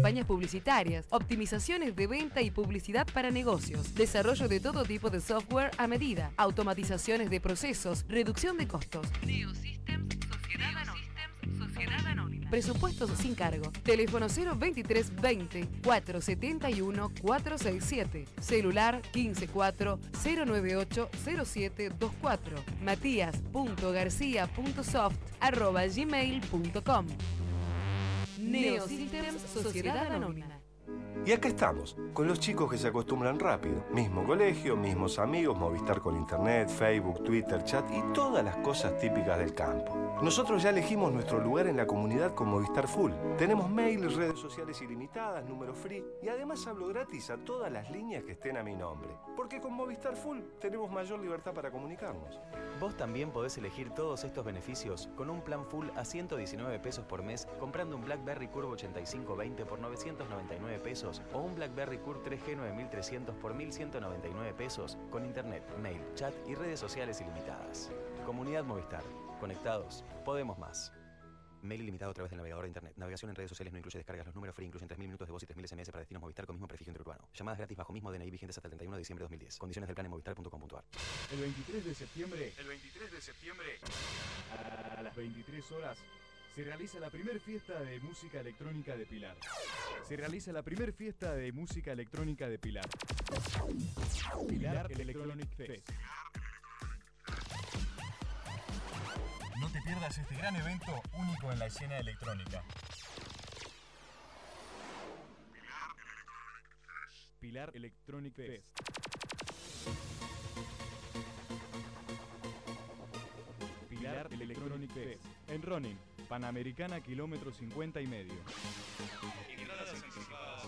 campañas publicitarias, optimizaciones de venta y publicidad para negocios, desarrollo de todo tipo de software a medida, automatizaciones de procesos, reducción de costos. Neosystems Sociedad Anónima. Presupuestos sin cargo. Teléfono 02320 471 467. Celular 154 098 0724. matías.garcia.soft@gmail.com. Neosystems Sociedad Anónima. Y acá estamos, con los chicos que se acostumbran rápido. Mismo colegio, mismos amigos, Movistar con internet, Facebook, Twitter, chat y todas las cosas típicas del campo. Nosotros ya elegimos nuestro lugar en la comunidad con Movistar Full. Tenemos mail, redes sociales ilimitadas, número free y además hablo gratis a todas las líneas que estén a mi nombre. Porque con Movistar Full tenemos mayor libertad para comunicarnos. Vos también podés elegir todos estos beneficios con un plan full a 119 pesos por mes comprando un BlackBerry Curve 8520 por 999 pesos o un BlackBerry Curve 3G 9300 por 1199 pesos con internet, mail, chat y redes sociales ilimitadas. Comunidad Movistar. Conectados, podemos más. Mail ilimitado a través del navegador de internet. Navegación en redes sociales no incluye descargas. Los números free incluyen 3.000 minutos de voz y 3.000 SMS para destinos Movistar con mismo prefijo interurbano. Llamadas gratis bajo mismo DNI vigentes hasta el 31 de diciembre de 2010. Condiciones del plan en movistar.com.ar. El 23 de septiembre a las 23 horas se realiza la primera fiesta de música electrónica de Pilar. Pilar Electronic Fest. No te pierdas este gran evento único en la escena electrónica. Pilar Electronic Fest. Pilar Electronic Fest. En Ronin, Panamericana, kilómetro 50 y medio. Entradas anticipadas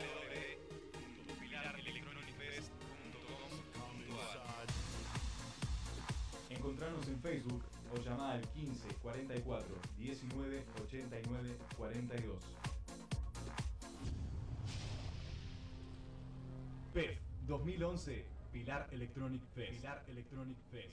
www.pilarelectronicfest.com.ar. Encontrarnos en Facebook o llamar al 15 44 19 89 42. PEF 2011, Pilar Electronic Fest. Pilar Electronic Fest.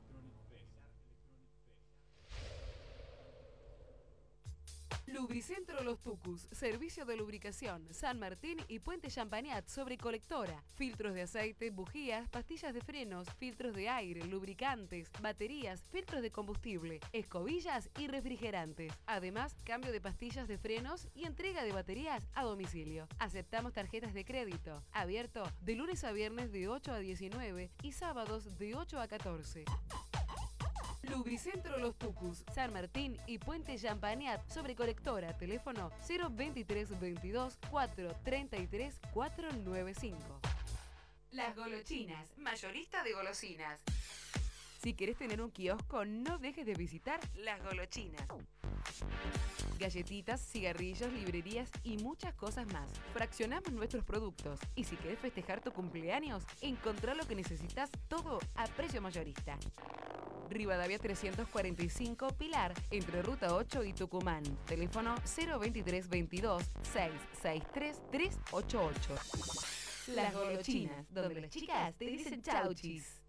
Lubricentro Los Tucus, servicio de lubricación, San Martín y Puente Champagnat sobre colectora, filtros de aceite, bujías, pastillas de frenos, filtros de aire, lubricantes, baterías, filtros de combustible, escobillas y refrigerantes. Además, cambio de pastillas de frenos y entrega de baterías a domicilio. Aceptamos tarjetas de crédito. Abierto de lunes a viernes de 8 a 19 y sábados de 8 a 14. Lubricentro Los Tucus, San Martín y Puente Champagnat sobre colectora, teléfono 02322 433 495. Las Golochinas, mayorista de golosinas. Si querés tener un kiosco, no dejes de visitar Las Golochinas. Galletitas, cigarrillos, librerías y muchas cosas más. Fraccionamos nuestros productos y si querés festejar tu cumpleaños, encontrá lo que necesitas todo a precio mayorista. Rivadavia 345 Pilar, entre Ruta 8 y Tucumán. Teléfono 02322 663 388. Las Golochinas, donde las chicas te dicen chauchis.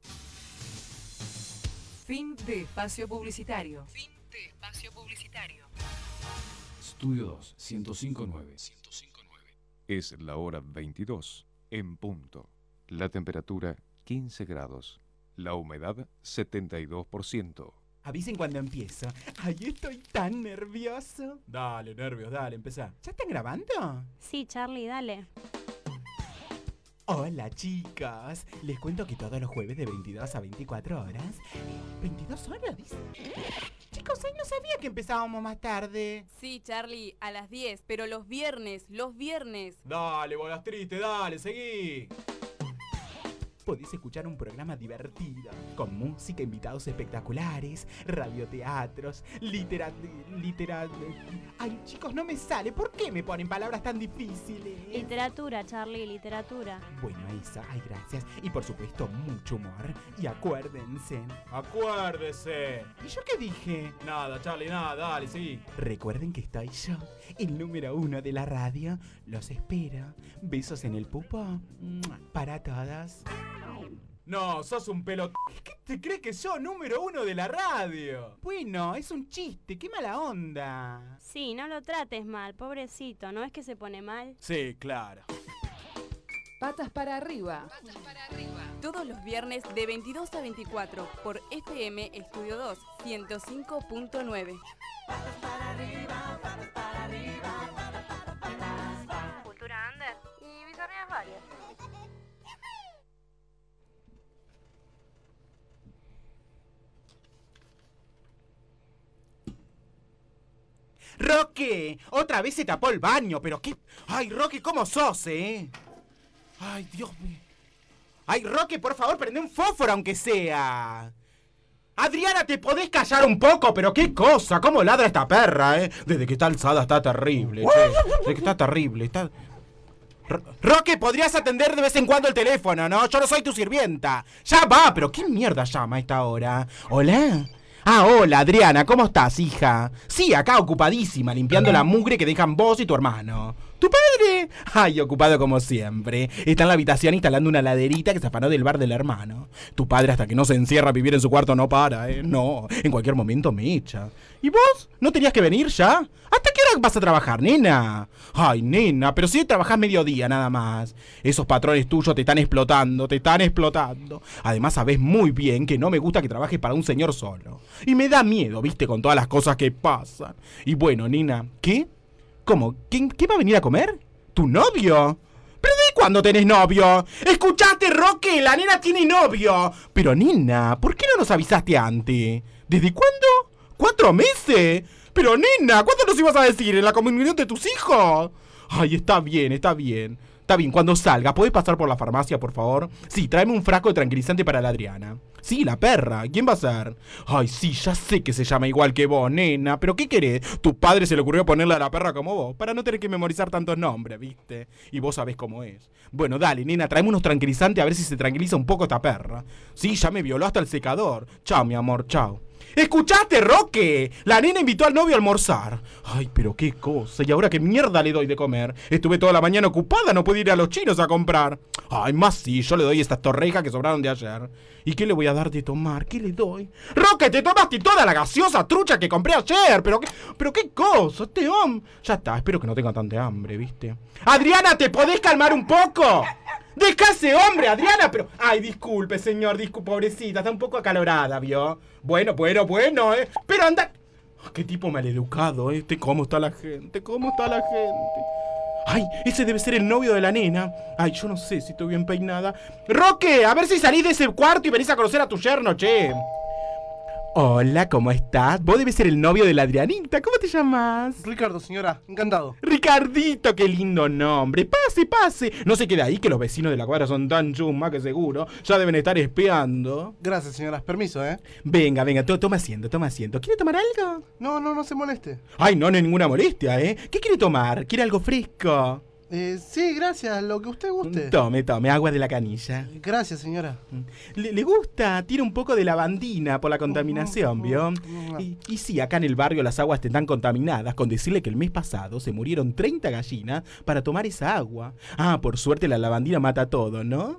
Fin de espacio publicitario. Estudio 2, 1059. Es la hora 22, en punto. La temperatura 15 grados. La humedad 72%. Avisen cuando empiezo. Ay, estoy tan nervioso. Dale, nervios, dale, empezá. ¿Ya están grabando? Sí, Charlie, dale. Hola, chicos. Les cuento que todos los jueves de 22 a 24 horas... ¿22 horas, dice? Chicos, ay, no sabía que empezábamos más tarde. Sí, Charlie, a las 10, pero los viernes. Dale, bolas triste, dale, seguí. Podés escuchar un programa divertido, con música, invitados espectaculares, radioteatros, Ay, chicos, no me sale. ¿Por qué me ponen palabras tan difíciles? Literatura, Charlie, literatura. Bueno, eso, ay, gracias. Y por supuesto, mucho humor. Y acuérdense. Acuérdese. ¿Y yo qué dije? Nada, Charlie, nada, dale, seguí. Recuerden que estoy yo, el número 1 de la radio. Los espero. Besos en el pupo. Para todos. No, sos un pelot... ¿Qué te crees que sos número 1 de la radio? Bueno, es un chiste, qué mala onda. Sí, no lo trates mal, pobrecito, ¿no es que se pone mal? Sí, claro. Patas para arriba. Todos los viernes de 22 a 24 por FM Estudio 2 105.9. Cultura under y bizarrías varias. Roque, otra vez se tapó el baño, pero qué... Ay, Roque, ¿cómo sos, Ay, Dios mío. Ay, Roque, por favor, prende un fósforo aunque sea. Adriana, ¿te podés callar un poco? Pero qué cosa, cómo ladra esta perra, Desde que está alzada está terrible, Desde que está terrible, está... Roque, podrías atender de vez en cuando el teléfono, ¿no? Yo no soy tu sirvienta. Ya va, pero ¿qué mierda llama a esta hora? ¿Hola? Ah, hola, Adriana, ¿cómo estás, hija? Sí, acá ocupadísima, limpiando la mugre que dejan vos y tu hermano. ¿Tu padre? Ay, ocupado como siempre. Está en la habitación instalando una laderita que se afanó del bar del hermano. Tu padre, hasta que no se encierra a vivir en su cuarto, no para, No, en cualquier momento me echa. ¿Y vos? ¿No tenías que venir ya? ¿Hasta qué hora vas a trabajar, nena? Ay, nena, pero si trabajás mediodía nada más. Esos patrones tuyos te están explotando, te están explotando. Además, sabés muy bien que no me gusta que trabajes para un señor solo. Y me da miedo, viste, con todas las cosas que pasan. Y bueno, nena, ¿qué? ¿Cómo? ¿Qué va a venir a comer? ¿Tu novio? ¿Pero de cuándo tenés novio? ¡Escuchaste, Roque! ¡La nena tiene novio! Pero, nena, ¿por qué no nos avisaste antes? ¿Desde cuándo? ¿4 meses? Pero, nena, ¿cuándo nos ibas a decir? ¿En la comunión de tus hijos? Ay, está bien, está bien. Está bien, cuando salga, ¿podés pasar por la farmacia, por favor? Sí, tráeme un frasco de tranquilizante para la Adriana. Sí, la perra. ¿Quién va a ser? Ay, sí, ya sé que se llama igual que vos, nena. ¿Pero qué querés? Tu padre se le ocurrió ponerle a la perra como vos, para no tener que memorizar tantos nombres, ¿viste? Y vos sabés cómo es. Bueno, dale, nena, tráeme unos tranquilizantes a ver si se tranquiliza un poco esta perra. Sí, ya me violó hasta el secador. Chao, mi amor, chao. ¡Escuchaste, Roque! La nena invitó al novio a almorzar. Ay, pero qué cosa. ¿Y ahora qué mierda le doy de comer? Estuve toda la mañana ocupada, no pude ir a los chinos a comprar. Ay, más sí, yo le doy estas torrejas que sobraron de ayer. ¿Y qué le voy a dar de tomar? ¿Qué le doy? ¡Roque, te tomaste toda la gaseosa trucha que compré ayer! ¿Pero qué cosa? Este hombre... Ya está, espero que no tenga tanta hambre, ¿viste? ¡Adriana, te podés calmar un poco! ¡Deja a ese hombre, Adriana! Pero... Ay, disculpe, señor, pobrecita, está un poco acalorada, ¿vio? Bueno, Pero anda... Qué tipo maleducado, ¿Cómo está la gente? ¿Cómo está la gente? Ay, ese debe ser el novio de la nena. Ay, yo no sé si estoy bien peinada. Roque, a ver si salís de ese cuarto y venís a conocer a tu yerno, che. Hola, ¿cómo estás? Vos debes ser el novio de la Adrianita. ¿Cómo te llamas? Ricardo, señora. Encantado. Ricardito, qué lindo nombre. Pase. No se quede ahí, que los vecinos de la cuadra son tan chumba que seguro ya deben estar espiando. Gracias, señora. Permiso, Venga, toma asiento. ¿Quiere tomar algo? No se moleste. Ay, no hay ninguna molestia, ¿Qué quiere tomar? ¿Quiere algo fresco? Sí, gracias, lo que usted guste. Tome, agua de la canilla. Gracias, señora. ¿Le gusta? Tira un poco de lavandina por la contaminación, ¿vio? Y sí, acá en el barrio las aguas están contaminadas, con decirle que el mes pasado se murieron 30 gallinas para tomar esa agua. Ah, por suerte la lavandina mata todo, ¿no?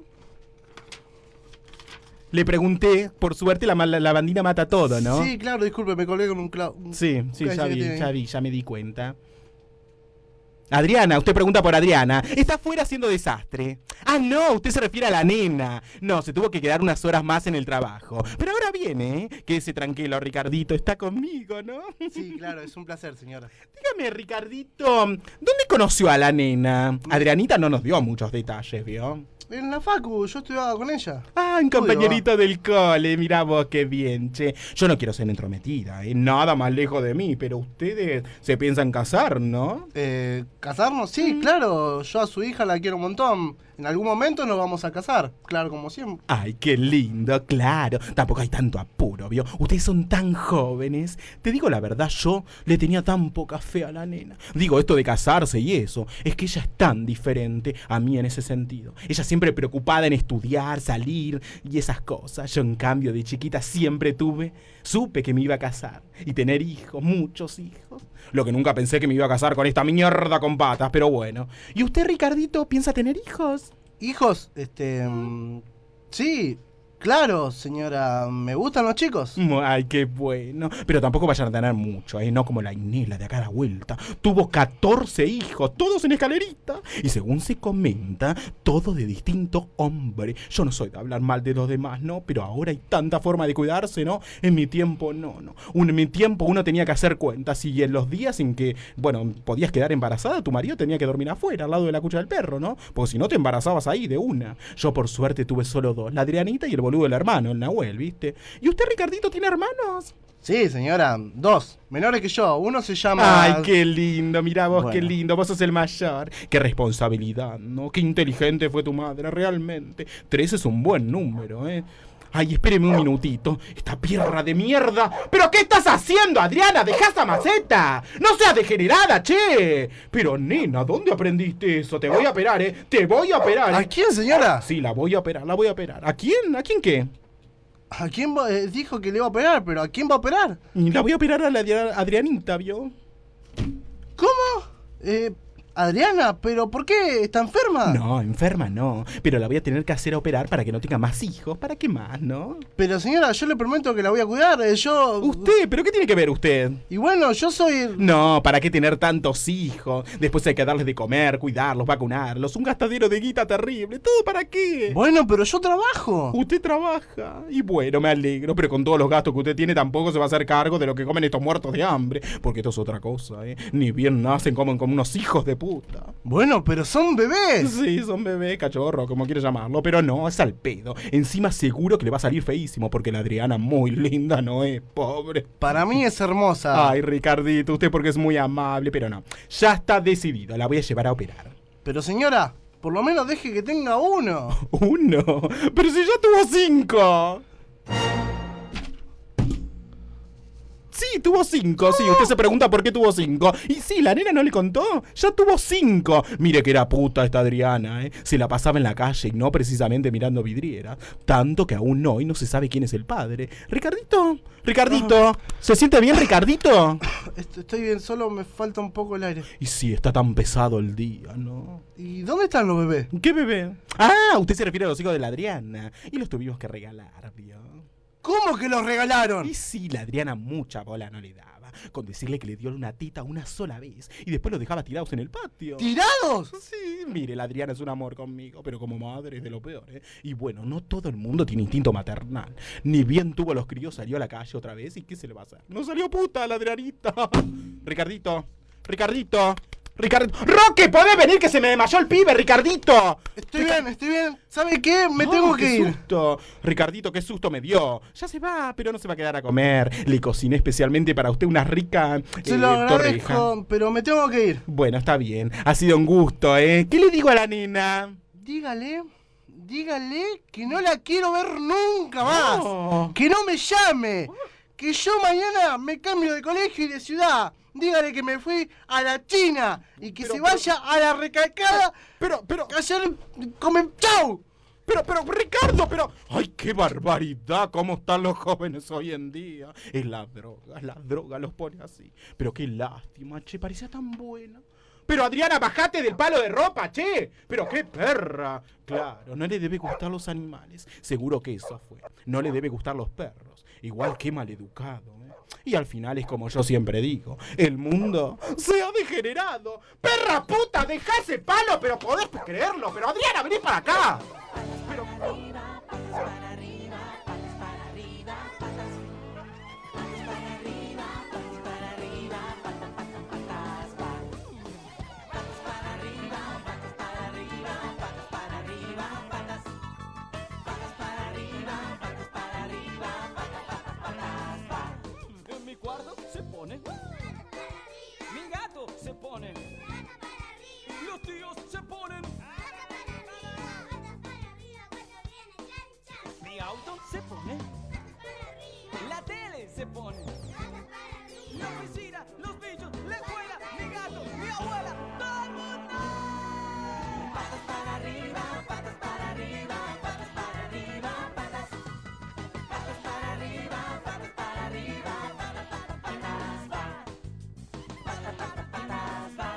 Le pregunté, por suerte la lavandina mata todo, ¿no? Sí, claro, disculpe, me colgué con un clavo. Sí, ya me di cuenta. Adriana, usted pregunta por Adriana. Está afuera haciendo desastre. Ah, no, usted se refiere a la nena. No, se tuvo que quedar unas horas más en el trabajo. Pero ahora viene, Quédese tranquilo, Ricardito, está conmigo, ¿no? Sí, claro, es un placer, señora. Dígame, Ricardito, ¿dónde conoció a la nena? Adrianita no nos dio muchos detalles, ¿vio? En la facu, yo estudiaba con ella. Ah, un compañerito del cole, mirá vos qué bien, che. Yo no quiero ser entrometida, nada más lejos de mí, pero ustedes se piensan casar, ¿no? ¿Casarnos? Sí, claro, yo a su hija la quiero un montón. En algún momento nos vamos a casar, claro, como siempre. Ay, qué lindo, claro. Tampoco hay tanto apuro, ¿vio? Ustedes son tan jóvenes. Te digo la verdad, yo le tenía tan poca fe a la nena. Digo, esto de casarse y eso, es que ella es tan diferente a mí en ese sentido. Ella siempre preocupada en estudiar, salir y esas cosas. Yo, en cambio, de chiquita siempre supe que me iba a casar y tener hijos, muchos hijos. Lo que nunca pensé que me iba a casar con esta mierda con patas, pero bueno. ¿Y usted, Ricardito, piensa tener hijos? ¿Hijos? Sí, Claro, señora, me gustan los chicos. Ay, qué bueno. Pero tampoco vayan a tener mucho, no como la Inela de acá a la vuelta. Tuvo 14 hijos, todos en escalerita. Y según se comenta, todos de distinto hombre. Yo no soy de hablar mal de los demás, ¿no? Pero ahora hay tanta forma de cuidarse, ¿no? En mi tiempo, no. En mi tiempo uno tenía que hacer cuentas. Y en los días en que, bueno, podías quedar embarazada, tu marido tenía que dormir afuera, al lado de la cucha del perro, ¿no? Porque si no te embarazabas ahí de una. Yo por suerte tuve solo 2, la Adrianita y el boludo del hermano, el Nahuel, ¿viste? ¿Y usted, Ricardito, tiene hermanos? Sí, señora, 2, menores que yo. Uno se llama... Ay, qué lindo, mirá vos, Bueno. qué lindo, vos sos el mayor. Qué responsabilidad, ¿no? Qué inteligente fue tu madre, realmente. 3 es un buen número, ¿eh? Ay, espéreme un minutito. Esta pierra de mierda. ¿Pero qué estás haciendo, Adriana? ¡Dejá esa maceta! ¡No seas degenerada, che! Pero, nena, ¿dónde aprendiste eso? Te voy a operar, ¿eh? Te voy a operar, ¿eh? ¿A quién, señora? Sí, la voy a operar, la voy a operar. ¿A quién? ¿A quién qué? ¿A quién dijo que le iba a operar? ¿Pero a quién va a operar? La voy a operar a la Adrianita, ¿vio? ¿Cómo? Adriana, ¿pero por qué? ¿Está enferma? No, enferma no. Pero la voy a tener que hacer operar para que no tenga más hijos. ¿Para qué más, no? Pero señora, yo le prometo que la voy a cuidar. Yo... ¿Usted? ¿Pero qué tiene que ver usted? Y bueno, yo soy... No, ¿para qué tener tantos hijos? Después hay que darles de comer, cuidarlos, vacunarlos. Un gastadero de guita terrible. ¿Todo para qué? Bueno, pero yo trabajo. Usted trabaja. Y bueno, me alegro. Pero con todos los gastos que usted tiene tampoco se va a hacer cargo de lo que comen estos muertos de hambre. Porque esto es otra cosa, ¿eh? Ni bien nacen, comen como unos hijos de puta. Bueno, pero son bebés. Sí, son bebés, cachorro, como quieres llamarlo. Pero no, es al pedo. Encima seguro que le va a salir feísimo. Porque la Adriana muy linda no es, pobre. Para mí es hermosa. Ay, Ricardito, usted porque es muy amable. Pero no, ya está decidido. La voy a llevar a operar. Pero señora, por lo menos deje que tenga uno. ¿Uno? Pero si ya tuvo 5. Sí, tuvo 5. Sí, usted se pregunta por qué tuvo 5. Y sí, la nena no le contó. Ya tuvo 5. Mire que era puta esta Adriana, ¿eh? Se la pasaba en la calle y no precisamente mirando vidriera. Tanto que aún hoy no se sabe quién es el padre. Ricardito, ¿se siente bien, Ricardito? Estoy bien, solo me falta un poco el aire. Y sí, está tan pesado el día, ¿no? ¿Y dónde están los bebés? ¿Qué bebé? Ah, usted se refiere a los hijos de la Adriana. Y los tuvimos que regalar, ¿vio? ¿Cómo que los regalaron? Y sí, la Adriana mucha bola no le daba. Con decirle que le dio una tita una sola vez. Y después los dejaba tirados en el patio. ¿Tirados? Sí, mire, la Adriana es un amor conmigo. Pero como madre es de lo peor, ¿eh? Y bueno, no todo el mundo tiene instinto maternal. Ni bien tuvo los críos, salió a la calle otra vez. ¿Y qué se le va a hacer? No salió puta la Adrianita. Ricardito. ¡Roque! ¿Podés venir que se me desmayó el pibe, Ricardito? Estoy bien. ¿Sabe qué? Me tengo que ir. Susto. Ricardito, qué susto me dio. Ya se va, pero no se va a quedar a comer. Le cociné especialmente para usted una rica Se lo agradezco, torreja. pero me tengo que ir. Bueno, está bien. Ha sido un gusto, ¿eh? ¿Qué le digo a la nena? Dígale que no la quiero ver nunca más. Que no me llame. Que yo mañana me cambio de colegio y de ciudad. Dígale que me fui a la China y que se vaya a la recalcada. Pero. Ayer come. ¡Chau! Pero, Ricardo, pero... ¡Ay, qué barbaridad! ¿Cómo están los jóvenes hoy en día? Es la droga los pone así. Pero qué lástima, che, parecía tan buena. Pero Adriana, bajate del palo de ropa, che. Pero qué perra. Claro, no le debe gustar los animales. Seguro que eso fue. No le debe gustar los perros. Igual que maleducado, ¿eh? Y al final es como yo siempre digo, el mundo se ha degenerado. ¡Perra puta! ¡Dejá ese palo! Pero podés creerlo. Pero Adriana, vení para acá. Pero... Mi gato se pone. Los tíos se ponen. Mi auto se pone. La tele se pone. La oficina, los bichos, la escuela, mi gato, mi abuela, todo el mundo. Patas para arriba, patas para arriba, patas para arriba, patas. Patas para arriba, patas para arriba, patas, patas, patas, va. Patas, patas, patas, va.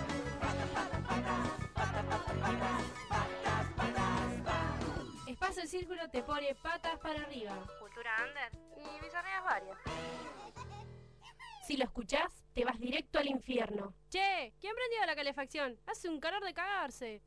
Patas, patas, patas, patas, patas, patas, patas, patas, va. Espacio círculo te pone patas para arriba. Cultura under y bizarreas varias. Si lo escuchás, te vas directo al infierno. Che, ¿quién prendió la calefacción? Hace un calor de cagarse.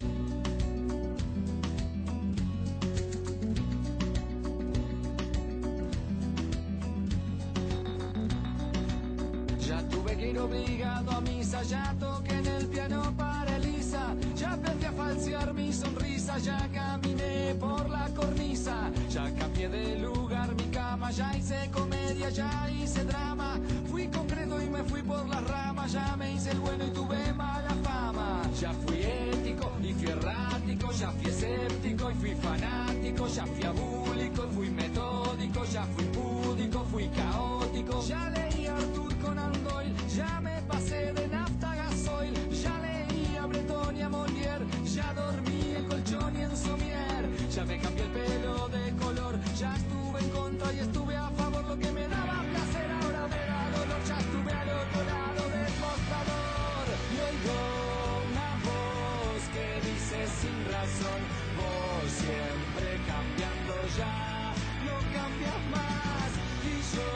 Ya tuve que ir obligado a misa, ya toqué en el piano para Elisa, ya aprendí a falsear mi sonrisa, ya caminé por la cornisa, ya cambié de lugar mi cama, ya hice comedia, ya hice drama, fui concreto y me fui por las ramas, ya me hice el bueno y tuve mala fama, ya fui ético y fui errático, ya fui escéptico y fui fanático, ya fui abúlico y fui metódico, ya fui púdico, fui caótico, ya leí a Arthur Conan Doyle, ya me pasé de nafta a gasoil, ya leí a Breton y a Molière, ya dormí en colchón y en somier, ya me cambié el pelo de color, ya estuve en contra y estuve a favor, lo que me daba placer ahora me da dolor, ya estuve al otro lado del mostrador y oigo una voz que dice sin razón, vos siempre cambiando ya, no cambias más y yo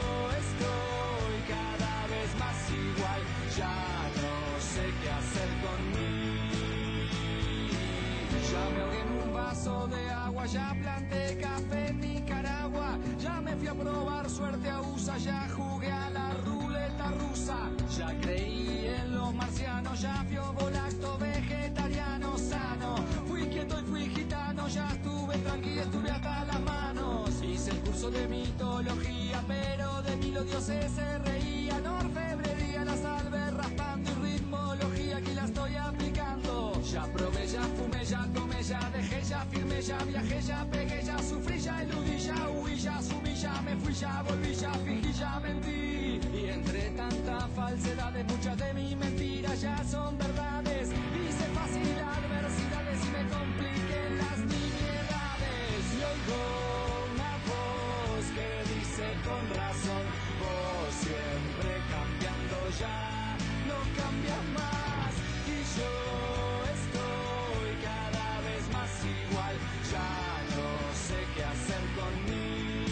estoy cada vez más igual, ya no sé qué hacer con mí. Ya me ahogué en un vaso de agua, ya planté café en Nicaragua, ya me fui a probar suerte a USA, ya jugué a la ruleta rusa, ya creí en los marcianos, ya fui volacto vegetariano sano, fui quieto y fui gitano, ya estuve tranquilo, estuve hasta las manos, hice el curso de mitología, pero de mí los dioses se reían, orfebrería, la salve raspando y ritmología, aquí la estoy aplicando, ya probé, ya fumé, ya tomé, ya dejé, ya firmé, ya viajé, ya pegué, ya sufrí, ya eludí, ya huí, ya subí, ya me fui, ya volví, ya fingí, ya mentí, y entre tanta falsedades, muchas de mis mentiras ya son verdades, hice fácil adversidades y me compliqué las nimiedades, y oigo una voz que dice con razón, vos siempre cambiando ya, no cambias más, y yo estoy cada vez más igual, ya no sé qué hacer conmigo.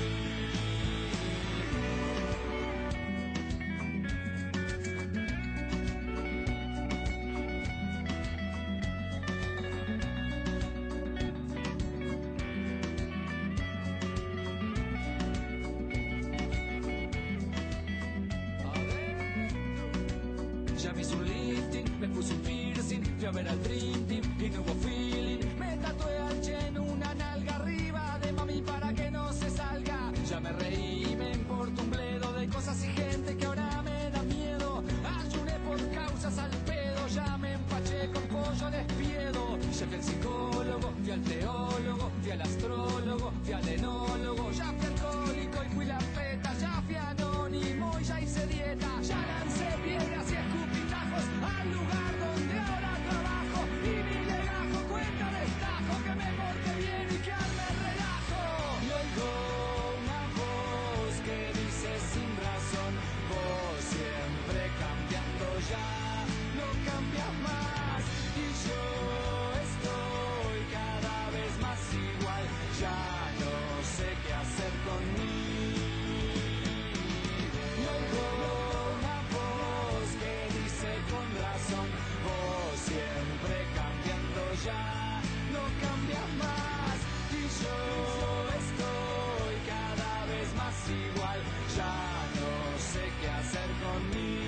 Ya me hice un lifting, me puse un piercing, fui a ver al Dream Team y no hubo feeling. Me tatué al Chen una nalga arriba de mami para que no se salga. Ya me reí, me importa un bledo de cosas y gente que ahora me da miedo. Ayuné por causas al pedo, ya me empaché con pollo despiedo. Ya fui al psicólogo, fui al teólogo, fui al astrólogo, fui al enólogo. Ya fui alcohólico y fui la feta, ya fui anónimo y ya hice dieta. Ya lancé piedras y escupitajos al lugar donde ahora trabajo. Y mi legajo cuenta destajo que me porte bien y que arme relajo. Y oigo una voz que dice sin razón, vos siempre cambiando ya, no cambias más. Y yo estoy cada vez más igual, ya no sé qué hacer conmigo. Y oigo una voz que dice con razón, vos siempre cambiando ya, no cambias más. Y yo estoy cada vez más igual, ya no sé qué hacer conmigo.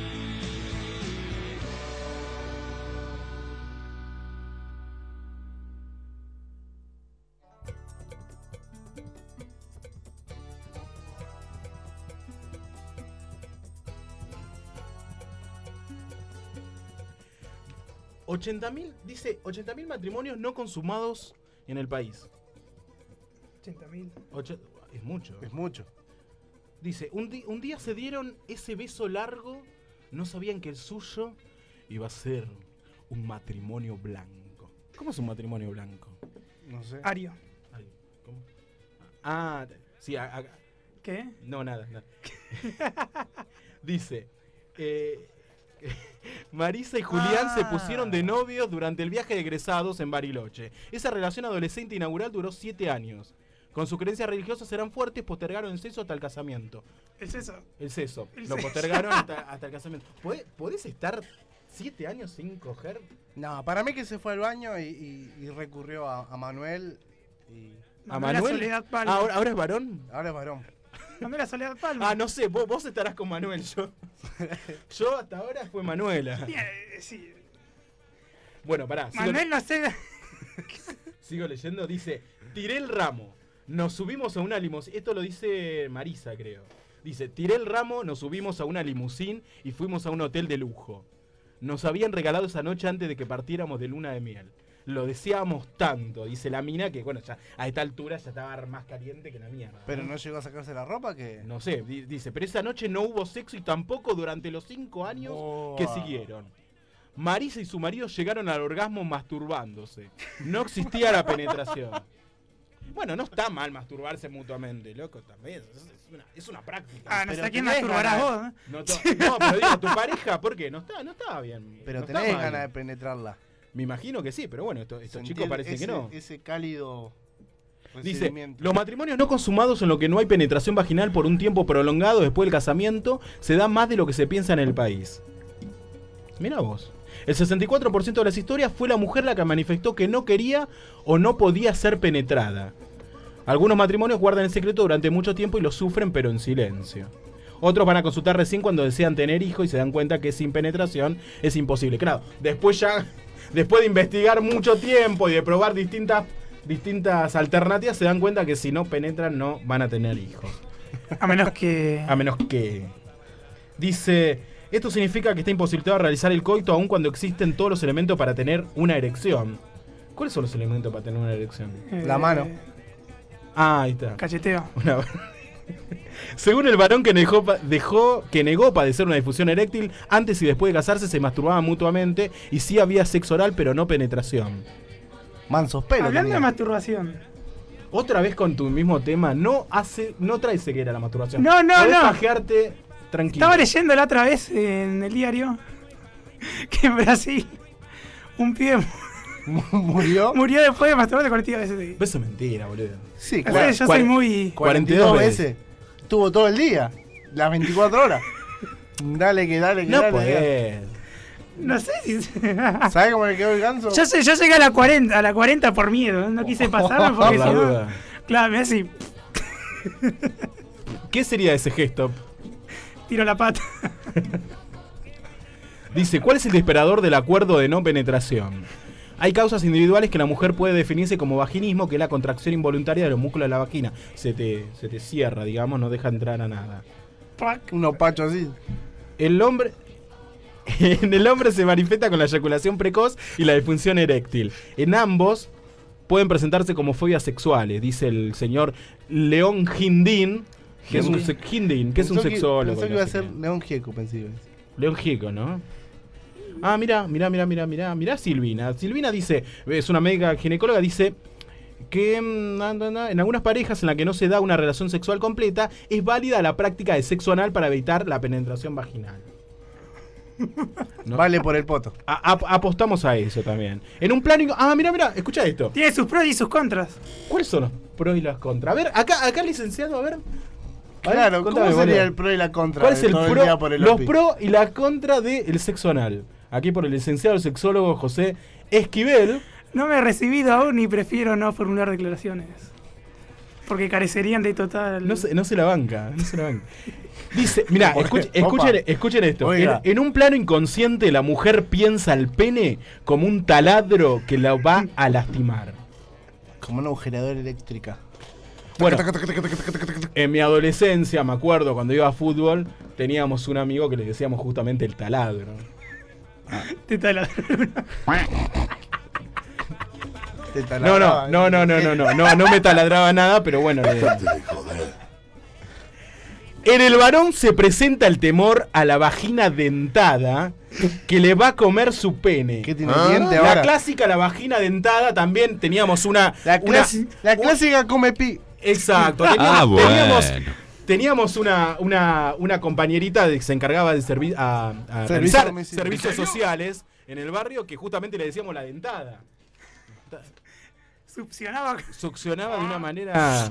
Dice 80.000 matrimonios no consumados en el país. 80.000. Es mucho. Es mucho. Dice, un día se dieron ese beso largo, no sabían que el suyo iba a ser un matrimonio blanco. ¿Cómo es un matrimonio blanco? No sé. Ario. ¿Cómo? Ah, sí. ¿Qué? No, nada. Dice, Marisa y Julián se pusieron de novios durante el viaje de egresados en Bariloche. Esa relación adolescente inaugural duró 7 años. Con sus creencias religiosas eran fuertes, postergaron el sexo hasta el casamiento. ¿El seso? El seso. El Lo seso. postergaron hasta el casamiento. ¿Podés estar 7 años sin coger? No, para mí que se fue al baño y recurrió a Manuel. ¿A Manuel? Soledad Palma. ¿Ahora es varón? Ahora es varón. Manuela Soledad Palma. Ah, no sé, vos estarás con Manuel. Yo hasta ahora fue Manuela. Sí. Bueno, pará. Manuel no sé. Sigo leyendo. Dice, tiré el ramo. Nos subimos a una limusina. Esto lo dice Marisa, creo. Dice, tiré el ramo, nos subimos a una limusín y fuimos a un hotel de lujo. Nos habían regalado esa noche antes de que partiéramos de luna de miel. Lo deseábamos tanto, dice la mina, que bueno, ya a esta altura ya estaba más caliente que la mierda. Pero no llegó a sacarse la ropa que... No sé, dice, pero esa noche no hubo sexo y tampoco durante los 5 años que siguieron. Marisa y su marido llegaron al orgasmo masturbándose. No existía la penetración. Bueno, no está mal masturbarse mutuamente, loco, también. Es una práctica. Ah, no Pero sé a quién tenés masturbarás ganas. vos, ¿eh? No, pero digo, tu pareja, ¿por qué? No estaba bien. Pero no tenés está mal. ganas de penetrarla. Me imagino que sí, pero bueno, estos Sentir chicos parecen que no. Ese cálido Dice, recibimiento. los matrimonios no consumados en los que no hay penetración vaginal por un tiempo prolongado después del casamiento se da más de lo que se piensa en el país. Mira vos. El 64% de las historias fue la mujer la que manifestó que no quería o no podía ser penetrada. Algunos matrimonios guardan el secreto durante mucho tiempo y lo sufren, pero en silencio. Otros van a consultar recién cuando desean tener hijos y se dan cuenta que sin penetración es imposible. Claro, después de investigar mucho tiempo y de probar distintas alternativas, se dan cuenta que si no penetran no van a tener hijos. A menos que... Dice, esto significa que está imposibilitado realizar el coito aun cuando existen todos los elementos para tener una erección. ¿Cuáles son los elementos para tener una erección? La mano. Ah, ahí está. Cacheteo. Según el varón que negó padecer una disfunción eréctil, antes y después de casarse se masturbaban mutuamente y sí había sexo oral, pero no penetración. Mansos pelos. Hablando de masturbación. Otra vez con tu mismo tema, no trae ceguera la masturbación. No. Podés pajearte tranquilo. Estaba leyendo la otra vez en el diario que en Brasil un pibe murió después de masturbarse 42 veces. Eso es mentira, boludo. Sí, claro. Yo soy muy... 42 veces. Tuvo todo el día, las 24 horas. Dale que dale. Podés. No sé si... ¿Sabes cómo le quedó el ganso? Yo llegué a la 40 por miedo. No quise pasarme porque si no... Claro, me hace... ¿Qué sería ese gesto? Tiro la pata. Dice, ¿cuál es el disparador del acuerdo de no penetración? Hay causas individuales que la mujer puede definirse como vaginismo, que es la contracción involuntaria de los músculos de la vagina. Se te cierra, digamos, no deja entrar a nada. Unos pachos así. En el hombre se manifiesta con la eyaculación precoz y la disfunción eréctil. En ambos pueden presentarse como fobias sexuales, dice el señor León Gindín, que es un sexólogo. Pensé que iba a ser León Gieco, pensé. León Gieco, ¿no? Ah, mirá Silvina. Silvina dice, es una médica ginecóloga, dice que en algunas parejas en las que no se da una relación sexual completa, es válida la práctica de sexo anal para evitar la penetración vaginal. ¿No? Vale por el poto. Apostamos a eso también. En un plano... Ah, mira, escucha esto. Tiene sus pros y sus contras. ¿Cuáles son los pros y las contras? A ver, acá licenciado, a ver. Claro, ¿cómo sería el pro y la contra? ¿Cuál es los pros y la contra del sexo anal? Aquí por el licenciado, el sexólogo José Esquivel. No me he recibido aún y prefiero no formular declaraciones. Porque carecerían de total... No se la banca. Dice, mirá, escuchen esto. En un plano inconsciente la mujer piensa al pene como un taladro que la va a lastimar. Como una agujeradora eléctrica. Bueno, en mi adolescencia, me acuerdo, cuando iba a fútbol, teníamos un amigo que le decíamos justamente el taladro. Te taladro. No me taladraba nada, pero bueno. En el varón se presenta el temor a la vagina dentada que le va a comer su pene. ¿Qué tiene diente ahora? La clásica, la vagina dentada, también teníamos una... La clásica come pi. Exacto. Teníamos una compañerita que se encargaba de realizar servicios sociales en el barrio, que justamente le decíamos la dentada. Succionaba de una manera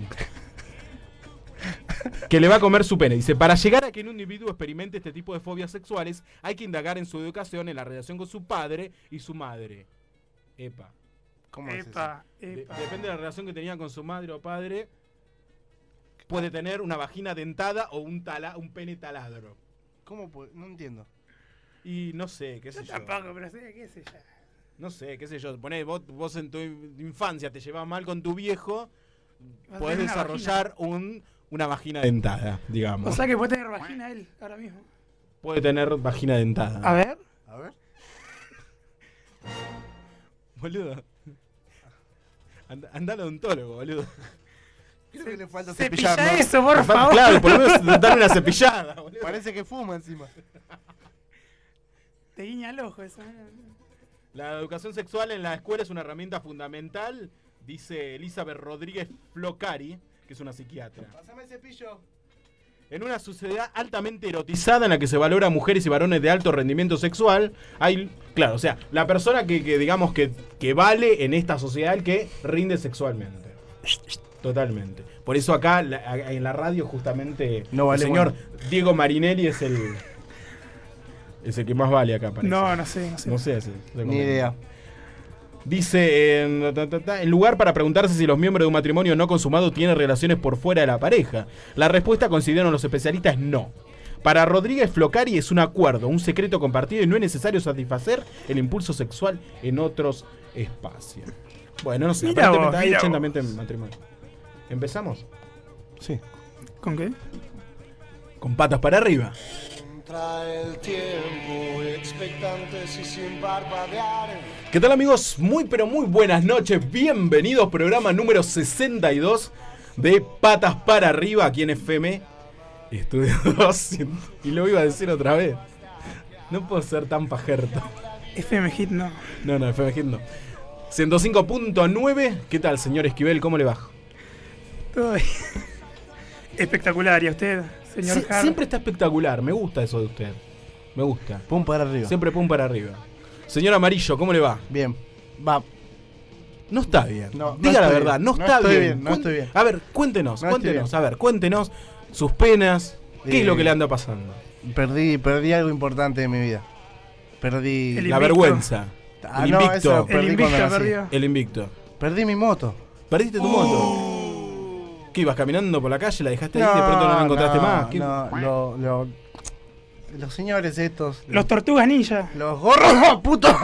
que le va a comer su pene. Dice, para llegar a que un individuo experimente este tipo de fobias sexuales, hay que indagar en su educación, en la relación con su padre y su madre. Epa. ¿Cómo es eso? Depende de la relación que tenía con su madre o padre, puede tener una vagina dentada o un pene taladro. ¿Cómo puede? No entiendo. Y no sé, qué sé yo. Tampoco, pero sé, qué sé yo. No sé, qué sé yo. Poné, vos en tu infancia te llevabas mal con tu viejo, podés desarrollar una vagina dentada, digamos. O sea que puede tener vagina él ahora mismo. Puede tener vagina dentada. A ver. Boludo. Anda al odontólogo, boludo. Creo que le falta Cepilla cepillar, ¿no? eso, por favor. Claro, por lo menos darle una cepillada, boludo. Parece que fuma encima. Te guiña el ojo eso. La educación sexual en la escuela es una herramienta fundamental, dice Elizabeth Rodríguez Flocari, que es una psiquiatra. Pásame el cepillo. En una sociedad altamente erotizada en la que se valora a mujeres y varones de alto rendimiento sexual, hay, claro, o sea, la persona que digamos que vale en esta sociedad el que rinde sexualmente. Totalmente. Por eso acá en la radio justamente no vale el señor Diego Marinelli es el que más vale acá, parece. No sé. Ni idea. Dice, el lugar para preguntarse si los miembros de un matrimonio no consumado tienen relaciones por fuera de la pareja. La respuesta, consideran los especialistas, es no. Para Rodríguez Flocari es un acuerdo, un secreto compartido y no es necesario satisfacer el impulso sexual en otros espacios. Bueno, no sé, aparentemente hay 80 en matrimonio. ¿Empezamos? Sí. ¿Con qué? Con patas para arriba. El tiempo, expectantes y sin parpadear. ¿Qué tal, amigos? Muy pero muy buenas noches. Bienvenidos, programa número 62 de Patas para Arriba aquí en FM Estudio 2. Y lo iba a decir otra vez. No puedo ser tan pajerto. FM Hit no. No, FM Hit no. 105.9. ¿Qué tal, señor Esquivel? ¿Cómo le va? Todo bien. Espectacular. ¿Y a usted, señor Hart? Siempre está espectacular. Me gusta eso de usted. Me gusta. Pum para arriba. Siempre pum para arriba. Señor Amarillo, ¿cómo le va? Bien. Va. No está bien. No, diga la verdad, no está bien. No estoy bien. A ver, cuéntenos. Cuéntenos sus penas. ¿Qué es lo que le anda pasando? Perdí algo importante de mi vida. Perdí la vergüenza. El invicto. El invicto. Perdí mi moto. ¿Perdiste tu moto? ¿Qué, ibas caminando por la calle, la dejaste ahí y de pronto no la encontraste más? Los señores estos. Los tortugas ninja. Los gorros, puto.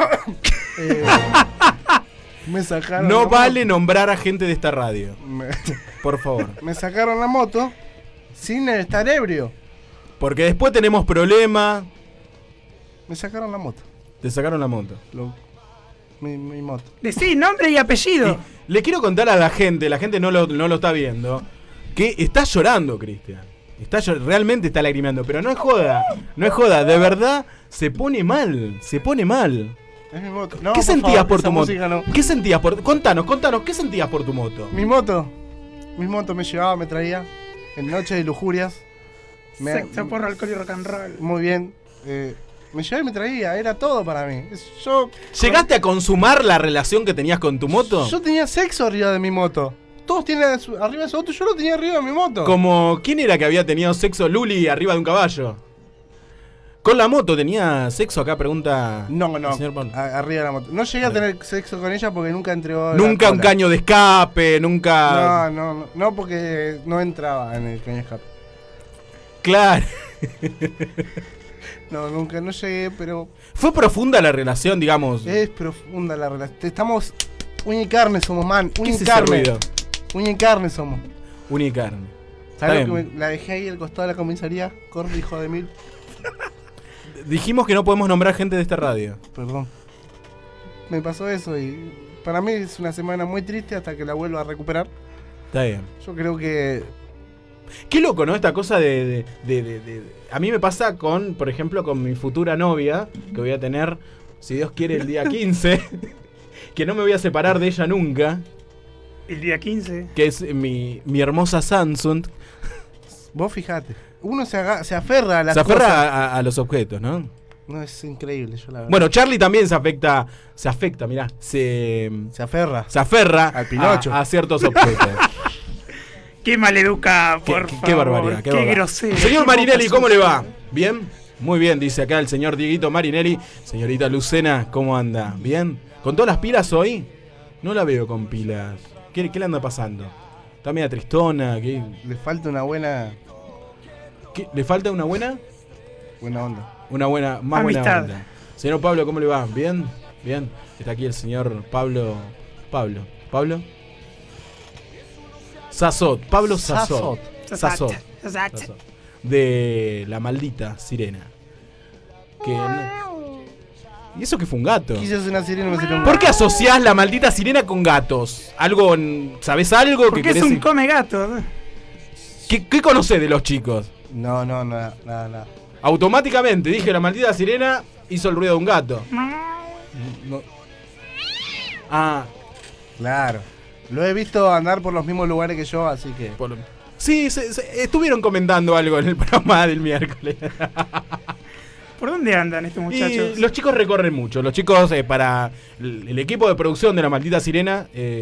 Me sacaron. No vale nombrar a gente de esta radio. Por favor. Me sacaron la moto sin estar ebrio. Porque después tenemos problemas. Me sacaron la moto. Te sacaron la moto. Mi moto. Decí nombre y apellido. Le quiero contar a la gente no lo está viendo, que está llorando, Cristian. Realmente está lagrimeando, pero no es joda, de verdad se pone mal. Es mi moto. No, ¿Qué sentías por tu moto? No. ¿Qué sentías por Contanos, ¿qué sentías por tu moto? Mi moto me llevaba, me traía en noches de lujurias. Sexo, porro, alcohol y rock and roll. Muy bien. Me llevaba y me traía, era todo para mí. ¿Llegaste a consumar la relación que tenías con tu moto? Yo tenía sexo arriba de mi moto. Todos tienen arriba de su moto, yo lo tenía arriba de mi moto. Como, ¿quién era que había tenido sexo? Luli arriba de un caballo. ¿Con la moto tenía sexo? Acá pregunta. No, arriba de la moto. No llegué a tener sexo con ella porque nunca entregó. Nunca un caño de escape, nunca. No, porque no entraba en el caño de escape. Claro. No, nunca, no llegué, pero... ¿Fue profunda la relación, digamos? Es profunda la relación. Estamos... Uña y carne somos, man. Uña y carne. Uña y carne somos. Uña y carne. ¿Sabes lo que la dejé ahí al costado de la comisaría? Corre, hijo de mil. Dijimos que no podemos nombrar gente de esta radio. Perdón. Me pasó eso y... Para mí es una semana muy triste hasta que la vuelva a recuperar. Está bien. Yo creo que... Qué loco, ¿no? Esta cosa de a mí me pasa con, por ejemplo, con mi futura novia, que voy a tener, si Dios quiere, el día 15, que no me voy a separar de ella nunca. El día 15. Que es mi hermosa Samsung. Vos fijate. Uno se aferra a las Se aferra cosas. a los objetos, ¿no? No, es increíble, yo la verdad. Bueno, Charlie también se afecta, mirá, se aferra al Pinocho. a ciertos objetos. Qué maleducado, por favor. Qué barbaridad, qué barbaridad. grosero. Señor qué Marinelli, boca ¿cómo le sucia. va? ¿Bien? Muy bien, dice acá el señor Dieguito Marinelli. Señorita Lucena, ¿cómo anda? ¿Bien? ¿Con todas las pilas hoy? No la veo con pilas. ¿Qué le anda pasando? ¿Está media tristona? ¿Qué? Le falta una buena... ¿Le falta una buena? Buena onda. Una buena, más Amistad. buena onda. Señor Pablo, ¿cómo le va? ¿Bien? Bien. Está aquí el señor Pablo. ¿Pablo? Sazot. Pablo Sazot. Sazot. De La Maldita Sirena. ¿Y eso que fue un gato? Quise hacer una sirena y me salió un ¿Por gato. qué asociás La Maldita Sirena con gatos? ¿Algo? ¿Sabés algo? Porque que es querés un come gato. ¿Qué conocés de los chicos? No, nada. Automáticamente dije La Maldita Sirena hizo el ruido de un gato. No. Ah, Claro. Lo he visto andar por los mismos lugares que yo, así que... sí, estuvieron comentando algo en el programa del miércoles. ¿Por dónde andan estos muchachos? Y los chicos recorren mucho. Los chicos, para el equipo de producción de La Maldita Sirena,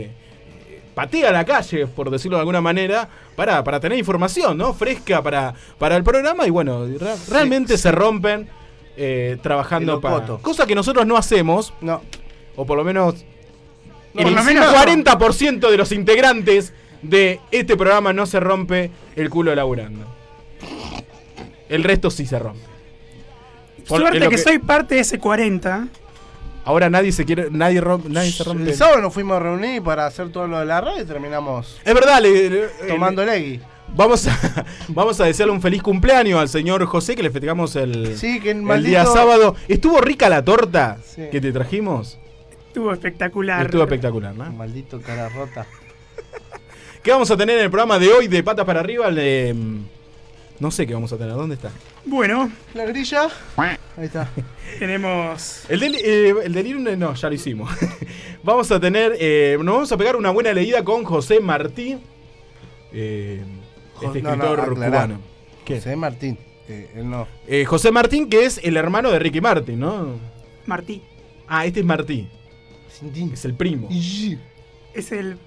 patea la calle, por decirlo de alguna manera, para tener información, ¿no? Fresca para el programa. Y bueno, realmente se rompen trabajando para... Cosa que nosotros no hacemos. No. O por lo menos... No, el por lo menos 40% de los integrantes de este programa no se rompe el culo laburando. El resto sí se rompe. Suerte que soy parte de ese 40. Ahora nadie se rompe. El sábado nos fuimos a reunir para hacer todo lo de la radio y terminamos... Es verdad, tomando legui. Vamos a desearle un feliz cumpleaños al señor José, que le festejamos el día sábado. ¿Estuvo rica la torta que te trajimos? Estuvo espectacular. Estuvo espectacular, ¿no? Maldito cara rota. ¿Qué vamos a tener en el programa de hoy de Patas para Arriba? No sé qué vamos a tener. ¿Dónde está? Bueno. La grilla. Ahí está. Tenemos... El delirio no, ya lo hicimos. Vamos a tener... nos vamos a pegar una buena leída con José Martí. Este escritor cubano. ¿Qué? José Martín. Él no. José Martín, que es el hermano de Ricky Martin, ¿no? Martí. Ah, este es Martí. Es el primo. Es el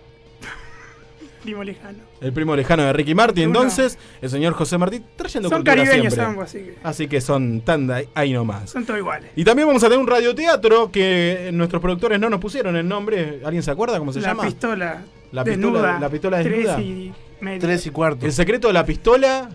primo lejano. El primo lejano de Ricky Martin. Entonces, el señor José Martí trayendo Son cultura caribeños siempre. ambos, así que... Así que son tan ahí nomás. Son todos iguales. Y también vamos a tener un radioteatro que nuestros productores no nos pusieron el nombre. ¿Alguien se acuerda cómo se llama? La pistola desnuda. 3 y cuarto. El secreto de la pistola.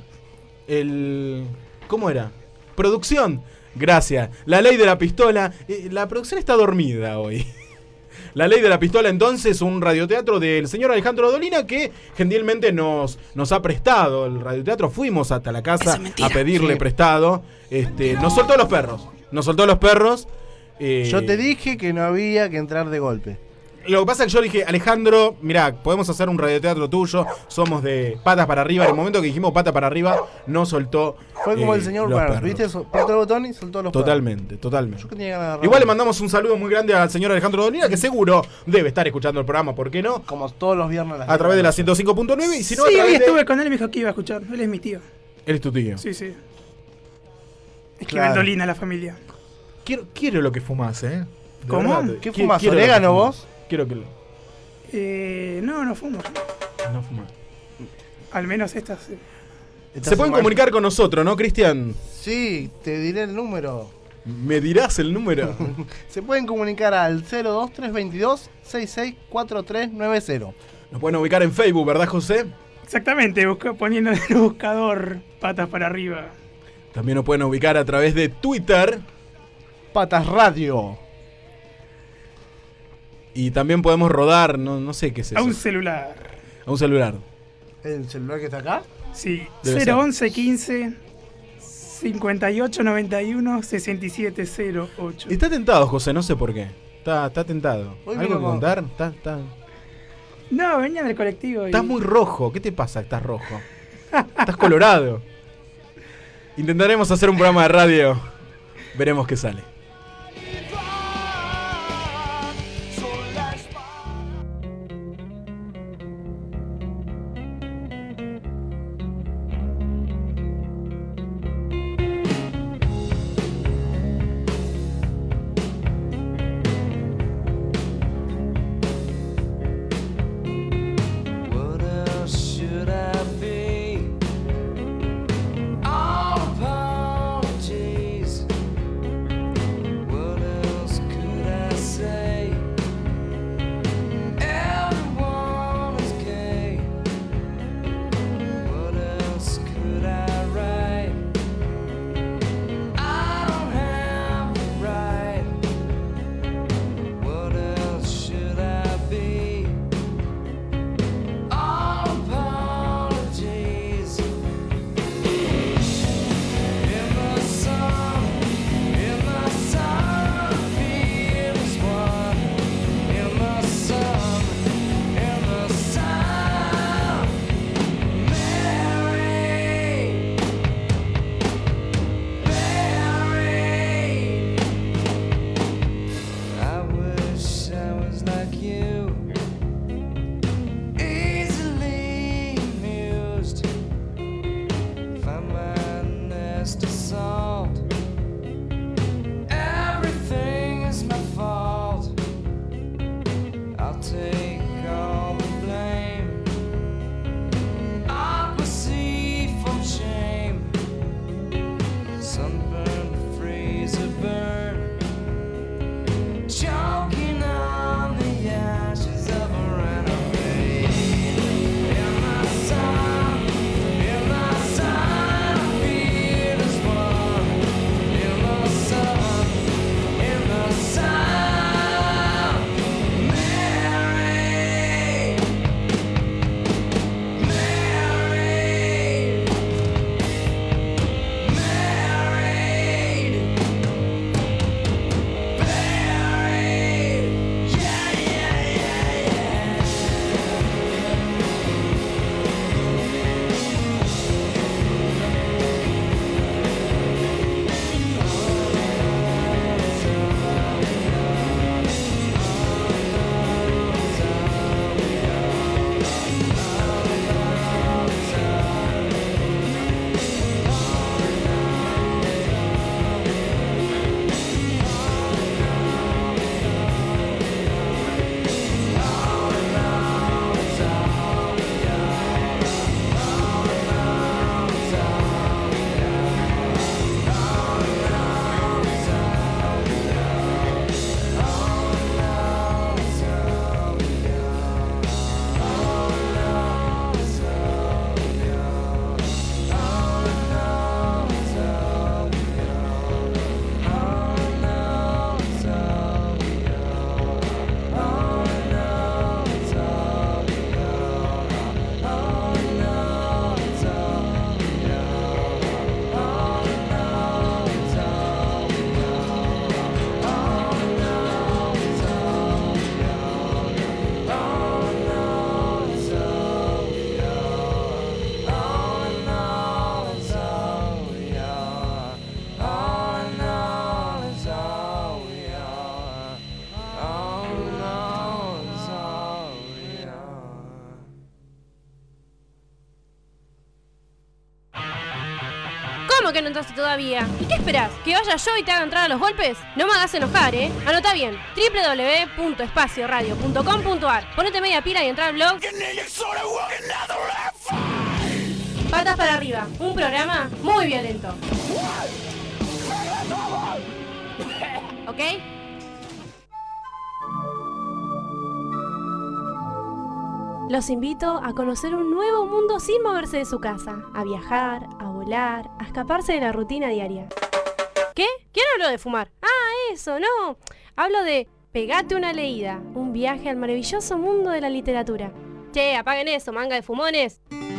¿Cómo era? Producción. Gracias. La ley de la pistola. La producción está dormida hoy. La ley de la pistola, entonces, un radioteatro del señor Alejandro Dolina que gentilmente nos ha prestado el radioteatro. Fuimos hasta la casa a pedirle prestado. Nos soltó los perros. Yo te dije que no había que entrar de golpe. Lo que pasa es que yo dije, Alejandro, mirá, podemos hacer un radioteatro tuyo, somos de Patas para Arriba. En el momento que dijimos Patas para Arriba, no soltó. Fue como el señor Burns, ¿viste? Apretó el botón y soltó los Totalmente. Yo que tenía ganas de Igual le mandamos un saludo muy grande al señor Alejandro Dolina, que seguro debe estar escuchando el programa, ¿por qué no? Como todos los viernes a través de la 105.9 y si no, sí, a través hoy estuve con él y me dijo que iba a escuchar. Él es mi tío. Él es tu tío. Sí. Es que Dolina la familia. Quiero lo que fumás, ¿eh? ¿Cómo? ¿Qué fumás? ¿Orégano vos? Quiero que no fumo. No fumas. Al menos estas. Se pueden comunicar con nosotros, ¿no, Cristian? Sí, te diré el número. ¿Me dirás el número? Se pueden comunicar al 02322-664390. Nos pueden ubicar en Facebook, ¿verdad, José? Exactamente, poniendo en el buscador Patas para Arriba. También nos pueden ubicar a través de Twitter. Patas Radio. Y también podemos rodar, no sé qué es eso. A un celular. A un celular. ¿El celular que está acá? Sí, Debe 011 15 58 91 67 08. Está tentado, José, no sé por qué. Está tentado. Hoy ¿Algo que vino contar? No, venía del colectivo. Estás muy rojo. ¿Qué te pasa? Estás rojo. Estás colorado. Intentaremos hacer un programa de radio. Veremos qué sale. take all the blame. Aqua sea from shame. Sunburn, freezer burn. Choking on the ashes of a renegade. In the sun, I feel as one. In the sun, Mary, Mary, married, buried, yeah, yeah, yeah, yeah. ¿Cómo que no entraste todavía? ¿Y qué esperás? ¿Que vaya yo y te haga entrar a los golpes? No me hagas enojar, ¿eh? Anota bien, www.espacioradio.com.ar. Ponete media pila y entra al blog. Patas para arriba, un programa muy violento. ¿Ok? Los invito a conocer un nuevo mundo sin moverse de su casa, a viajar, a volar, a escaparse de la rutina diaria. ¿Qué? ¿Quién habló de fumar? Ah, eso, no. Hablo de Pegate una leída, un viaje al maravilloso mundo de la literatura. Che, apaguen eso, manga de fumones.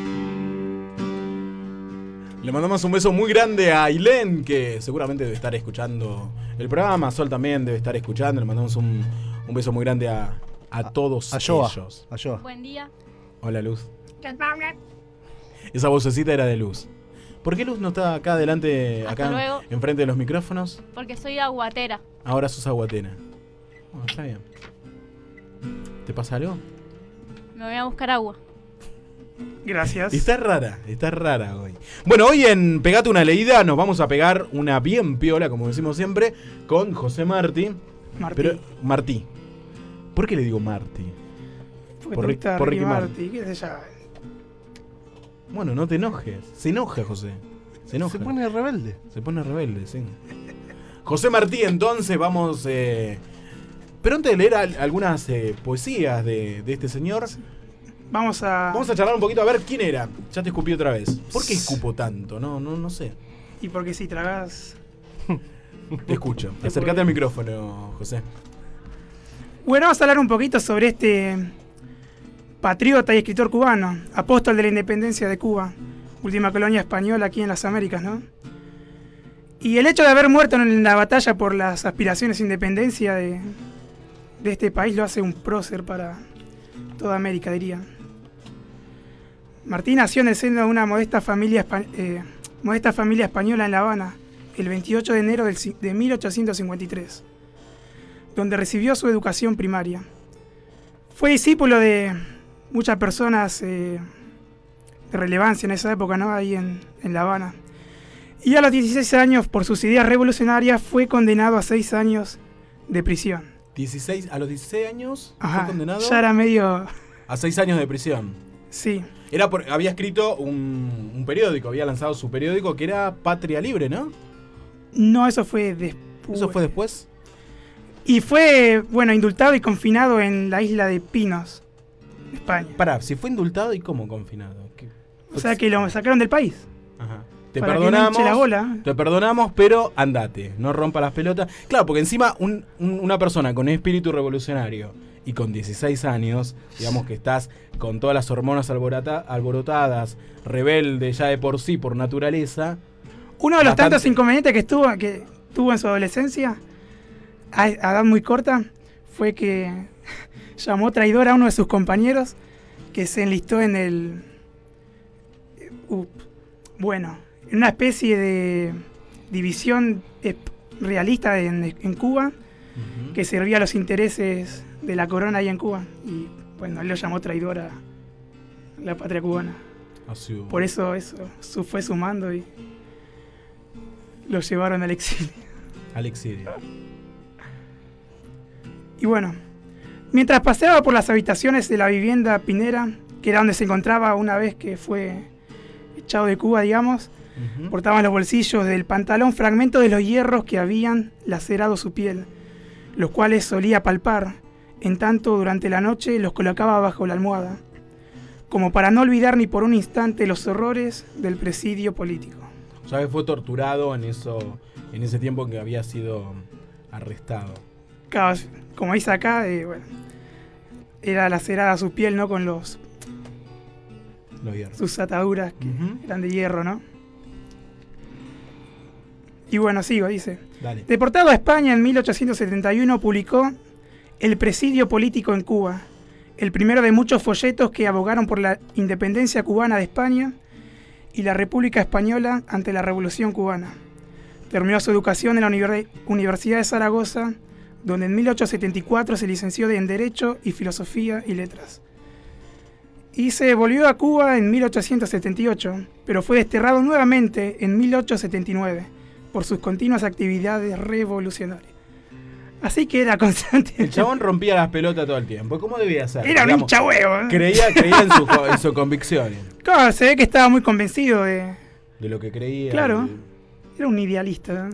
Le mandamos un beso muy grande a Ailén, que seguramente debe estar escuchando el programa. Sol también debe estar escuchando. Le mandamos un beso muy grande a todos ellos. A Joa. Buen día. Hola, Luz. Esa vocecita era de Luz. ¿Por qué Luz no está acá adelante, Hasta luego. enfrente de los micrófonos? Porque soy aguatera. Ahora sos aguatena. Bueno, está bien. ¿Te pasa algo? Me voy a buscar agua. Gracias. Está rara hoy. Bueno, hoy en Pegate una leída nos vamos a pegar una bien piola, como decimos siempre, con José Martí. Martí. ¿Por qué le digo Martí? Porque te gusta por Ricky Martí, qué sé yo. Bueno, no te enojes. Se enoja, José. Se enoja. Se pone rebelde. Se pone rebelde, sí. José Martí, entonces vamos... Pero antes de leer algunas poesías de este señor... Vamos a charlar un poquito a ver quién era. Ya te escupí otra vez. ¿Por qué escupo tanto? No sé. Y porque si tragás... Te escucho. Acércate al micrófono, José. Bueno, vamos a hablar un poquito sobre este patriota y escritor cubano, apóstol de la independencia de Cuba, última colonia española aquí en las Américas, ¿no? Y el hecho de haber muerto en la batalla por las aspiraciones de independencia de este país lo hace un prócer para toda América, diría. Martí nació en el seno de una modesta familia española en La Habana, el 28 de enero de 1853. Donde recibió su educación primaria. Fue discípulo de muchas personas de relevancia en esa época, ¿no? Ahí en La Habana. Y a los 16 años, por sus ideas revolucionarias, fue condenado a 6 años de prisión. A los 16 años Ajá, fue condenado ya era medio... a 6 años de prisión. Sí. Había escrito un periódico, había lanzado su periódico que era Patria Libre, ¿no? No, eso fue después. ¿Eso fue después? Y fue, bueno, indultado y confinado en la isla de Pinos, España. Pará, si fue indultado y cómo confinado. O sea que lo sacaron del país. Ajá. Te para que no hinche la bola. Te perdonamos, pero andate, no rompa las pelotas. Claro, porque encima una persona con espíritu revolucionario y con 16 años, digamos que estás con todas las hormonas alborotadas, rebelde ya de por sí, por naturaleza. Uno de los tantos inconvenientes que tuvo en su adolescencia, a edad muy corta, fue que llamó traidor a uno de sus compañeros que se enlistó en el... en una especie de división realista en Cuba, que servía a los intereses de la corona ahí en Cuba. Y bueno, él lo llamó traidor a la patria cubana. Por eso fue sumando y lo llevaron al exilio. Al exilio. Y bueno, mientras paseaba por las habitaciones de la vivienda Pinera, que era donde se encontraba una vez que fue echado de Cuba, digamos, portaba en los bolsillos del pantalón fragmentos de los hierros que habían lacerado su piel, los cuales solía palpar. En tanto, durante la noche los colocaba bajo la almohada, como para no olvidar ni por un instante los horrores del presidio político. O sea que fue torturado en ese tiempo en que había sido arrestado. Claro, como dice acá, era lacerada su piel, ¿no? Con sus ataduras que eran de hierro, ¿no? Y bueno, sigo, dice. Dale. Deportado a España en 1871, publicó El presidio político en Cuba, el primero de muchos folletos que abogaron por la independencia cubana de España y la República Española ante la Revolución Cubana. Terminó su educación en la Universidad de Zaragoza, donde en 1874 se licenció en Derecho y Filosofía y Letras. Y se volvió a Cuba en 1878, pero fue desterrado nuevamente en 1879 por sus continuas actividades revolucionarias. Así que era constante. El chabón rompía las pelotas todo el tiempo. ¿Cómo debía ser? Era un hincha huevo. Creía en sus convicciones. Claro, se ve que estaba muy convencido de lo que creía. Claro, era un idealista.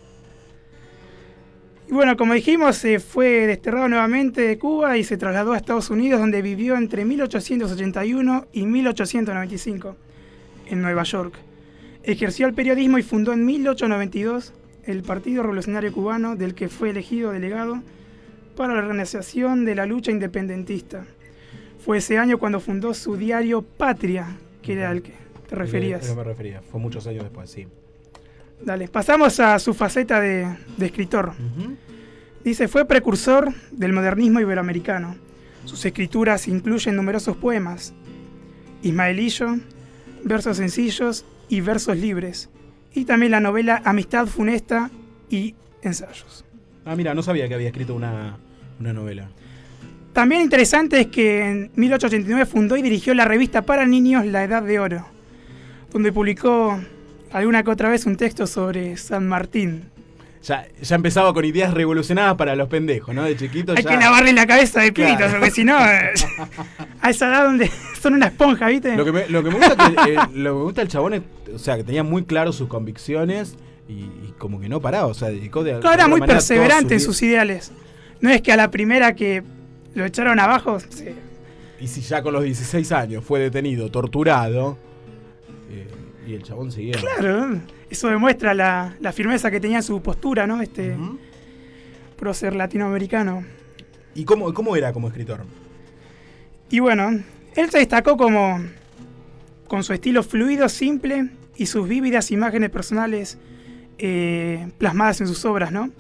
Y bueno, como dijimos, se fue desterrado nuevamente de Cuba y se trasladó a Estados Unidos, donde vivió entre 1881 y 1895, en Nueva York. Ejerció el periodismo y fundó en 1892 el Partido Revolucionario Cubano, del que fue elegido delegado para la organización de la lucha independentista. Fue ese año cuando fundó su diario Patria, que era al que te referías. No me refería, fue muchos años después, sí. Dale, pasamos a su faceta de escritor. Dice, fue precursor del modernismo iberoamericano. Sus escrituras incluyen numerosos poemas, ismaelillo, versos sencillos y versos libres, y también la novela Amistad Funesta y ensayos. Ah, mira, no sabía que había escrito una novela. También interesante es que en 1889 fundó y dirigió la revista para niños La Edad de Oro, donde publicó alguna que otra vez un texto sobre San Martín. Ya empezaba con ideas revolucionadas para los pendejos, ¿no? De chiquito Hay ya... que lavarle la cabeza de pibitos, Claro. porque si no, a esa edad donde son una esponja, ¿viste? Lo que me gusta lo que me gusta del chabón es, o sea, que tenía muy claro sus convicciones y como que no paraba, o sea, dedicó de Claro, era muy manera perseverante en toda su sus ideales. No es que a la primera que lo echaron abajo, vida. Y si ya con los 16 años fue detenido, torturado, y el chabón seguía. Claro, eso demuestra la firmeza que tenía en su postura, ¿no? Prócer latinoamericano. ¿Y cómo era como escritor? Y bueno, él se destacó con su estilo fluido, simple y sus vívidas imágenes personales plasmadas en sus obras, ¿no?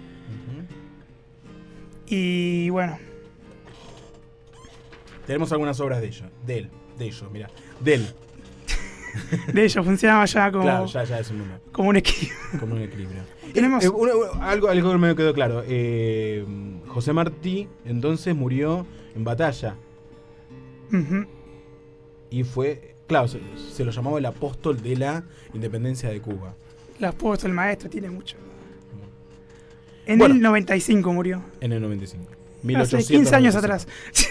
Y bueno. Tenemos algunas obras de él, mira, de él. De ellos funcionaba ya como, claro, ya es un número. Como un equilibrio. Como un equilibrio. Tenemos algo que me quedó claro. José Martí entonces murió en batalla. Y fue, claro, se lo llamaba el apóstol de la independencia de Cuba. El apóstol, el maestro, tiene mucho. En el 95 murió. En el 95. Hace 15 años atrás.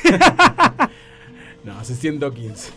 No, hace 115.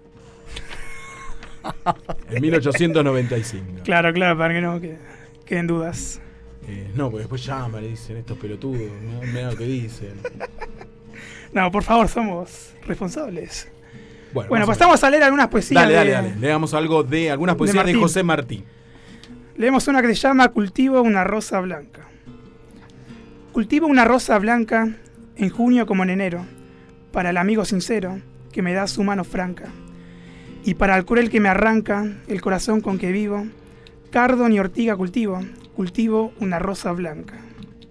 En 1895. Claro, para que no queden dudas. No, porque después llaman y dicen estos pelotudos, no mirá lo que dicen. No, por favor, somos responsables. Bueno, pasamos a leer algunas poesías. Dale. Leamos algo de algunas poesías de José Martí. Leemos una que se llama Cultivo una rosa blanca. Cultivo una rosa blanca en junio como en enero, para el amigo sincero que me da su mano franca, y para el cruel que me arranca el corazón con que vivo, cardo ni ortiga cultivo una rosa blanca.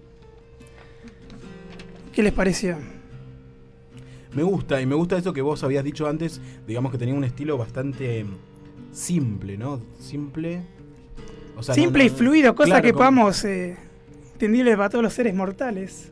¿Qué les pareció? Me gusta eso que vos habías dicho antes, digamos que tenía un estilo bastante simple, ¿no? Simple. O sea, simple y fluido, cosa que podamos entendible para todos los seres mortales.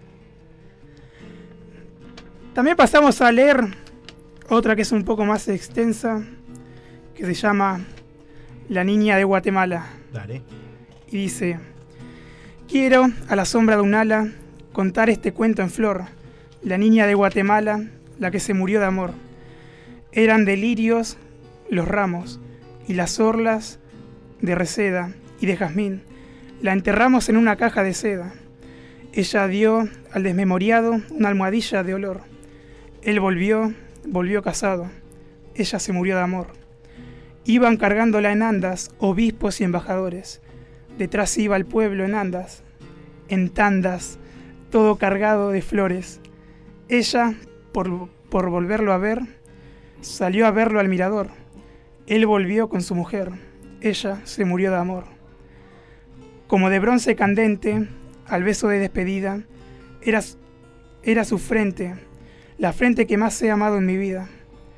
También pasamos a leer otra que es un poco más extensa, que se llama La niña de Guatemala. Dale. Y dice: quiero, a la sombra de un ala, contar este cuento en flor. La niña de Guatemala, la que se murió de amor. Eran delirios los ramos y las orlas de reseda y de jazmín. La enterramos en una caja de seda. Ella dio al desmemoriado una almohadilla de olor. Él volvió casado. Ella se murió de amor. Iban cargándola en andas obispos y embajadores. Detrás iba el pueblo en andas, en tandas, todo cargado de flores. Ella, por volverlo a ver, salió a verlo al mirador. Él volvió con su mujer. Ella se murió de amor. Como de bronce candente, al beso de despedida, era su frente, la frente que más he amado en mi vida.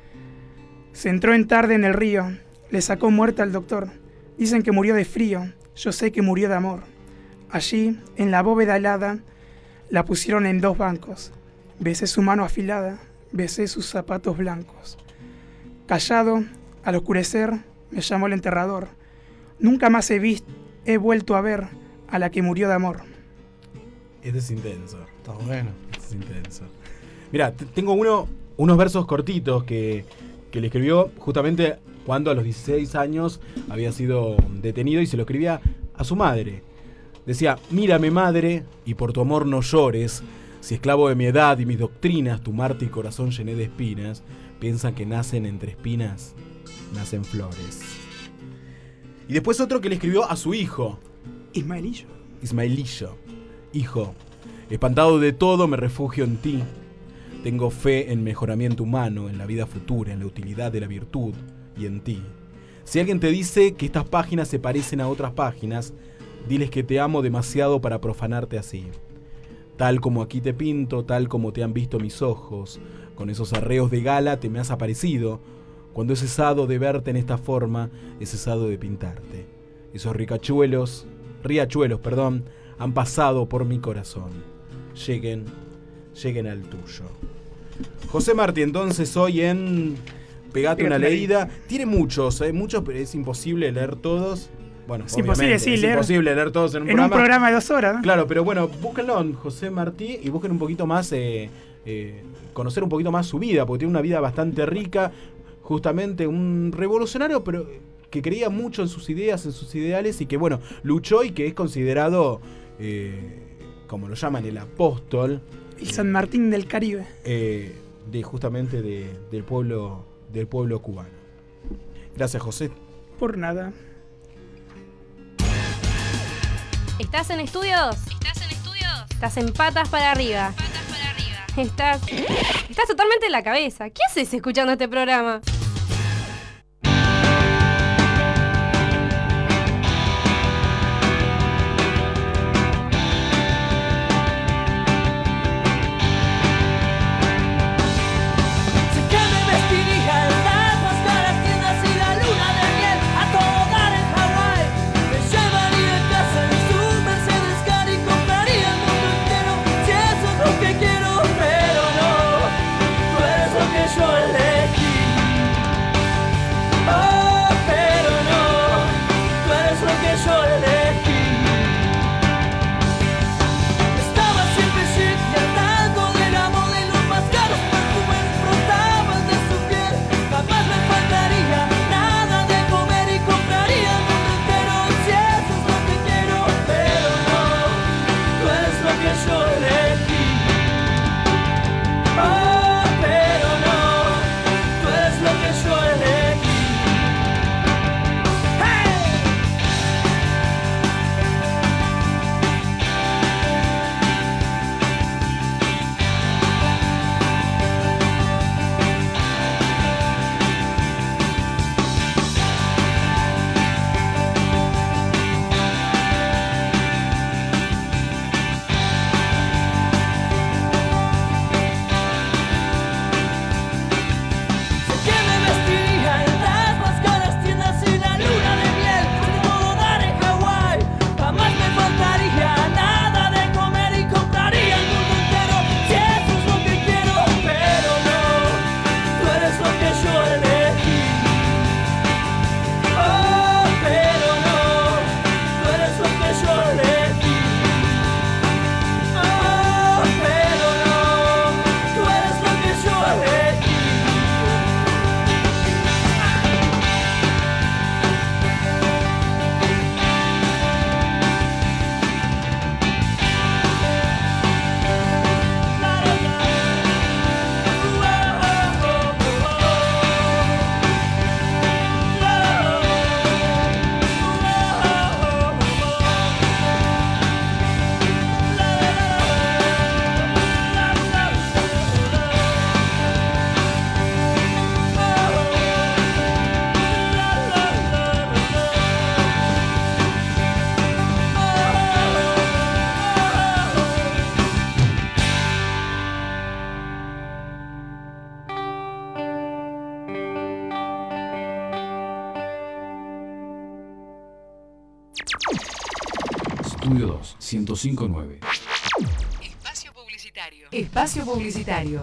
Se entró en tarde en el río, le sacó muerta al doctor. Dicen que murió de frío, yo sé que murió de amor. Allí, en la bóveda helada, la pusieron en 2 bancos. Besé su mano afilada, besé sus zapatos blancos. Callado, al oscurecer, me llamó el enterrador. Nunca más he vuelto a ver a la que murió de amor. Este es intenso. Está bueno. Este es intenso. Mira, tengo unos versos cortitos que le escribió justamente cuando a los 16 años había sido detenido y se lo escribía a su madre. Decía: mírame, madre, y por tu amor no llores. Si esclavo de mi edad y mis doctrinas, tu Marte y corazón llené de espinas, piensan que nacen entre espinas, nacen flores. Y después otro que le escribió a su hijo. Ismaelillo. Hijo, espantado de todo me refugio en ti. Tengo fe en mejoramiento humano, en la vida futura, en la utilidad de la virtud y en ti. Si alguien te dice que estas páginas se parecen a otras páginas, diles que te amo demasiado para profanarte así. Tal como aquí te pinto, tal como te han visto mis ojos, con esos arreos de gala te me has aparecido. Cuando he cesado de verte en esta forma, he cesado de pintarte. Esos riachuelos, han pasado por mi corazón. Lleguen al tuyo. José Martí, entonces, hoy en Pegate una leída. Tiene muchos, pero es imposible leer todos. Bueno, es imposible, sí, imposible leer todos en un programa de 2 horas, ¿no? Claro, pero bueno, búsquenlo en José Martí y busquen un poquito más, conocer un poquito más su vida, porque tiene una vida bastante rica, justamente un revolucionario, pero que creía mucho en sus ideas, en sus ideales, y que, bueno, luchó y que es considerado, como lo llaman, el apóstol. El San Martín del Caribe. Justamente del pueblo cubano. Gracias, José. Por nada. ¿Estás en estudios? Estás en patas para arriba. Estás totalmente en la cabeza. ¿Qué haces escuchando este programa? Yo elegí. Estudio 2, 105.9. Espacio publicitario. Espacio publicitario.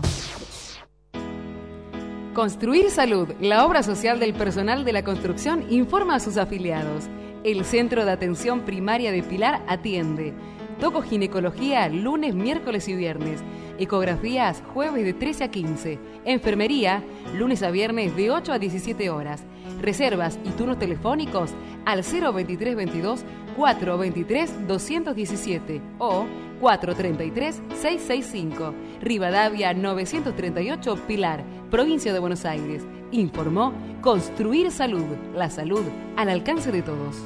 Construir Salud, la obra social del personal de la construcción, informa a sus afiliados. El Centro de Atención Primaria de Pilar atiende. Tocoginecología lunes, miércoles y viernes. Ecografías jueves de 13 a 15. Enfermería lunes a viernes de 8 a 17 horas. Reservas y turnos telefónicos al 02322 423 217 o 433 665. Rivadavia 938 Pilar, provincia de Buenos Aires. Informó Construir Salud, la salud al alcance de todos.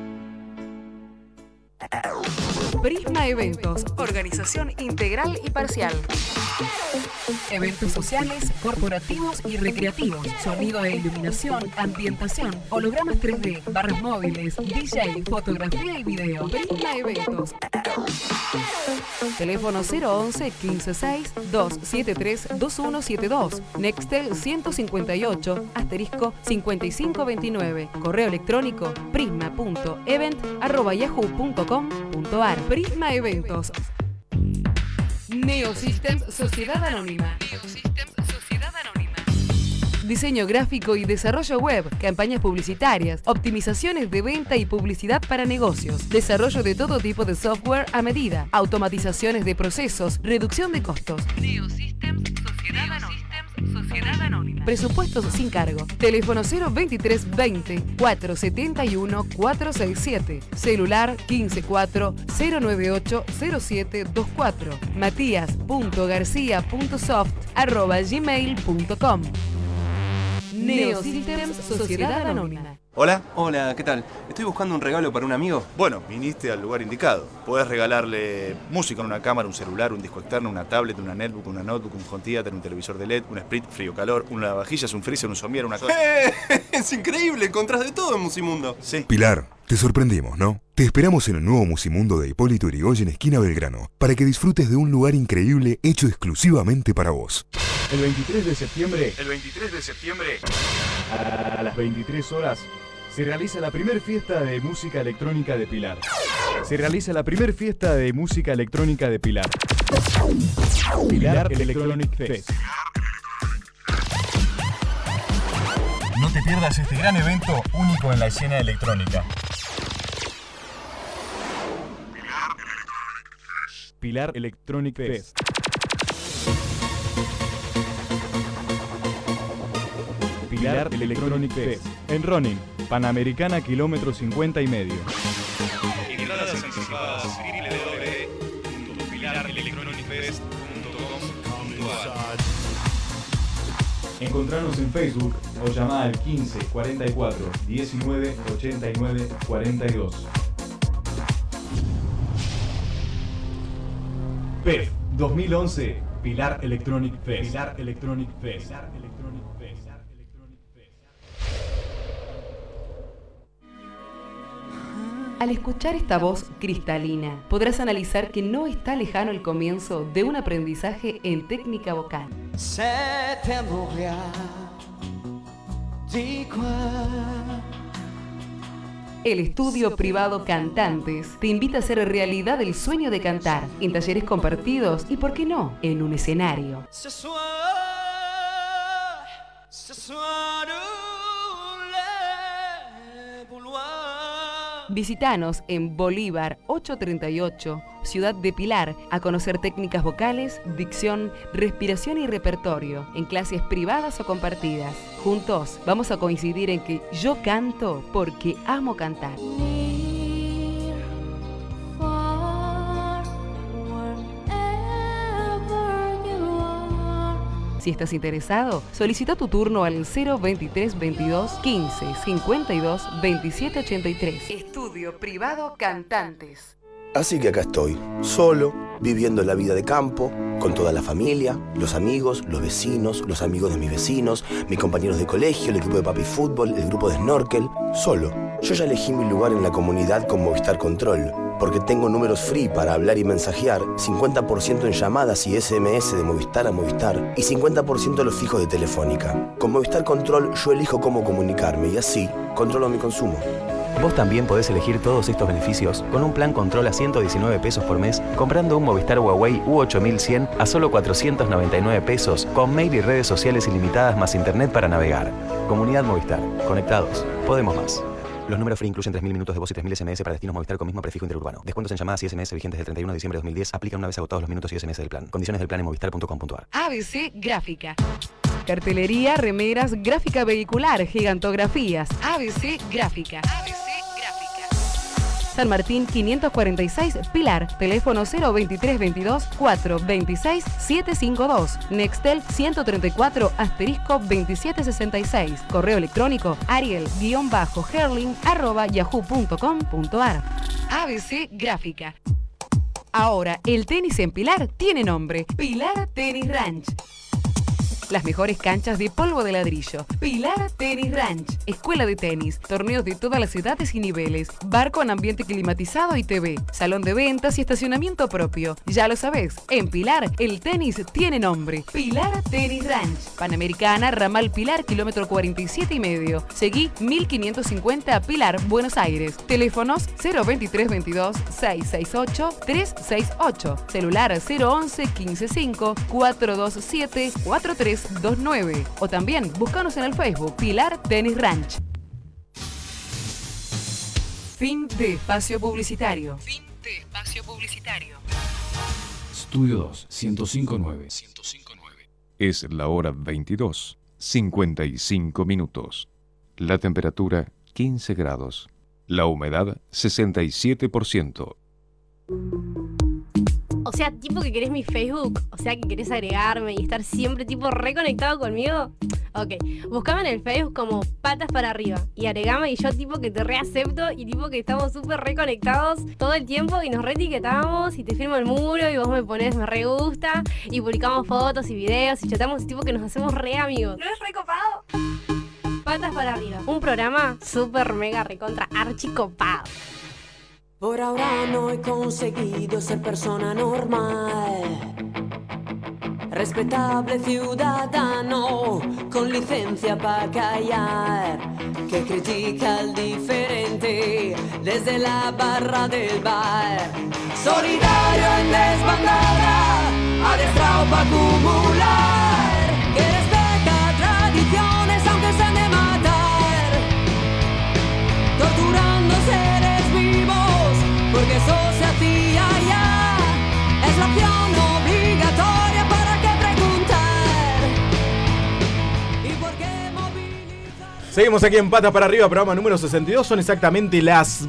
Prisma Eventos, organización integral y parcial. Eventos sociales, corporativos y recreativos. Sonido e iluminación, ambientación, hologramas 3D, barras móviles, DJ, fotografía y video. Prisma Eventos. Teléfono 011 156 273 2172. Nextel 158 *5529. Correo electrónico prisma.event@yahoo.com.ar. Prisma Eventos. Neosystems Sociedad Anónima. Diseño gráfico y desarrollo web, campañas publicitarias, optimizaciones de venta y publicidad para negocios, desarrollo de todo tipo de software a medida, automatizaciones de procesos, reducción de costos. Neosystems Sociedad Anónima. Presupuestos sin cargo. Teléfono 02320 471 467. Celular 154 098 0724. matías.garcia.soft@gmail.com. Neosystems Sociedad Anónima. Hola, ¿qué tal? Estoy buscando un regalo para un amigo. Bueno, viniste al lugar indicado. Podés regalarle música en una cámara, un celular, un disco externo, una tablet, una netbook, una notebook, un home theater, un televisor de LED, un split, frío-calor, una lavavajillas, un freezer, un somier, una cosa. Es increíble, encontrás de todo en Musimundo. Sí. Pilar, te sorprendimos, ¿no? Te esperamos en el nuevo Musimundo de Hipólito Yrigoyen, esquina Belgrano, para que disfrutes de un lugar increíble hecho exclusivamente para vos. El 23 de septiembre, a las 23 horas, se realiza la primer fiesta de música electrónica de Pilar. Pilar Electronic Fest. No te pierdas este gran evento único en la escena electrónica. Pilar Electronic Fest. Pilar Electronic Fest. En Ronin, Panamericana, kilómetro 50 y medio. Entradas anticipadas www.pilarelectronicfest.com.ar. Encontranos en Facebook o llama al 15 44 19 89 42. PEF 2011, Pilar Electronic Fest. Pilar Electronic Fest. Al escuchar esta voz cristalina, podrás analizar que no está lejano el comienzo de un aprendizaje en técnica vocal. El estudio privado Cantantes te invita a hacer realidad el sueño de cantar en talleres compartidos y, ¿por qué no?, en un escenario. Visítanos en Bolívar 838, Ciudad de Pilar, a conocer técnicas vocales, dicción, respiración y repertorio, en clases privadas o compartidas. Juntos vamos a coincidir en que yo canto porque amo cantar. Si estás interesado, solicita tu turno al 023 22 15 52 27 83. Estudio privado Cantantes. Así que acá estoy, solo, viviendo la vida de campo, con toda la familia, los amigos, los vecinos, los amigos de mis vecinos, mis compañeros de colegio, el equipo de papi fútbol, el grupo de snorkel, solo. Yo ya elegí mi lugar en la comunidad con Movistar Control, porque tengo números free para hablar y mensajear, 50% en llamadas y SMS de Movistar a Movistar y 50% en los fijos de Telefónica. Con Movistar Control yo elijo cómo comunicarme y así controlo mi consumo. Vos también podés elegir todos estos beneficios con un plan Control a 119 pesos por mes, comprando un Movistar Huawei U8100 a solo 499 pesos, con mail y redes sociales ilimitadas más internet para navegar. Comunidad Movistar. Conectados. Podemos más. Los números free incluyen 3.000 minutos de voz y 3.000 SMS para destinos Movistar con mismo prefijo interurbano. Descuentos en llamadas y SMS vigentes del 31 de diciembre de 2010. Aplican una vez agotados los minutos y SMS del plan. Condiciones del plan en movistar.com.ar. ABC Gráfica. Cartelería, remeras, gráfica vehicular, gigantografías. ABC Gráfica. San Martín 546 Pilar, teléfono 02322 426 752, Nextel 134 asterisco 2766, correo electrónico ariel_herling@yahoo.com.ar. ABC Gráfica. Ahora, el tenis en Pilar tiene nombre, Pilar Tenis Ranch. Las mejores canchas de polvo de ladrillo. Pilar Tenis Ranch. Escuela de tenis. Torneos de todas las edades y niveles. Bar con ambiente climatizado y TV. Salón de ventas y estacionamiento propio. Ya lo sabés. En Pilar, el tenis tiene nombre. Pilar Tenis Ranch. Panamericana, Ramal Pilar, kilómetro 47,5. Seguí 1550 Pilar, Buenos Aires. Teléfonos 02322 668 368. Celular 011 155 427 4329 o también búscanos en el Facebook Pilar Tenis Ranch. Fin de espacio publicitario. Estudio 2, 105.9. Es la hora 22, 55 minutos. La temperatura 15 grados. La humedad 67%. O sea, tipo que querés mi Facebook, o sea, que querés agregarme y estar siempre tipo reconectado conmigo. Ok, buscame en el Facebook como Patas para Arriba y agregame y yo tipo que te reacepto y tipo que estamos súper reconectados todo el tiempo y nos reetiquetamos y te firmo el muro y vos me pones me re gusta y publicamos fotos y videos y chatamos y tipo que nos hacemos re amigos. ¿No es recopado? Patas para Arriba, un programa súper mega recontra archicopado. Por ahora no he conseguido ser persona normal, respetable ciudadano con licencia para callar, que critica al diferente desde la barra del bar, solidario en desbandada, adestrado para acumular, que respeta tradiciones aunque se han de matar, torturando seres vivos. Porque eso se hacía ya, es la opción obligatoria para qué preguntar. ¿Y por qué movilizar? Seguimos aquí en Patas para Arriba, programa número 62. Son exactamente las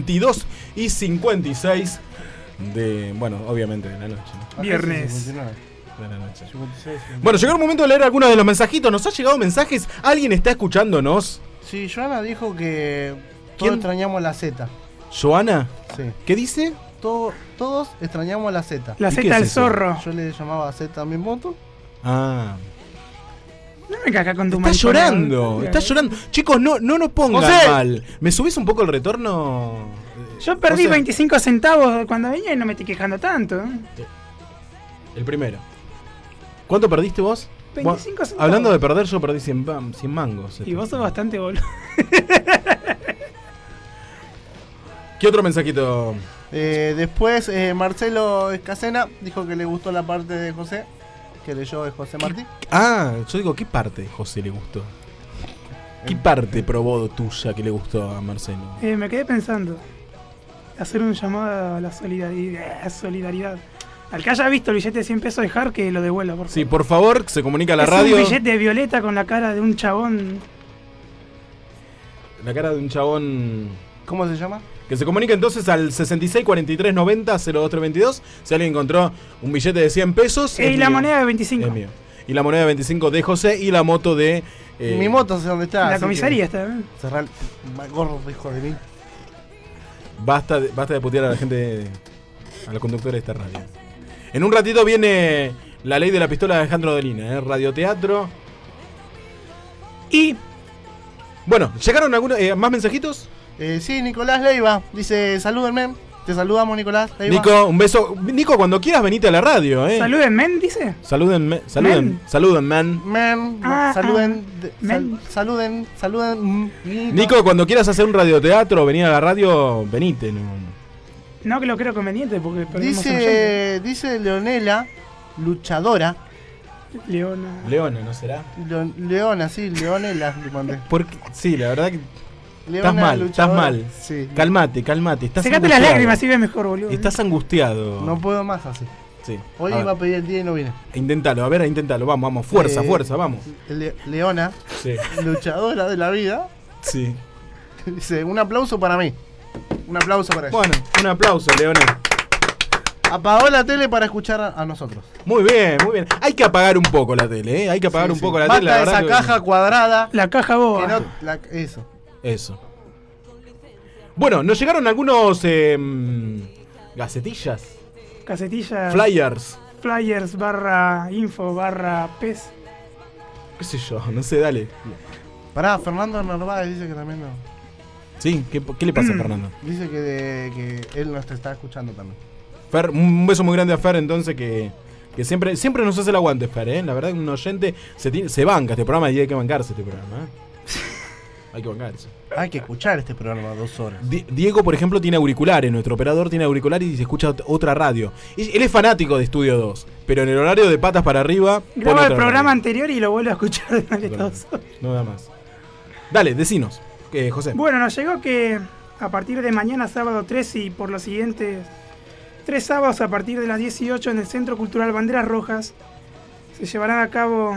22:56 de, bueno, obviamente de la noche, ¿no? Viernes. De la noche. Bueno, llegó el momento de leer algunos de los mensajitos. ¿Nos ha llegado mensajes? ¿Alguien está escuchándonos? Sí, Joana dijo que todos extrañamos la Z. ¿Joana? Sí. ¿Qué dice? Todos extrañamos la Z. La Z del zorro. Yo le llamaba Z a mi moto. Ah. No me cagas con tu Está llorando, está llorando. Chicos, no nos pongan mal. ¿Me subís un poco el retorno? Yo perdí 25 centavos cuando venía y no me estoy quejando tanto. El primero. ¿Cuánto perdiste vos? 25 centavos. Hablando de perder, yo perdí 100 mangos. Y vos sos bastante boludo. ¿Qué otro mensajito? Después Marcelo Escacena dijo que le gustó la parte de José, que leyó de José Martí. Yo digo, ¿qué parte de José le gustó? ¿Qué parte probó tuya que le gustó a Marcelo? Me quedé pensando. Hacer un llamado a la solidaridad. Al que haya visto el billete de 100 pesos, dejar que lo devuelva, por favor. Sí, por favor, se comunica a la es radio. Un billete violeta con la cara de un chabón. La cara de un chabón. ¿Cómo se llama? Que se comunica entonces al 66 43 90 0222. Si alguien encontró un billete de 100 pesos. Y la moneda de 25. Es mío. Y la moneda de 25 de José y la moto de. Mi moto sé dónde está. La comisaría está. Cerrar el gorro, hijo de mí. Basta de putear a la gente, a los conductores de esta radio. En un ratito viene La Ley de la Pistola de Alejandro Dolina, radioteatro. Y. Bueno, ¿llegaron algunos más mensajitos? Sí, Nicolás Leiva dice, salúdenme. Te saludamos, Nicolás. Ahí va. Nico, un beso. Nico, cuando quieras venite a la radio, Saluden, men, dice. Saluden, man. Men, saluden. Nico, cuando quieras hacer un radioteatro, venir a la radio, venite. No que lo creo conveniente porque perdimos un oyente. Dice Leonela, luchadora. Leona, ¿no será? Leona, sí, Leonela. Porque, sí, la verdad que Leona, estás mal. Sí. Calmate. Secate las lágrimas y ves mejor, boludo. Estás angustiado. No puedo más así. Sí. Hoy iba a pedir el día y no vine. Inténtalo, vamos. Fuerza, vamos. Leona, sí. Luchadora de la vida. Sí. Dice, un aplauso para mí. Un aplauso para ella. Bueno, un aplauso, Leona. Apagó la tele para escuchar a nosotros. Muy bien. Hay que apagar un poco la tele, ¿eh? Hay que apagar un poco la tele. Basta esa caja cuadrada. La caja boba. Eso. Bueno, nos llegaron algunos gacetillas. Flyers /info /pes. Qué sé yo, no sé, dale. Pará, Fernando Narváez dice que también no. Sí, ¿qué le pasa a Fernando? Dice que él nos está escuchando también. Fer, un beso muy grande a Fer, entonces, que siempre nos hace el aguante, Fer, ¿eh? La verdad, un oyente se banca este programa y hay que bancarse este programa, ¿eh? Hay que bancarse. Hay que escuchar este programa 2 horas. Diego, por ejemplo, tiene auriculares. Nuestro operador tiene auriculares y se escucha otra radio. Él es fanático de Estudio 2, pero en el horario de patas para arriba. Graba el programa anterior y lo vuelve a escuchar de todos. No da más. Dale, decinos, José. Bueno, nos llegó que a partir de mañana, sábado 3 y por los siguientes 3 sábados a partir de las 18 en el Centro Cultural Banderas Rojas se llevará a cabo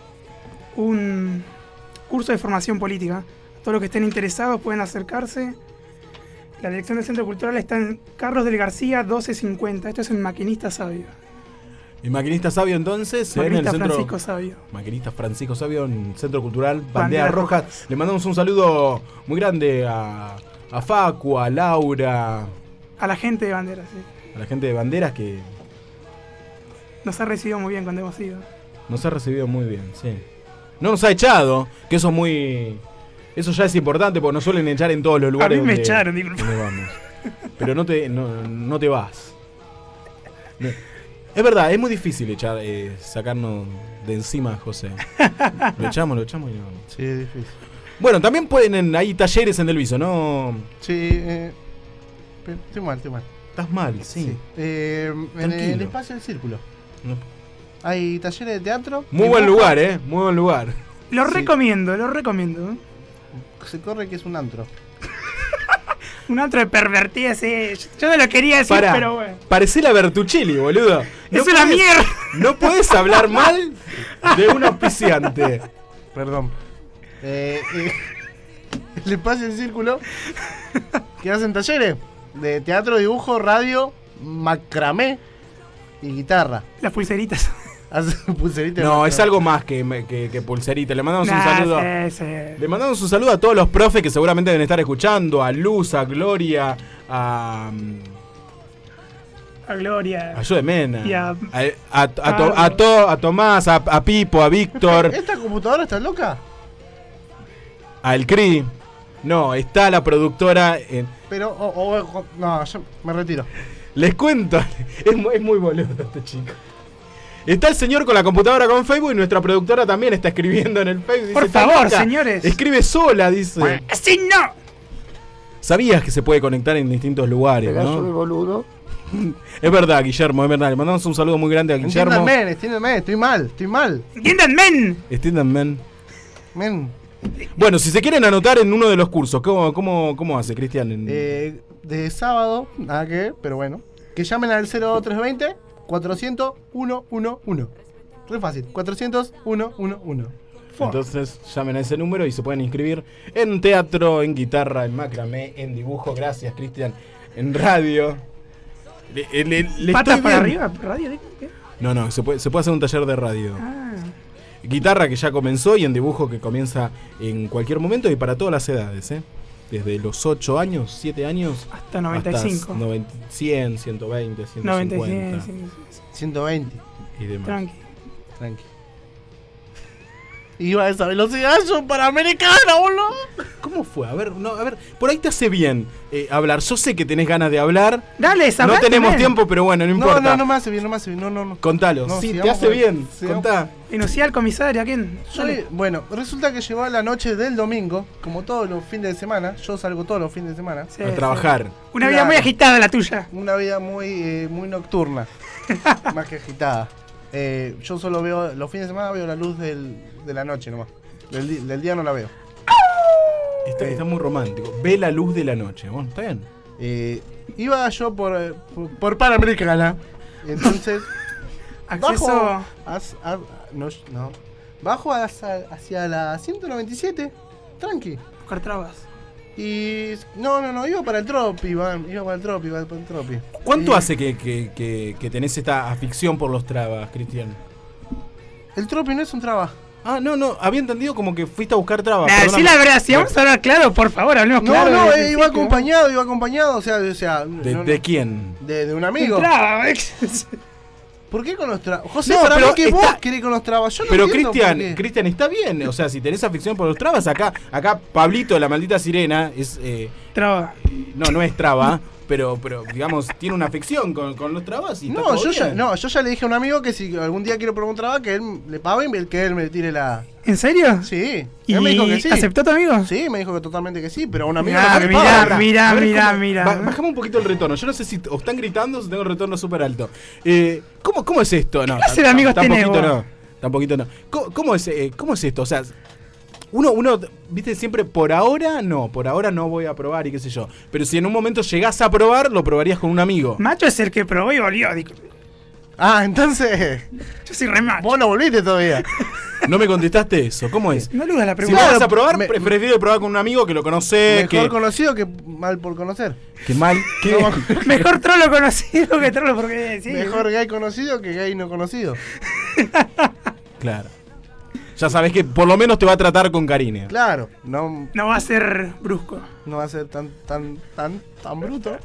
un curso de formación política. Todos los que estén interesados pueden acercarse. La dirección del Centro Cultural está en Carlos del García 1250. Esto es en Maquinista Sabio. Y Maquinista Sabio entonces Maquinista en el centro. Francisco Sabio. Maquinista Francisco Sabio en el Centro Cultural Banderas Rojas. Le mandamos un saludo muy grande a Facu, a Laura. A la gente de Banderas, sí. A la gente de Banderas que nos ha recibido muy bien cuando hemos ido. Nos ha recibido muy bien, sí. No nos ha echado, que eso es muy... Eso ya es importante porque nos suelen echar en todos los lugares. A mí me echaron, digo. Vamos. Pero no te vas. Es verdad, es muy difícil echar, sacarnos de encima, José. Lo echamos y no vamos. Sí, es difícil. Bueno, también hay talleres en Delviso, ¿no? Sí, estoy mal. Estás mal, sí. En el espacio del círculo. No. Hay talleres de teatro. Muy buen lugar, muy buen lugar. Lo recomiendo. Se corre que es un antro. Un antro de pervertidas, yo no lo quería decir, pero bueno. Parecé la Bertuccelli, boludo. ¡Es una mierda! No puedes hablar mal de un auspiciante. Perdón. El espacio del círculo que hacen talleres de teatro, dibujo, radio, macramé y guitarra. Las pulseritas. No, es algo más que pulserita. Le mandamos un saludo. Sí. Le mandamos un saludo a todos los profes que seguramente deben estar escuchando. A Luz, a Gloria, a Gloria. Ayúdeme. Y a Tomás, a Pipo, a Víctor. ¿Esta computadora está loca? Al CRI. No, está la productora en... Pero, no, yo me retiro. Les cuento, es muy boludo este chico. Está el señor con la computadora con Facebook y nuestra productora también está escribiendo en el Facebook. Por favor, señores. Escribe sola, dice. ¡Así no! Sabías que se puede conectar en distintos lugares, Pedazo ¿no? de boludo. Es verdad, Guillermo, es verdad. Le mandamos un saludo muy grande a Guillermo. Entiéndanme, estoy mal. ¡Entiéndanme! Men. Bueno, si se quieren anotar en uno de los cursos, ¿cómo hace, Cristian? De sábado, nada que ver, pero bueno. Que llamen al 0320 400 111. Re fácil, 400 111. Entonces llamen a ese número y se pueden inscribir en teatro, en guitarra, en macramé, en dibujo. Gracias, Cristian. En radio. ¿Patas para arriba? ¿Radio? ¿Qué? No, se puede hacer un taller de radio. Guitarra que ya comenzó y en dibujo que comienza en cualquier momento y para todas las edades, Desde los 8 años, 7 años hasta 95. Hasta 100, 120, 150. 90, 120. Y demás. Tranqui. Iba a esa velocidad, yo Panamericana, boludo. ¿Cómo fue? A ver, por ahí te hace bien hablar. Yo sé que tenés ganas de hablar. Dale, No tenemos tiempo, pero bueno, no importa. No me hace bien, no. Contalo. No, Sí, te sigamos hace con- bien. sigamos. Contá. Inuncial, comisaria, ¿quién? Bueno, resulta que llegó la noche del domingo, como todos los fines de semana. Yo salgo todos los fines de semana. Sí, A trabajar. Una vida muy agitada la tuya. Una vida muy nocturna. Más que agitada. Yo solo veo, los fines de semana veo la luz de la noche nomás. Del día no la veo. Está muy romántico. Ve la luz de la noche. Bueno, está bien. Iba yo por Panamericana. Entonces. Acceso. Bajo hacia la 197. Tranqui. Buscar trabas. Y. No, iba para el Tropi, iba para el Tropi. ¿Cuánto hace que tenés esta afición por los trabas, Cristian? El Tropi no es un traba. Ah, no, había entendido como que fuiste a buscar trabas. Sí, la verdad, si vamos a hablar claro, por favor, hablemos claro. Iba acompañado, o sea. ¿De quién? De un amigo. ¿Por qué con los trabas? José, No, para pero mí que está- vos querés con los trabas. Yo no Pero entiendo por qué. Cristian, está bien. O sea, si tenés afición por los trabas, acá Pablito de la maldita sirena es. Traba. No es traba, pero digamos, tiene una afición con los trabas y está todo bien. Yo ya le dije a un amigo que si algún día quiero probar un trabajo, que él le pague y que él me tire la. ¿En serio? Sí. ¿Y Él me dijo que sí. aceptó tu amigo? Sí, me dijo que totalmente que sí, pero a un amigo Mirá, no se le paga. Mira. Bajame un poquito el retorno. Yo no sé si o están gritando o si tengo el retorno súper alto. ¿Cómo es esto? No, ¿Qué clase de amigos tenés tampoco vos? no. Tampoco no. ¿Cómo es esto? O sea, uno, viste, siempre por ahora no voy a probar y qué sé yo. Pero si en un momento llegás a probar, lo probarías con un amigo. Macho es el que probó y volvió. Entonces. Yo soy re macho. Vos no volviste todavía. No me contestaste eso. ¿Cómo es? No le la Si pregunta. vas a probar, prefiero probar con un amigo que lo conocés. Mejor conocido que mal por conocer. Que mal. Mejor trolo conocido que trolo porque sí. Mejor gay conocido que gay no conocido. Claro. Ya sabés que por lo menos te va a tratar con cariño. Claro, no va a ser brusco. No va a ser tan bruto.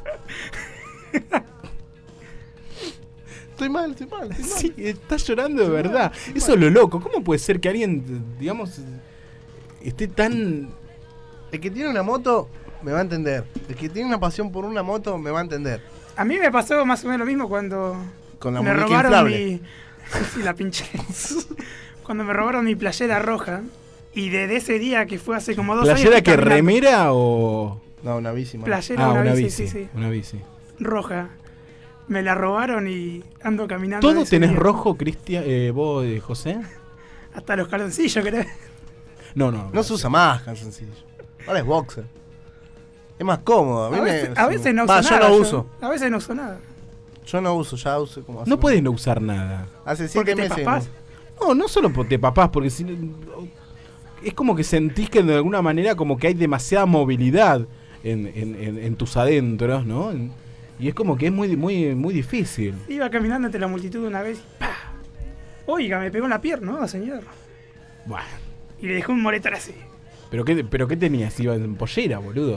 Estoy mal. Sí, estás llorando de verdad. Eso es lo loco. ¿Cómo puede ser que alguien, digamos, esté tan... El que tiene una moto me va a entender. El que tiene una pasión por una moto me va a entender. A mí me pasó más o menos lo mismo cuando Con la me muñeca robaron inflable. Sí, la pinché. Cuando me robaron mi playera roja. Y desde ese día que fue hace como 2 años. ¿Playera estoy que caminando. remera o...? No, una bici. man. Playera, una bici, sí. Una bici. Roja. Me la robaron y ando caminando. ¿Todo ese tenés día. rojo, Cristian? ¿Vos, José? Hasta los calzoncillos, ¿querés? No se usa más calzoncillo. Ahora es boxer. Es más cómodo. A veces no uso nada. Yo no uso. A veces no uso nada. Yo no uso, ya uso como hace. No puedes no usar nada. Hace 7 Porque te meses. papás. No solo te papás, porque es como que sentís que de alguna manera como que hay demasiada movilidad en tus adentros, ¿no? Y es como que es muy difícil. Iba caminando entre la multitud una vez y ¡pah! Oiga, me pegó en la pierna, ¿no, señor? Bueno. Y le dejó un moretón así. ¿Pero qué tenías? Iba en pollera, boludo.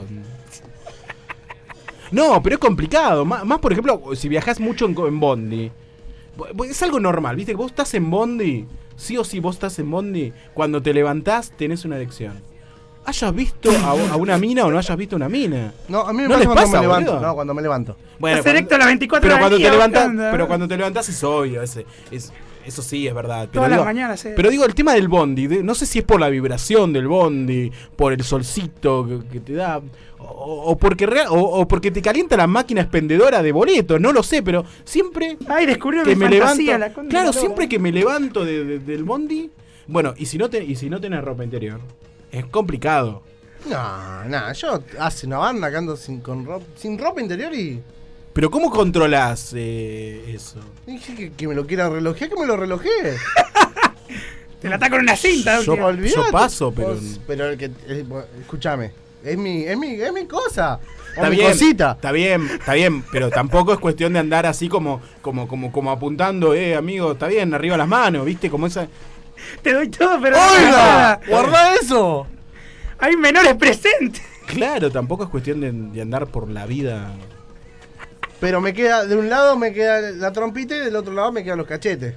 No, pero es complicado. Más por ejemplo, si viajás mucho en bondi. Es algo normal, ¿viste? Que vos estás en bondi. Sí o sí vos estás en bondi. Cuando te levantás tenés una elección. ¿Hayas visto a una mina o no hayas visto una mina? No, a mí me ¿No pasa les cuando pasa, me levanto. boludo? No, cuando me levanto. Bueno, Estás erecto a las 24 pero horas cuando del te día, levantás, ¿qué onda? pero cuando te levantás es obvio, eso sí es verdad. Pero Todas las digo, mañanas, Pero digo, el tema del bondi, no sé si es por la vibración del bondi, por el solcito que te da, o porque te calienta la máquina expendedora de boletos, no lo sé, pero siempre descubrió que mi me fantasía, levanto, la claro, condenadora. siempre que me levanto del bondi, bueno, y si no tenés ropa interior, es complicado. No, yo hace una banda que ando sin ropa interior y... Pero ¿cómo controlás eso? Dije que me lo quiera relojear, que me lo relojee. Te la está con una cinta. Yo paso, pero... Pero el que... escúchame, es mi cosa. Está mi bien, cosita. está bien, pero tampoco es cuestión de andar así como apuntando, amigo, está bien, arriba las manos, ¿viste? Como esa... Te doy todo, pero... ¡Oiga! ¡Guarda eso! Hay menores presentes. Claro, tampoco es cuestión de andar por la vida... Pero me queda, de un lado me queda la trompita y del otro lado me quedan los cachetes.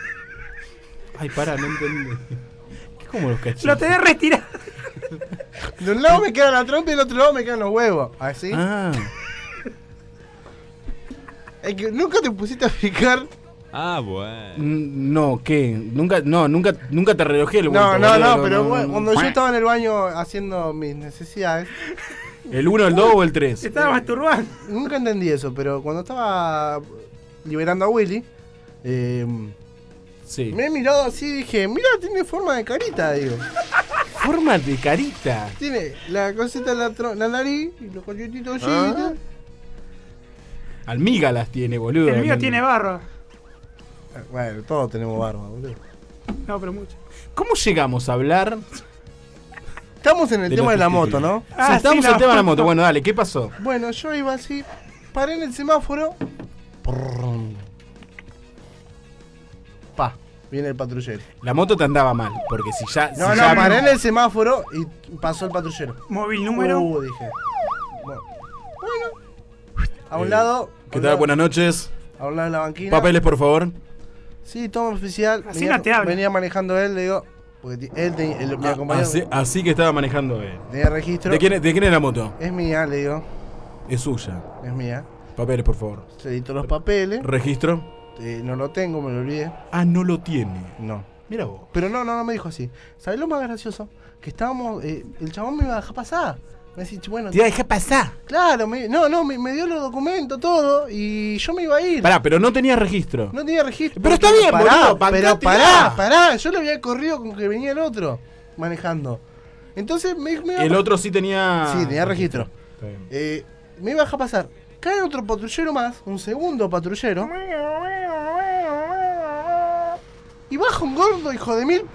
Ay, para, no entendí. ¿Qué como los cachetes? Lo tenés retirado. De un lado me queda la trompa y del otro lado me quedan los huevos. ¿Así? Ah. Es que nunca te pusiste a fijar. Ah, bueno. No, ¿qué? Nunca te relojé el No, vuelto, boludo, pero no. bueno, cuando yo estaba en el baño haciendo mis necesidades. ¿El 1, el 2 o el 3? Estaba masturbando. Nunca entendí eso, pero cuando estaba liberando a Willy, sí. me he mirado así y dije, mira, tiene forma de carita, digo. ¿Forma de carita? Tiene la cosita en la nariz y los cochetitos chiquitos. Almígalas tiene, boludo. El mío tiene barba. Bueno, todos tenemos barba, boludo. No, pero mucho. ¿Cómo llegamos a hablar? Estamos en el tema de la moto, ¿no? Sí, estamos en el tema de la moto. Bueno, dale, ¿qué pasó? Bueno, yo iba así, paré en el semáforo. Pa, viene el patrullero. La moto te andaba mal, porque si ya... No, si ya paré en el semáforo y pasó el patrullero. Móvil número. Dije. Bueno. A un lado. ¿Qué tal? Buenas noches. A un lado de la banquina. Papeles, por favor. Sí, toma oficial. Así no te habla. Venía manejando él, le digo. Porque mi acompañado. Así que estaba manejando él. Tenía registro. ¿De quién es la moto? Es mía, le digo. Es suya. Es mía. Papeles, por favor. Se editó los papeles. ¿Registro? No lo tengo, me lo olvidé. Ah, no lo tiene. No. Mira vos. Pero no me dijo así. ¿Sabés lo más gracioso? Que estábamos. El chabón me iba a dejar pasar. Me decía, bueno. ¿Te iba a dejar pasar? Claro, me dio los documentos, todo. Y yo me iba a ir. Pará, pero no tenía registro. No tenía registro. Pero está bien, boludo. Pero pará. Yo le había corrido con que venía el otro manejando. Entonces me iba El otro sí tenía. Sí, tenía registro. Me iba a dejar pasar. Cae otro patrullero más, un segundo patrullero. Y baja un gordo, hijo de mil.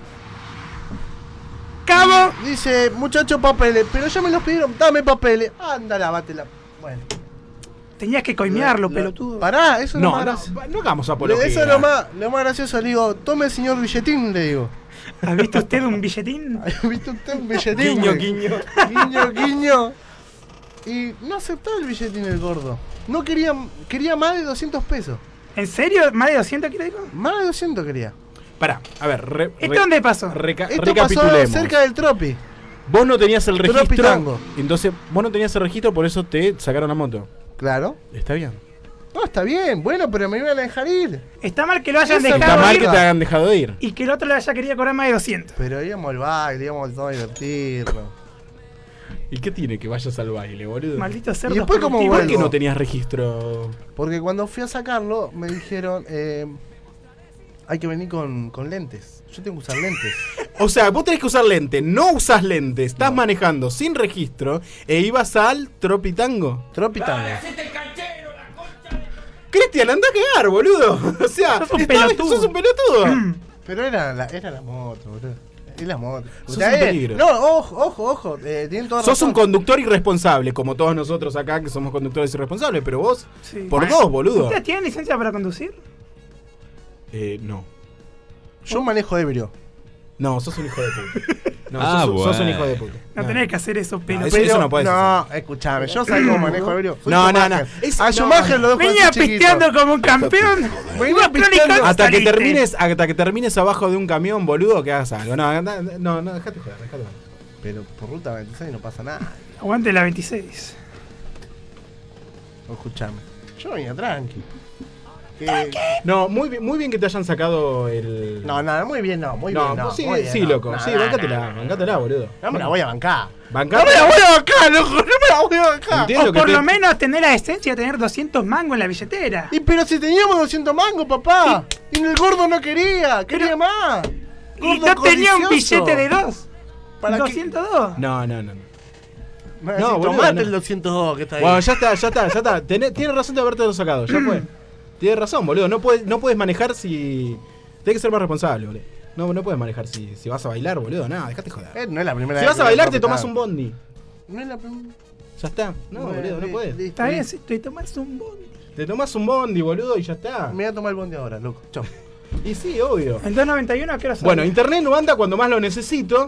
¡Cabo! Dice, muchacho, papeles. Pero ya me los pidieron, dame papeles. Anda, lávátela. Bueno. Tenías que coimearlo, pelotudo. Pará, eso no, es lo más gracioso. No hagamos apología. Eso es lo más gracioso. Le digo, tome, señor billetín, le digo. ¿Ha visto usted un billetín? ¿Ha visto usted un billetín? Guiño. Y no aceptaba el billetín el gordo. No quería más de 200 pesos. ¿En serio? ¿Más de 200 quiere decir? Más de 200 quería. Pará, a ver. ¿Esto dónde pasó? Esto pasó cerca del Tropi. Vos no tenías el registro. Tropitango. Entonces, vos no tenías el registro, por eso te sacaron la moto. Claro. Está bien. No, está bien. Bueno, pero me iban a dejar ir. Está mal que lo hayan Está dejado mal ir que te hayan dejado ir. y que el otro le haya querido cobrar más de 200. Pero íbamos al baile, íbamos todos a divertirnos. ¿Y qué tiene que vayas al baile, boludo? Maldito cerdo. Y después, ¿cómo ¿Por vuelvo? qué no tenías registro? Porque cuando fui a sacarlo, me dijeron, hay que venir con lentes. Yo tengo que usar lentes. O sea, vos tenés que usar lentes, no usas lentes, estás manejando sin registro e ibas al Tropitango. Tropitango. Cristian, anda a cagar, boludo. O sea, sos un pelotudo. Sos un pelotudo. Pero era la moto, boludo. Es la moto. Sos un peligro. No, ojo. Tienen toda Sos razón. un conductor irresponsable, como todos nosotros acá que somos conductores irresponsables, pero vos, por dos, boludo. ¿Ustedes tienen licencia para conducir? No. Yo manejo ebrio. No, sos un hijo de puta. No, sos un hijo de puta. No tenés que hacer eso, pero. Eso no puedes hacer. Escuchame, yo salgo como manejo ebrio. No. A Schumacher lo dejo Venía así chiquito. pisteando como un campeón. Venía pisteando. Hasta que termines abajo de un camión, boludo, que hagas algo. No, dejate joder. Pero por ruta 26 no pasa nada. Aguante la 26. Escuchame. Yo venía tranqui. No, muy bien que te hayan sacado el. No, muy bien, muy bien. Sí, loco. Bancátela, boludo. No me la voy a bancar. ¿Bancátela? No me la voy a bancar, loco. No me la voy a bancar. Entiendo O por lo menos tener la decencia de tener 200 mangos en la billetera. Y pero si teníamos 200 mangos, papá. Y el gordo no quería más. Y Gordo no tenía un codicioso. billete de 2. ¿Para 202. No. No, tomate el 202 que está ahí. Bueno, ya está. Tienes razón de haberte sacado, ya fue. Tienes razón, boludo. No puedes manejar si. Tienes que ser más responsable, boludo. No puedes manejar si vas a bailar, boludo. No, dejate joder. No es la primera si vez. vas a bailar, te tomás un bondi. No es la primera. Ya está. No, boludo, no puedes. Está bien, si te tomás un bondi. Te tomás un bondi, boludo, y ya está. Me voy a tomar el bondi ahora, loco. Chau. Y sí, obvio. El 291, ¿a qué hora sale? Bueno, internet no anda cuando más lo necesito.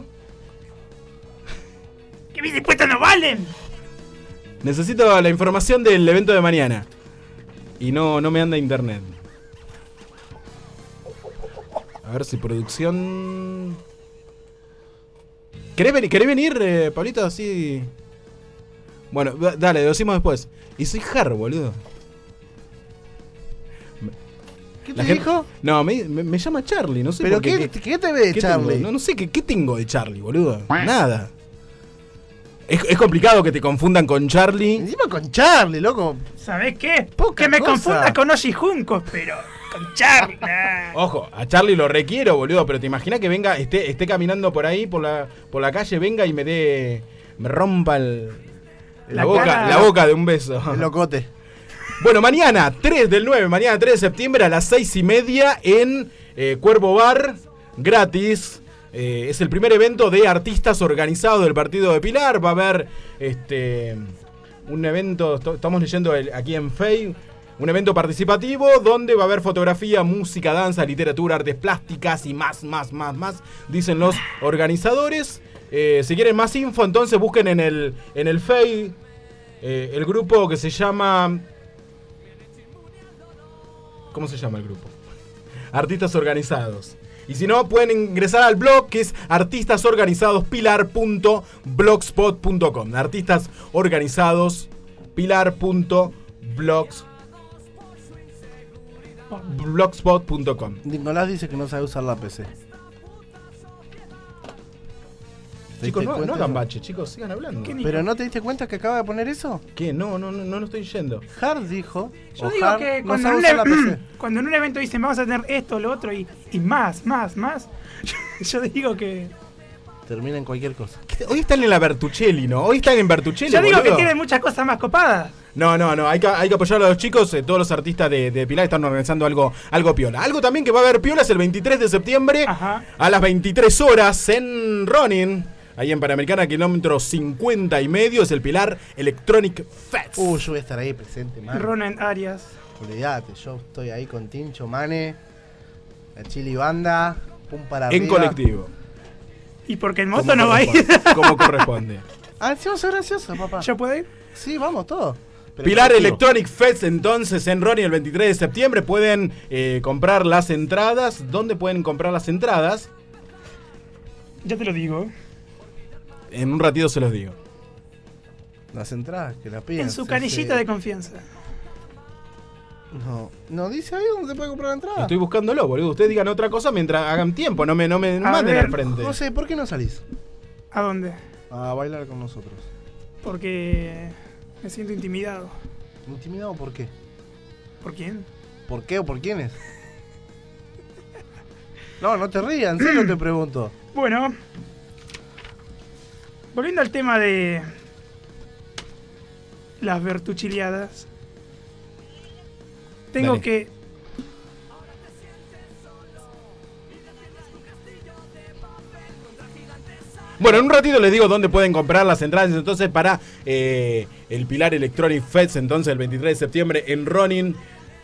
¡Que mis impuestos no valen! Necesito la información del evento de mañana. Y no me anda internet. A ver si producción. ¿Querés venir, Pablito? Así. Bueno, dale, lo decimos después. Y soy Har, boludo. ¿Qué te dijo? No, me llama Charlie, no sé ¿Pero por qué. qué te ve de Charlie? No sé, ¿qué tengo de Charlie, boludo? Nada. Es complicado que te confundan con Charlie. Encima con Charlie, loco. ¿Sabés qué? Poca que me cosa. confunda con Oshi Juncos, pero con Charlie. Nah. Ojo, a Charlie lo requiero, boludo, pero te imaginas que venga, esté caminando por ahí, por la calle, venga y me rompa la boca de un beso. El locote. Bueno, mañana 3 del 9, mañana 3 de septiembre a las 6:30 en Cuervo Bar, gratis. Es el primer evento de artistas organizado del partido de Pilar. Va a haber un evento, estamos leyendo aquí en Facebook, un evento participativo donde va a haber fotografía, música, danza, literatura, artes plásticas y más, dicen los organizadores. Si quieren más info, entonces busquen en el Facebook el grupo que se llama... ¿Cómo se llama el grupo? Artistas Organizados. Y si no, pueden ingresar al blog que es artistasorganizadospilar.blogspot.com. artistasorganizadospilar.blogspot.com. Nicolás dice que no sabe usar la PC. Chicos, no hagan bache, chicos, sigan hablando. ¿Pero no te diste cuenta que acaba de poner eso? ¿Qué? No lo estoy yendo. Hard dijo. Yo digo que cuando en un evento dicen vamos a tener esto, lo otro y más, yo digo que... Termina en cualquier cosa. Hoy están en la Bertuccelli, ¿no? Hoy están en Bertuccelli, yo digo boludo. que tienen muchas cosas más copadas. No, hay que apoyar a los chicos. Todos los artistas de Pilar están organizando algo piola. Algo también que va a haber piola es el 23 de septiembre a las 23 horas en Ronin. Ahí en Panamericana, kilómetro 50 y medio, es el Pilar Electronic Fest. Yo voy a estar ahí presente, man. Ronen Arias. Olvídate, yo estoy ahí con Tincho, Mane, la Chili Banda, pum para arriba. En colectivo. Y porque el moto no va a ir. Como corresponde. Encima soy gracioso, papá. ¿Yo puedo ir? Sí, vamos todos. Pilar Electronic Fest, entonces, en Ronin el 23 de septiembre. Pueden comprar las entradas. ¿Dónde pueden comprar las entradas? Ya te lo digo. En un ratito se los digo. Las entradas, que la piden. En su canillita de confianza. No dice ahí dónde se puede comprar la entrada. Estoy buscándolo, boludo. Ustedes digan otra cosa mientras hagan tiempo. No me manden al frente. No sé, ¿por qué no salís? ¿A dónde? A bailar con nosotros. Porque me siento intimidado. ¿Intimidado por qué? ¿Por quién? ¿Por qué o por quiénes? No te rías, en serio te pregunto. Bueno, volviendo al tema de las bertuchileadas, tengo que... Bueno, en un ratito les digo dónde pueden comprar las entradas entonces para el Pilar Electronic Fest, entonces el 23 de septiembre en Ronin.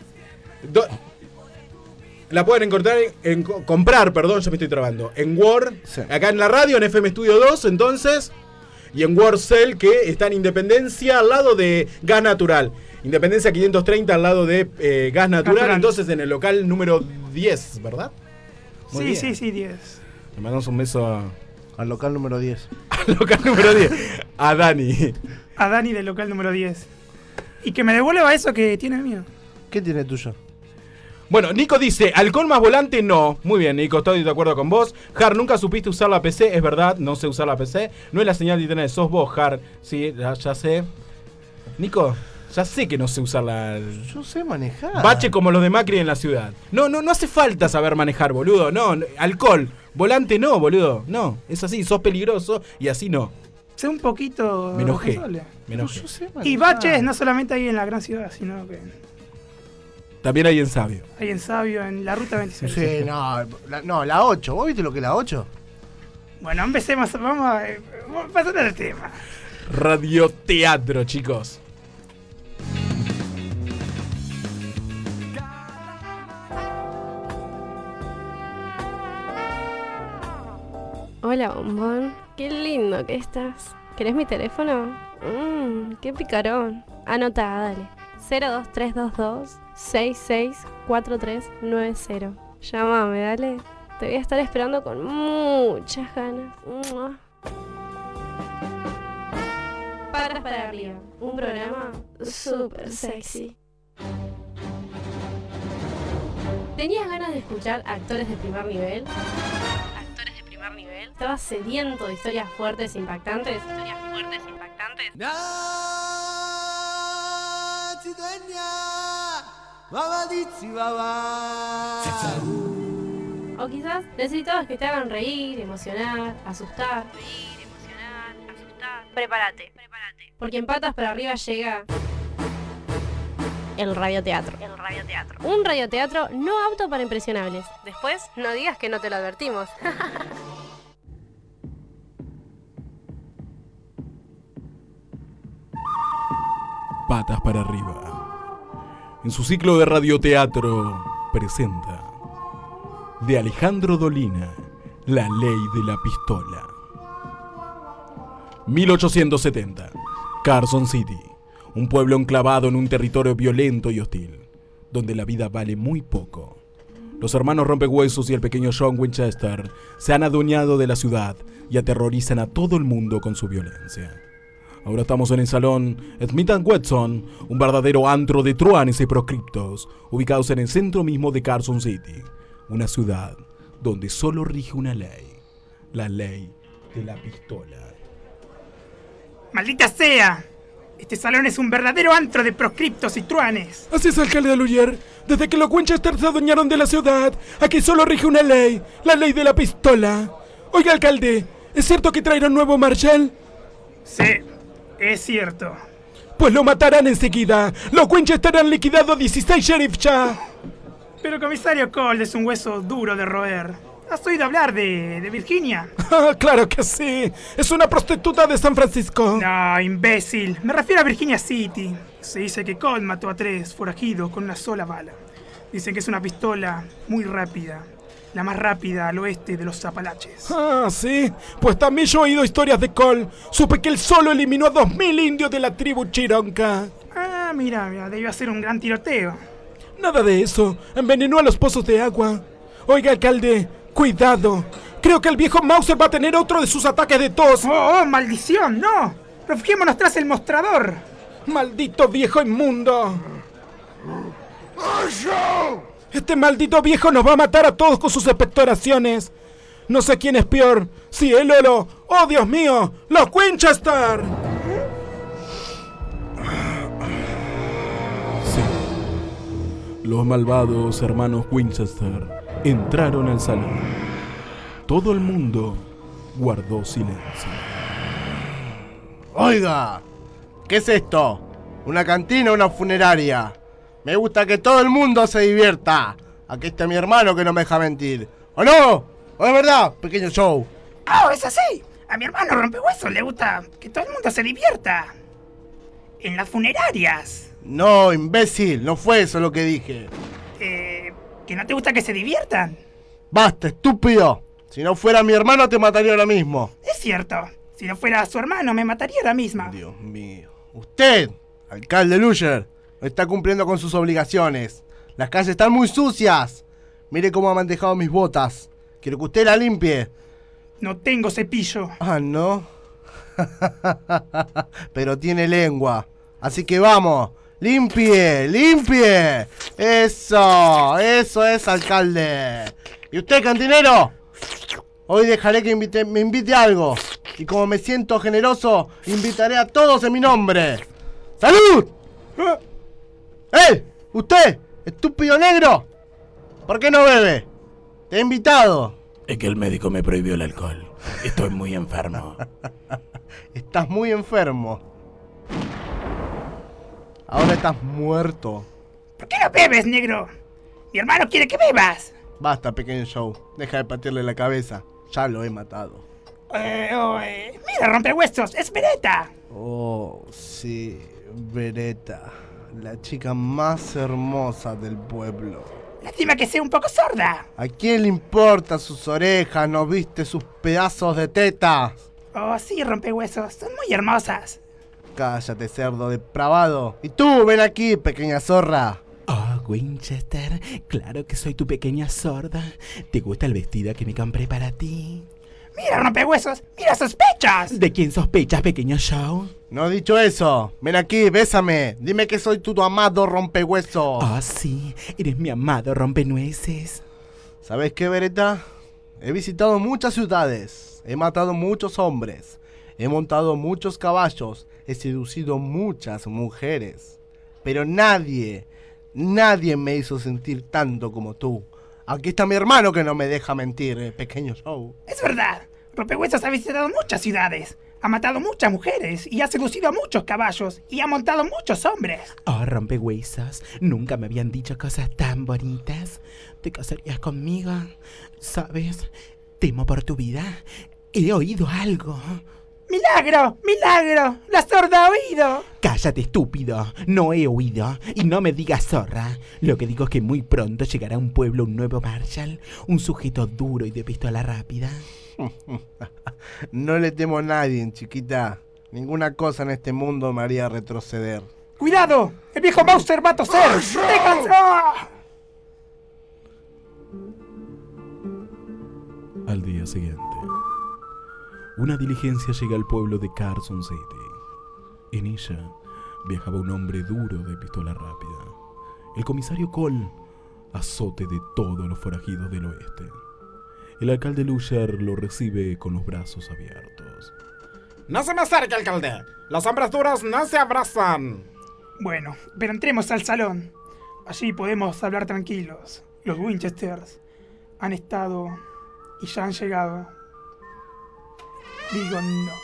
La pueden comprar, ya me estoy trabando, en Word, acá en la radio, en FM Studio 2, entonces, y en Wordcell, que está en Independencia, al lado de Gas Natural. Independencia 530, al lado de Gas Natural, entonces en el local número 10, ¿verdad? Muy bien. Sí, 10. Le mandamos un beso al local número 10. Al local número 10, a Dani. A Dani del local número 10. Y que me devuelva eso que tiene el mío. ¿Qué tiene tuyo? Bueno, Nico dice, alcohol más volante no. Muy bien, Nico, estoy de acuerdo con vos. Har, nunca supiste usar la PC, es verdad, no sé usar la PC. No es la señal de internet, sos vos, Har. Sí, ya sé. Nico, ya sé que no sé usar la... Yo sé manejar. Bache como los de Macri en la ciudad. No hace falta saber manejar, boludo. No, alcohol, volante no, boludo. No, es así, sos peligroso y así no. Sé un poquito... Me enojé. Yo sé manejar. Y baches no solamente ahí en la gran ciudad, sino que... También hay en Sabio. Hay en Sabio, en la ruta 26. Sí, la 8. ¿Vos viste lo que es la 8? Bueno, empecemos. Vamos a pasar al tema. Radioteatro, chicos. Hola, bombón. Qué lindo que estás. ¿Querés mi teléfono? Qué picarón. Anota, dale. 02322 664390. Llámame, dale. Te voy a estar esperando con muchas ganas. Patas para arriba, un programa súper sexy. ¿Tenías ganas de escuchar actores de primer nivel? ¿Actores de primer nivel? ¿Estabas sediento de historias fuertes e impactantes? ¿Historias fuertes e impactantes? O quizás necesitabas que te hagan reír, emocionar, asustar. Prepárate. Porque en Patas para arriba llega el radioteatro. Un radioteatro no apto para impresionables. Después, no digas que no te lo advertimos. Patas para arriba. En su ciclo de radioteatro presenta de Alejandro Dolina, La ley de la pistola. 1870. Carson City, un pueblo enclavado en un territorio violento y hostil, donde la vida vale muy poco. Los hermanos Rompehuesos y el pequeño John Winchester se han adueñado de la ciudad y aterrorizan a todo el mundo con su violencia. Ahora estamos en el salón Smith & Wesson, un verdadero antro de truanes y proscriptos, ubicados en el centro mismo de Carson City, una ciudad donde solo rige una ley, la ley de la pistola. ¡Maldita sea! Este salón es un verdadero antro de proscriptos y truanes. Así es, alcalde de Luyer. Desde que los Winchester se adueñaron de la ciudad, aquí solo rige una ley, la ley de la pistola. Oiga, alcalde, ¿es cierto que traerán nuevo Marshall? Sí, es cierto. Pues lo matarán enseguida. Los Winchester han liquidado a 16 sheriffs ya. Pero comisario Cold es un hueso duro de roer. ¿Has oído hablar de Virginia? Claro que sí. Es una prostituta de San Francisco. No, imbécil. Me refiero a Virginia City. Se dice que Cold mató a 3 forajidos con una sola bala. Dicen que es una pistola muy rápida. La más rápida al oeste de los Apalaches. Ah, sí. Pues también yo he oído historias de Cold. Supe que él solo eliminó a 2000 indios de la tribu Chironca. Ah, mira, debió hacer un gran tiroteo. Nada de eso. Envenenó a los pozos de agua. Oiga, alcalde, cuidado. Creo que el viejo Mauser va a tener otro de sus ataques de tos. ¡Oh, maldición! ¡No! Refugiémonos tras el mostrador. ¡Maldito viejo inmundo! Este maldito viejo nos va a matar a todos con sus expectoraciones. No sé quién es peor, si él o lo... ¡Oh, Dios mío! ¡Los Winchester! Sí. Los malvados hermanos Winchester entraron al salón. Todo el mundo guardó silencio. Oiga, ¿qué es esto? ¿Una cantina o una funeraria? Me gusta que todo el mundo se divierta. Aquí está mi hermano que no me deja mentir. ¿O no? ¿O es verdad, pequeño show? ¡Oh, es así! A mi hermano Rompehuesos le gusta que todo el mundo se divierta. En las funerarias. No, imbécil, no fue eso lo que dije. ¿Que no te gusta que se diviertan? Basta, estúpido. Si no fuera mi hermano te mataría ahora mismo. Es cierto. Si no fuera su hermano me mataría ahora misma. Dios mío. Usted, alcalde Luyer, no está cumpliendo con sus obligaciones. Las calles están muy sucias. Mire cómo han dejado mis botas. Quiero que usted la limpie. No tengo cepillo. Ah, ¿no? Pero tiene lengua. Así que vamos. ¡Limpie! ¡Limpie! ¡Eso! ¡Eso es, alcalde! ¿Y usted, cantinero? Hoy dejaré que me invite a algo. Y como me siento generoso, invitaré a todos en mi nombre. ¡Salud! ¿Usted? ¿Estúpido negro? ¿Por qué no bebe? Te he invitado. Es que el médico me prohibió el alcohol. Estoy muy enfermo. Estás muy enfermo. Ahora estás muerto. ¿Por qué no bebes, negro? Mi hermano quiere que bebas. Basta, pequeño show. Deja de patearle la cabeza. Ya lo he matado. Mira, Rompehuesos, es Beretta. Oh, sí, Beretta. La chica más hermosa del pueblo. Lástima que sea un poco sorda. ¿A quién le importa sus orejas? ¿No viste sus pedazos de tetas? Oh, sí, Rompehuesos, son muy hermosas. Cállate, cerdo depravado. Y tú, ven aquí, pequeña zorra. Oh, Winchester, claro que soy tu pequeña sorda. ¿Te gusta el vestido que me compré para ti? Mira, Mira, rompehuesos, mira, sospechas. ¿De quién sospechas, pequeño Shaw? No he dicho eso. Ven aquí, bésame. Dime que soy tu amado rompehuesos. Ah, sí, eres mi amado rompenueces. ¿Sabes qué, Beretta? He visitado muchas ciudades. He matado muchos hombres. He montado muchos caballos. He seducido muchas mujeres. Pero nadie me hizo sentir tanto como tú. Aquí está mi hermano que no me deja mentir, pequeño Shaw. Es verdad. Rompehuesos ha visitado muchas ciudades. Ha matado muchas mujeres y ha seducido a muchos caballos y ha montado muchos hombres. Oh, rompehuesos, nunca me habían dicho cosas tan bonitas. ¿Te casarías conmigo? ¿Sabes? Temo por tu vida. He oído algo. ¡Milagro! ¡Milagro! ¡La sorda ha oído! Cállate, estúpido. No he oído. Y no me digas zorra. Lo que digo es que muy pronto llegará a un pueblo un nuevo Marshall. Un sujeto duro y de pistola rápida. No le temo a nadie, chiquita. Ninguna cosa en este mundo me haría retroceder. ¡Cuidado! ¡El viejo Mauser va a toser! ¡Déjenlo! Al día siguiente, una diligencia llega al pueblo de Carson City. En ella viajaba un hombre duro de pistola rápida, el comisario Cole, azote de todos los forajidos del oeste. El alcalde Lusher lo recibe con los brazos abiertos. ¡No se me acerque, alcalde! ¡Los hombres duros no se abrazan! Bueno, pero entremos al salón. Allí podemos hablar tranquilos. Los Winchesters han estado y ya han llegado. Digo no.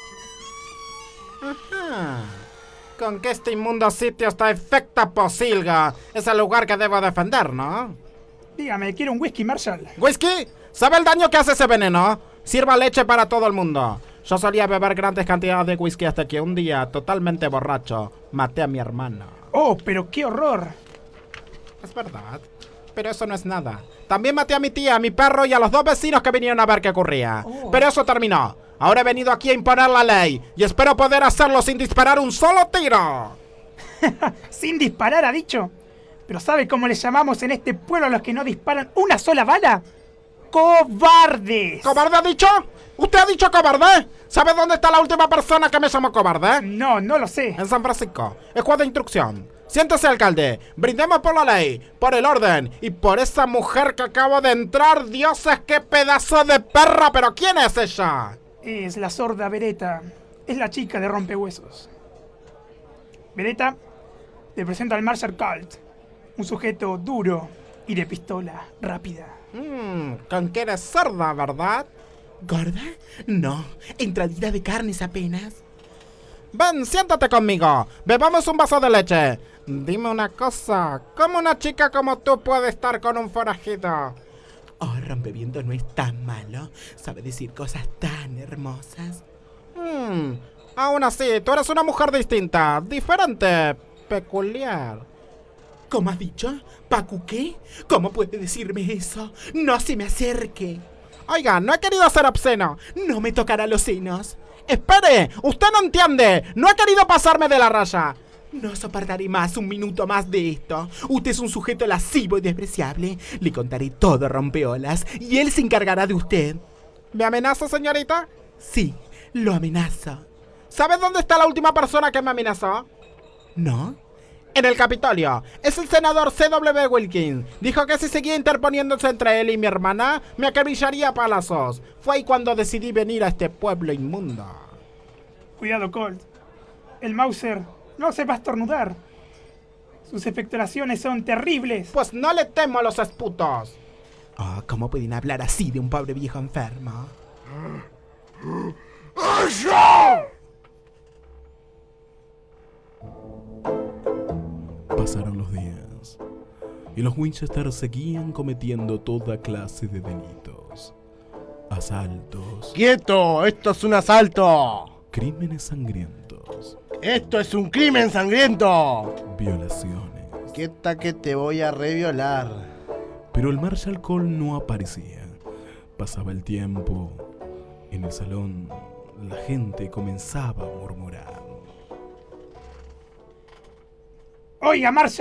Ajá. Con que este inmundo sitio está infecta posilga. Es el lugar que debo defender, ¿no? Dígame, quiero un whisky, Marshall. ¿Whisky? ¿Sabe el daño que hace ese veneno? Sirva leche para todo el mundo. Yo solía beber grandes cantidades de whisky hasta que un día, totalmente borracho, maté a mi hermano. Oh, pero qué horror. Es verdad, pero eso no es nada. También maté a mi tía, a mi perro y a los 2 vecinos que vinieron a ver qué ocurría. Pero eso terminó. Ahora he venido aquí a imponer la ley y espero poder hacerlo sin disparar un solo tiro. ¿Sin disparar, ha dicho? ¿Pero sabe cómo les llamamos en este pueblo a los que no disparan una sola bala? ¡Cobardes! ¿Cobarde ha dicho? ¿Usted ha dicho cobarde? ¿Sabe dónde está la última persona que me llamó cobarde? No, no lo sé. En San Francisco. Escuadra de instrucción. Siéntese, alcalde. Brindemos por la ley, por el orden y por esa mujer que acabo de entrar. Dioses, qué pedazo de perra. ¿Pero quién es ella? Es la sorda Beretta. Es la chica de rompehuesos. Beretta, te presento al Marshall Colt. Un sujeto duro y de pistola rápida. Con que eres sorda, ¿verdad? ¿Gorda? No, entradita de carnes apenas. Ven, siéntate conmigo. Bebamos un vaso de leche. Dime una cosa. ¿Cómo una chica como tú puede estar con un forajido? Oh, rompeviento no es tan malo. Sabe decir cosas tan hermosas. Aún así, tú eres una mujer distinta, diferente, peculiar. ¿Cómo has dicho? ¿Pacu qué? ¿Cómo puede decirme eso? No se me acerque. Oiga, no he querido ser obsceno. No me tocará los senos. ¡Espere! ¡Usted no entiende! ¡No he querido pasarme de la raya! No soportaré más un minuto más de esto. Usted es un sujeto lascivo y despreciable. Le contaré todo, rompeolas, y él se encargará de usted. ¿Me amenaza, señorita? Sí, lo amenazo. ¿Sabe dónde está la última persona que me amenazó? ¿No? En el Capitolio. Es el senador C.W. Wilkins. Dijo que si seguía interponiéndose entre él y mi hermana, me acribillaría a palazos. Fue ahí cuando decidí venir a este pueblo inmundo. Cuidado, Colt. El Mauser no se va a estornudar. Sus expectoraciones son terribles. Pues no le temo a los esputos. Oh, ¿cómo pueden hablar así de un pobre viejo enfermo? Pasaron los días y los Winchester seguían cometiendo toda clase de delitos. Asaltos. ¡Quieto! ¡Esto es un asalto! Crímenes sangrientos. ¡Esto es un crimen sangriento! Violaciones. Quieta que te voy a reviolar. Pero el Marshall Cole no aparecía. Pasaba el tiempo. En el salón, la gente comenzaba a murmurar. Oiga, Marshall,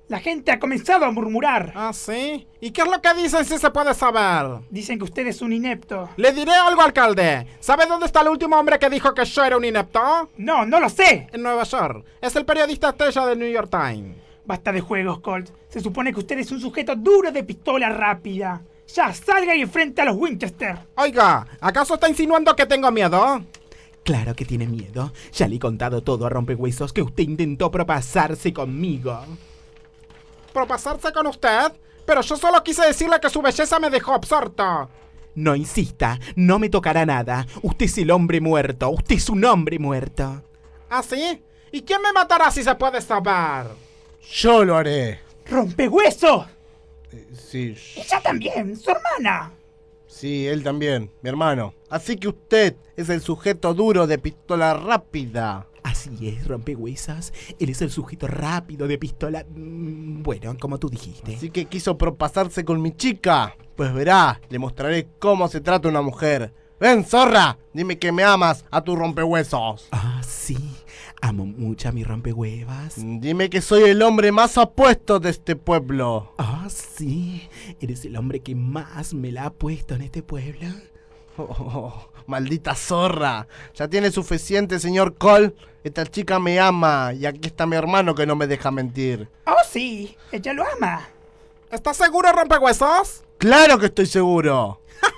La gente ha comenzado a murmurar. ¿Ah, sí? ¿Y qué es lo que dicen si se puede saber? Dicen que usted es un inepto. Le diré algo, alcalde. ¿Sabe dónde está el último hombre que dijo que yo era un inepto? No, no lo sé. En Nueva York. Es el periodista estrella del New York Times. Basta de juegos, Colt. Se supone que usted es un sujeto duro de pistola rápida. Ya, salga y enfrente a los Winchester. Oiga, ¿acaso está insinuando que tengo miedo? Claro que tiene miedo. Ya le he contado todo a Rompehuesos que usted intentó propasarse conmigo. ¿Propasarse con usted? Pero yo solo quise decirle que su belleza me dejó absorto. No insista, no me tocará nada. Usted es el hombre muerto, usted es un hombre muerto. ¿Ah, sí? ¿Y quién me matará si se puede saber? Yo lo haré. ¡Rompehuesos! Sí. Ella también, su hermana. Sí, él también, mi hermano. Así que usted es el sujeto duro de pistola rápida. Así es, Rompehuesos. Él es el sujeto rápido de pistola... Bueno, como tú dijiste. Así que quiso propasarse con mi chica. Pues verá, le mostraré cómo se trata una mujer. Ven, zorra, dime que me amas a tu Rompehuesos. Ah, sí. Amo mucho a mi Rompehuevas. Dime que soy el hombre más apuesto de este pueblo. Ah, sí. Eres el hombre que más me la ha puesto en este pueblo. Oh, maldita zorra. Ya tiene suficiente, señor Cole. Esta chica me ama y aquí está mi hermano que no me deja mentir. Oh, sí. Ella lo ama. ¿Estás seguro, Rompehuesos? ¡Claro que estoy seguro!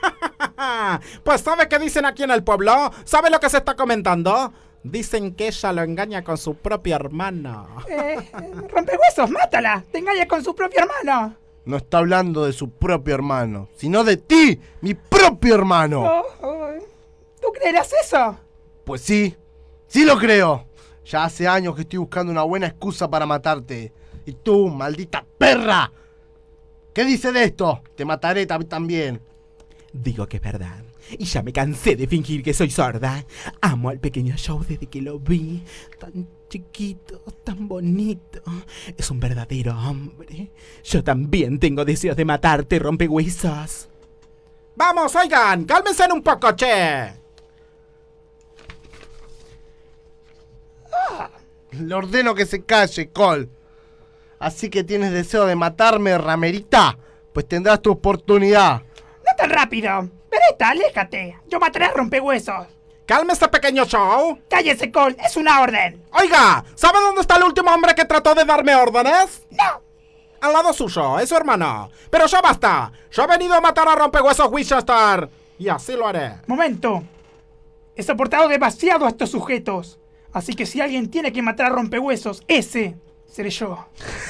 Pues ¿sabe qué dicen aquí en el pueblo? ¿Sabe lo que se está comentando? Dicen que ella lo engaña con su propio hermano. Rompehuesos, mátala. Te engaña con su propio hermano. No está hablando de su propio hermano, sino de ti, mi propio hermano. ¿Tú creerás eso? Pues sí, sí lo creo. Ya hace años que estoy buscando una buena excusa para matarte. Y tú, maldita perra, ¿qué dice de esto? Te mataré también. Digo que es verdad. Y ya me cansé de fingir que soy sorda. Amo al pequeño Joe desde que lo vi. Tan chiquito, tan bonito. Es un verdadero hombre. Yo también tengo deseos de matarte, Rompehuesos. Vamos, oigan, cálmense un poco, che. Le ordeno que se calle, Cole. Así que tienes deseo de matarme, ramerita. Pues tendrás tu oportunidad. No tan rápido. Beretta, aléjate. Yo mataré a Rompehuesos. ¡Cálmese, pequeño Joe! ¡Cállese, Cole! ¡Es una orden! Oiga, ¿sabe dónde está el último hombre que trató de darme órdenes? ¡No! Al lado suyo, es su hermano. Pero ya basta. Yo he venido a matar a Rompehuesos Winchester. Y así lo haré. Momento. He soportado demasiado a estos sujetos. Así que si alguien tiene que matar a Rompehuesos, ese seré yo.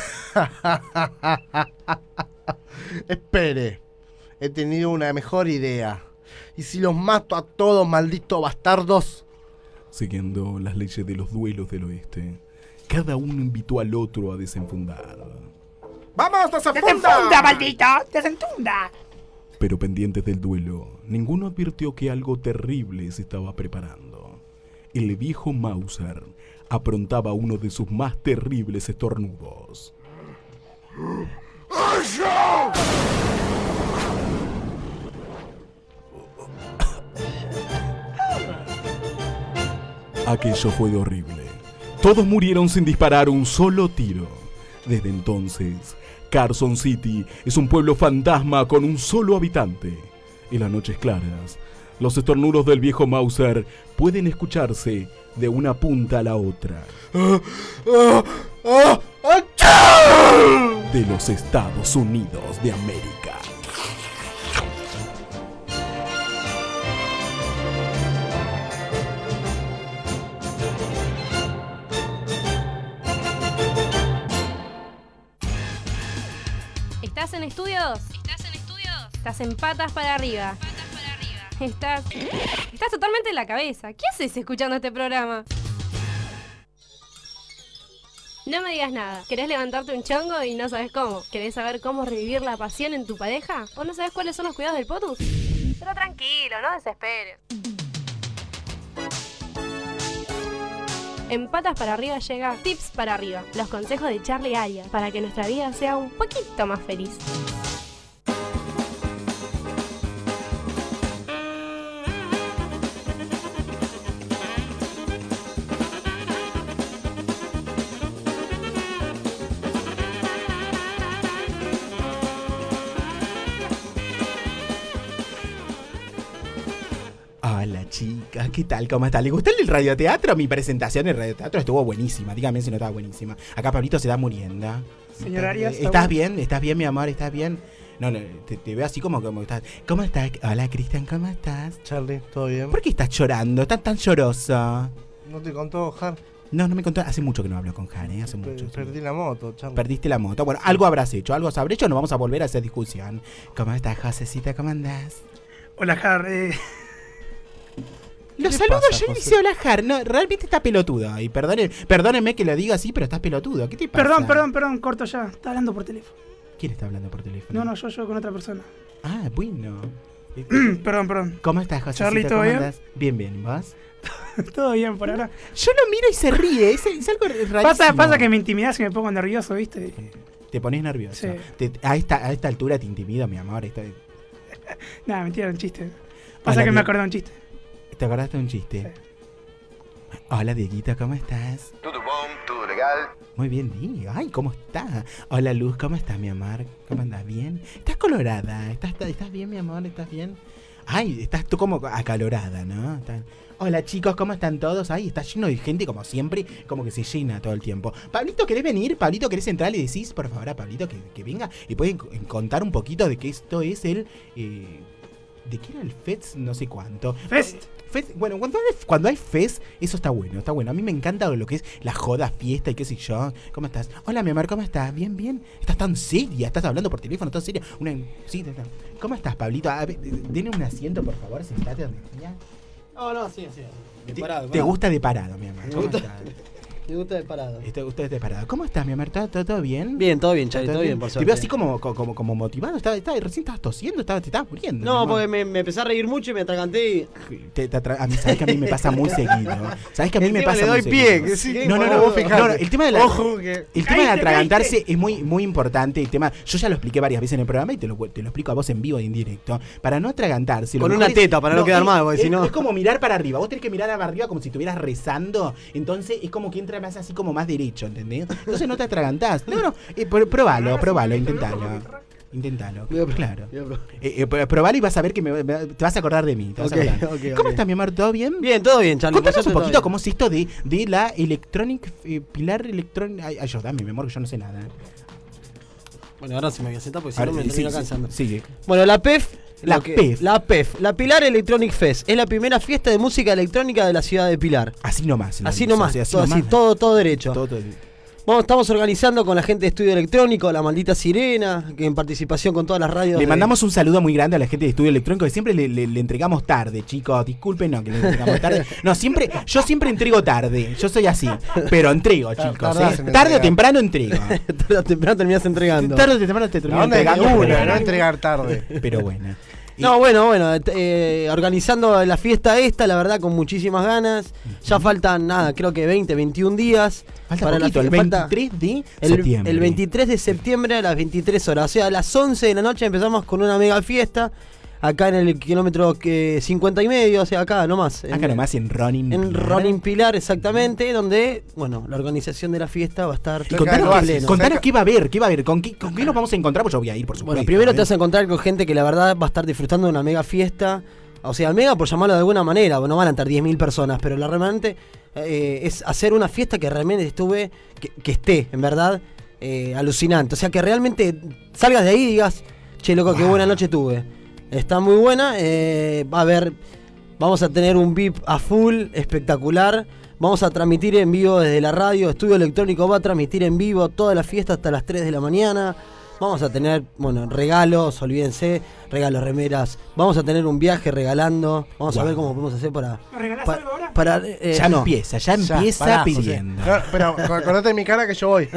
Espere. He tenido una mejor idea. ¿Y si los mato a todos, malditos bastardos? Siguiendo las leyes de los duelos del oeste, cada uno invitó al otro a desenfundar. ¡Vamos, desenfunda! ¡Desenfunda, maldito! ¡Desenfunda! Pero pendientes del duelo, ninguno advirtió que algo terrible se estaba preparando. El viejo Mauser aprontaba uno de sus más terribles estornudos. Aquello fue horrible. Todos murieron sin disparar un solo tiro. Desde entonces, Carson City es un pueblo fantasma con un solo habitante. En las noches claras, los estornudos del viejo Mauser pueden escucharse de una punta a la otra. De los Estados Unidos de América. ¿Estás en estudio 2? Estás en patas para arriba. Estás totalmente en la cabeza. ¿Qué haces escuchando este programa? No me digas nada. ¿Querés levantarte un chongo y no sabes cómo? ¿Querés saber cómo revivir la pasión en tu pareja? ¿O no sabes cuáles son los cuidados del potus? Pero tranquilo, no desesperes. En Patas para Arriba llega Tips para Arriba, los consejos de Charlie Arias, para que nuestra vida sea un poquito más feliz. Hola chicas, ¿qué tal? ¿Cómo están? ¿Les gustó el radioteatro? Mi presentación en el radioteatro estuvo buenísima. Dígame si no estaba buenísima. Acá Pablito se está muriendo. Señor Arias, ¿Estás bien? ¿Estás bien, mi amor? ¿Estás bien? No, te veo así como estás. ¿Cómo estás? Hola, Cristian, ¿cómo estás? Charlie, ¿todo bien? ¿Por qué estás llorando? ¿Estás tan lloroso? ¿No te contó, Jar? No me contó. Hace mucho que no hablo con Jar, hace mucho. Perdí la moto, Charlie. Perdiste la moto. Bueno, algo habrás hecho, algo habrás hecho. No vamos a volver a esa discusión. ¿Cómo estás, Josecita? ¿Cómo andás? Hola, Jar. Lo saludo yo y dice hola, Jar. No, realmente está pelotudo. Y perdónenme que lo diga así, pero estás pelotudo. ¿Qué te pasa? Perdón, corto ya. Está hablando por teléfono. ¿Quién está hablando por teléfono? No, yo con otra persona. Ah, bueno. Perdón. ¿Cómo estás, José? Charlie, ¿todo bien? Andás? Bien, ¿vos? Todo bien por ahora. Yo lo miro y se ríe, es algo rarísimo. Pasa que me intimidás y me pongo nervioso, ¿viste? Te pones nervioso. Sí. A esta altura te intimido, mi amor. Nada, mentira, un chiste. Pasa que me acordé de un chiste. ¿Te acordaste de un chiste? Sí. Hola, Dieguito, ¿cómo estás? Todo bon, todo legal. Muy bien, Diego. Ay, ¿cómo estás? Hola, Luz, ¿cómo estás, mi amor? ¿Cómo andas? ¿Bien? ¿Estás colorada? ¿Estás bien, mi amor? ¿Estás bien? Ay, estás tú como acalorada, ¿no? Hola, chicos, ¿cómo están todos? Ay, está lleno de gente, como siempre, como que se llena todo el tiempo. Pablito, ¿querés venir? Pablito, ¿querés entrar? Le decís, por favor, a Pablito que venga y pueden contar un poquito de que esto es el... ¿de qué era el Fest? No sé cuánto. Fest. Bueno, cuando hay Fest, eso está bueno, está bueno. A mí me encanta lo que es la joda, fiesta y qué sé yo. ¿Cómo estás? Hola, mi amor, ¿cómo estás? Bien. ¿Estás tan seria? ¿Estás hablando por teléfono tan seria? Sí, ¿cómo estás, Pablito? A ver, denle un asiento, por favor, sentate donde ya. No, sí. De parado. ¿Te gusta de parado, mi amor? Me gusta de parado. Usted de parado. ¿Cómo estás, mi amor? ¿Todo bien? Bien, todo bien, Charlie, todo bien, por suerte. Te veo así como motivado. Recién estabas tosiendo, te estabas muriendo. No, porque me empecé a reír mucho y me atraganté y... Sabes que a mí me pasa muy seguido. Sabes que a mí me pasa muy seguido. Le doy pie. Sí, no, el tema de la... Ojo, que... El tema de atragantarse es muy importante. El tema, yo ya lo expliqué varias veces en el programa y te lo explico a vos en vivo e indirecto. Para no atragantarse... Con una teta, para no quedar mal, porque si no... Es como mirar para arriba. Vos tenés que mirar arriba como si estuvieras rezando. Entonces es como que entra más así como más derecho, ¿entendés? Entonces no te atragantás. No, probalo, inténtalo. Claro. Probalo y vas a ver que te vas a acordar de mí. ¿Cómo estás, mi amor? ¿Todo bien? Bien, todo bien, Charlie. Contanos un poquito cómo es esto de la Electronic, Pilar Electronic... Ayúdame, mi amor, que yo no sé nada. Bueno, ahora se me voy a sentar porque si no me termino cansando. Sigue. Bueno, la PEF... La PEF, la Pilar Electronic Fest, es la primera fiesta de música electrónica de la ciudad de Pilar. Así nomás. Todo derecho. Estamos organizando con la gente de Estudio Electrónico, La Maldita Sirena, que en participación con todas las radios. Le mandamos un saludo muy grande a la gente de Estudio Electrónico, que siempre le entregamos tarde, chicos. Disculpen, no, que le entregamos tarde. No, yo siempre entrego tarde. Yo soy así. Pero entrego, chicos. Tarde o temprano entrego. Tarde o temprano terminás entregando. Tarde o temprano te termino entregando. No entregar tarde. Pero bueno. No, bueno, organizando la fiesta esta, la verdad, con muchísimas ganas. Ya faltan, creo que 21 días. Falta para poquito, el 23 de septiembre. El 23 de septiembre a las 23 horas. O sea, a las 11 de la noche empezamos con una mega fiesta. Acá en el kilómetro 50 y medio, o sea, acá nomás. Acá nomás en Ronin Pilar. En Ronin Pilar, exactamente, donde, la organización de la fiesta va a estar... Contanos qué va a haber, ¿Con qué nos vamos a encontrar? Pues yo voy a ir, por supuesto. Bueno, primero te vas a encontrar con gente que la verdad va a estar disfrutando de una mega fiesta. O sea, mega por llamarlo de alguna manera, no van a estar 10.000 personas, pero realmente es hacer una fiesta que realmente que esté, en verdad, alucinante. O sea, que realmente salgas de ahí y digas, che, loco, qué buena noche tuve. Está muy buena, vamos a tener un VIP a full, espectacular. Vamos a transmitir en vivo desde la radio. Estudio Electrónico va a transmitir en vivo toda la fiesta hasta las 3 de la mañana. Vamos a tener, regalos, olvídense, regalos, remeras. Vamos a tener un viaje regalando. Vamos a ver cómo podemos hacer para... ¿Regalás algo ahora? Ya empieza pidiendo. Pero acordate de mi cara que yo voy.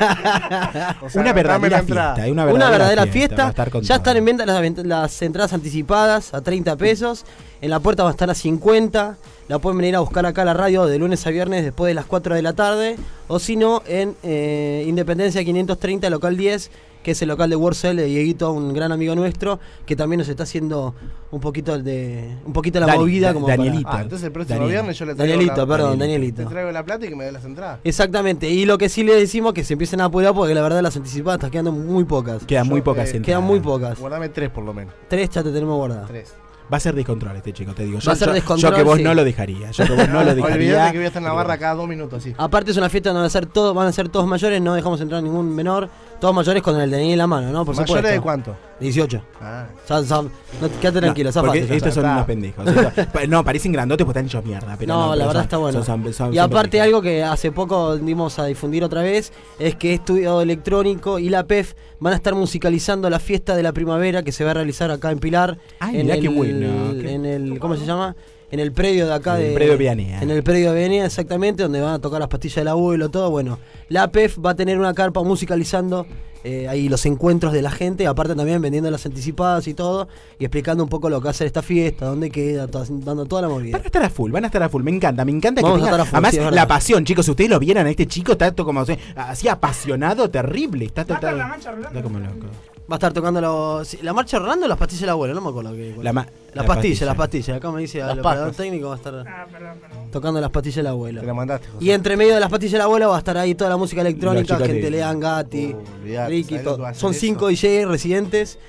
Una verdadera fiesta. Una verdadera fiesta. Ya están en venta las entradas anticipadas a 30 pesos. En la puerta va a estar a 50. La pueden venir a buscar acá a la radio de lunes a viernes después de las 4 de la tarde. O si no, en Independencia 530, local 10, que es el local de Worcel de Dieguito, un gran amigo nuestro, que también nos está haciendo un poquito la movida. Como Danielito. Entonces el próximo viernes yo le traigo Danielito. Te traigo la plata y que me dé las entradas. Exactamente. Y lo que sí le decimos que se empiecen a apurar porque la verdad las anticipadas están quedando muy pocas. Quedan muy pocas entradas. Quedan muy pocas. Guardame 3 por lo menos. 3 ya te tenemos guardadas. 3. Va a ser descontrol este chico, te digo. Va a ser descontrol, yo que vos sí. no lo dejaría. Yo que vos no lo dejaría. Olvídate que voy a estar en la barra cada 2 minutos, así. Aparte es una fiesta donde van a ser todos mayores, no dejamos entrar ningún menor. Todos mayores con el DNI en la mano, ¿no? Por ¿Mayores supuesto. de cuánto? 18. Ah. Quédate tranquilo, porque zafate. estos son unos pendejos. No, parecen grandotes porque están hechos mierda. Pero No, la pero verdad está bueno. Y aparte algo que hace poco dimos a difundir otra vez es que Estudio Electrónico y la PEF van a estar musicalizando la fiesta de la primavera que se va a realizar acá en Pilar. Ay, mirá qué bueno. En el, ¿cómo se llama? En el predio de acá. En el predio de Vianea. En el predio de Vianea, exactamente, donde van a tocar las pastillas del abuelo, todo. Bueno, la PEF va a tener una carpa musicalizando ahí los encuentros de la gente, aparte también vendiendo las anticipadas y todo, y explicando un poco lo que va a ser esta fiesta, dónde queda, dando toda la movida. Van a estar a full, Me encanta Vamos que a tenga. estar a full, Además, sí, es verdad. la pasión, chicos, si ustedes lo vieran a este chico, está como así apasionado, terrible. Está la mancha Rolando. Está como loco. Va a estar tocando la marcha Rolando o las pastillas del abuelo, no me acuerdo qué. Las pastillas. Acá me dice el operador técnico va a estar tocando las pastillas del abuelo. Te la mandaste, José. Y entre medio de las pastillas del abuelo va a estar ahí toda la música electrónica, Los chicos gente de- Lean, Gatti, olvidate, Ricky, ¿sabés lo que todo. va a hacer Son eso? 5 DJ residentes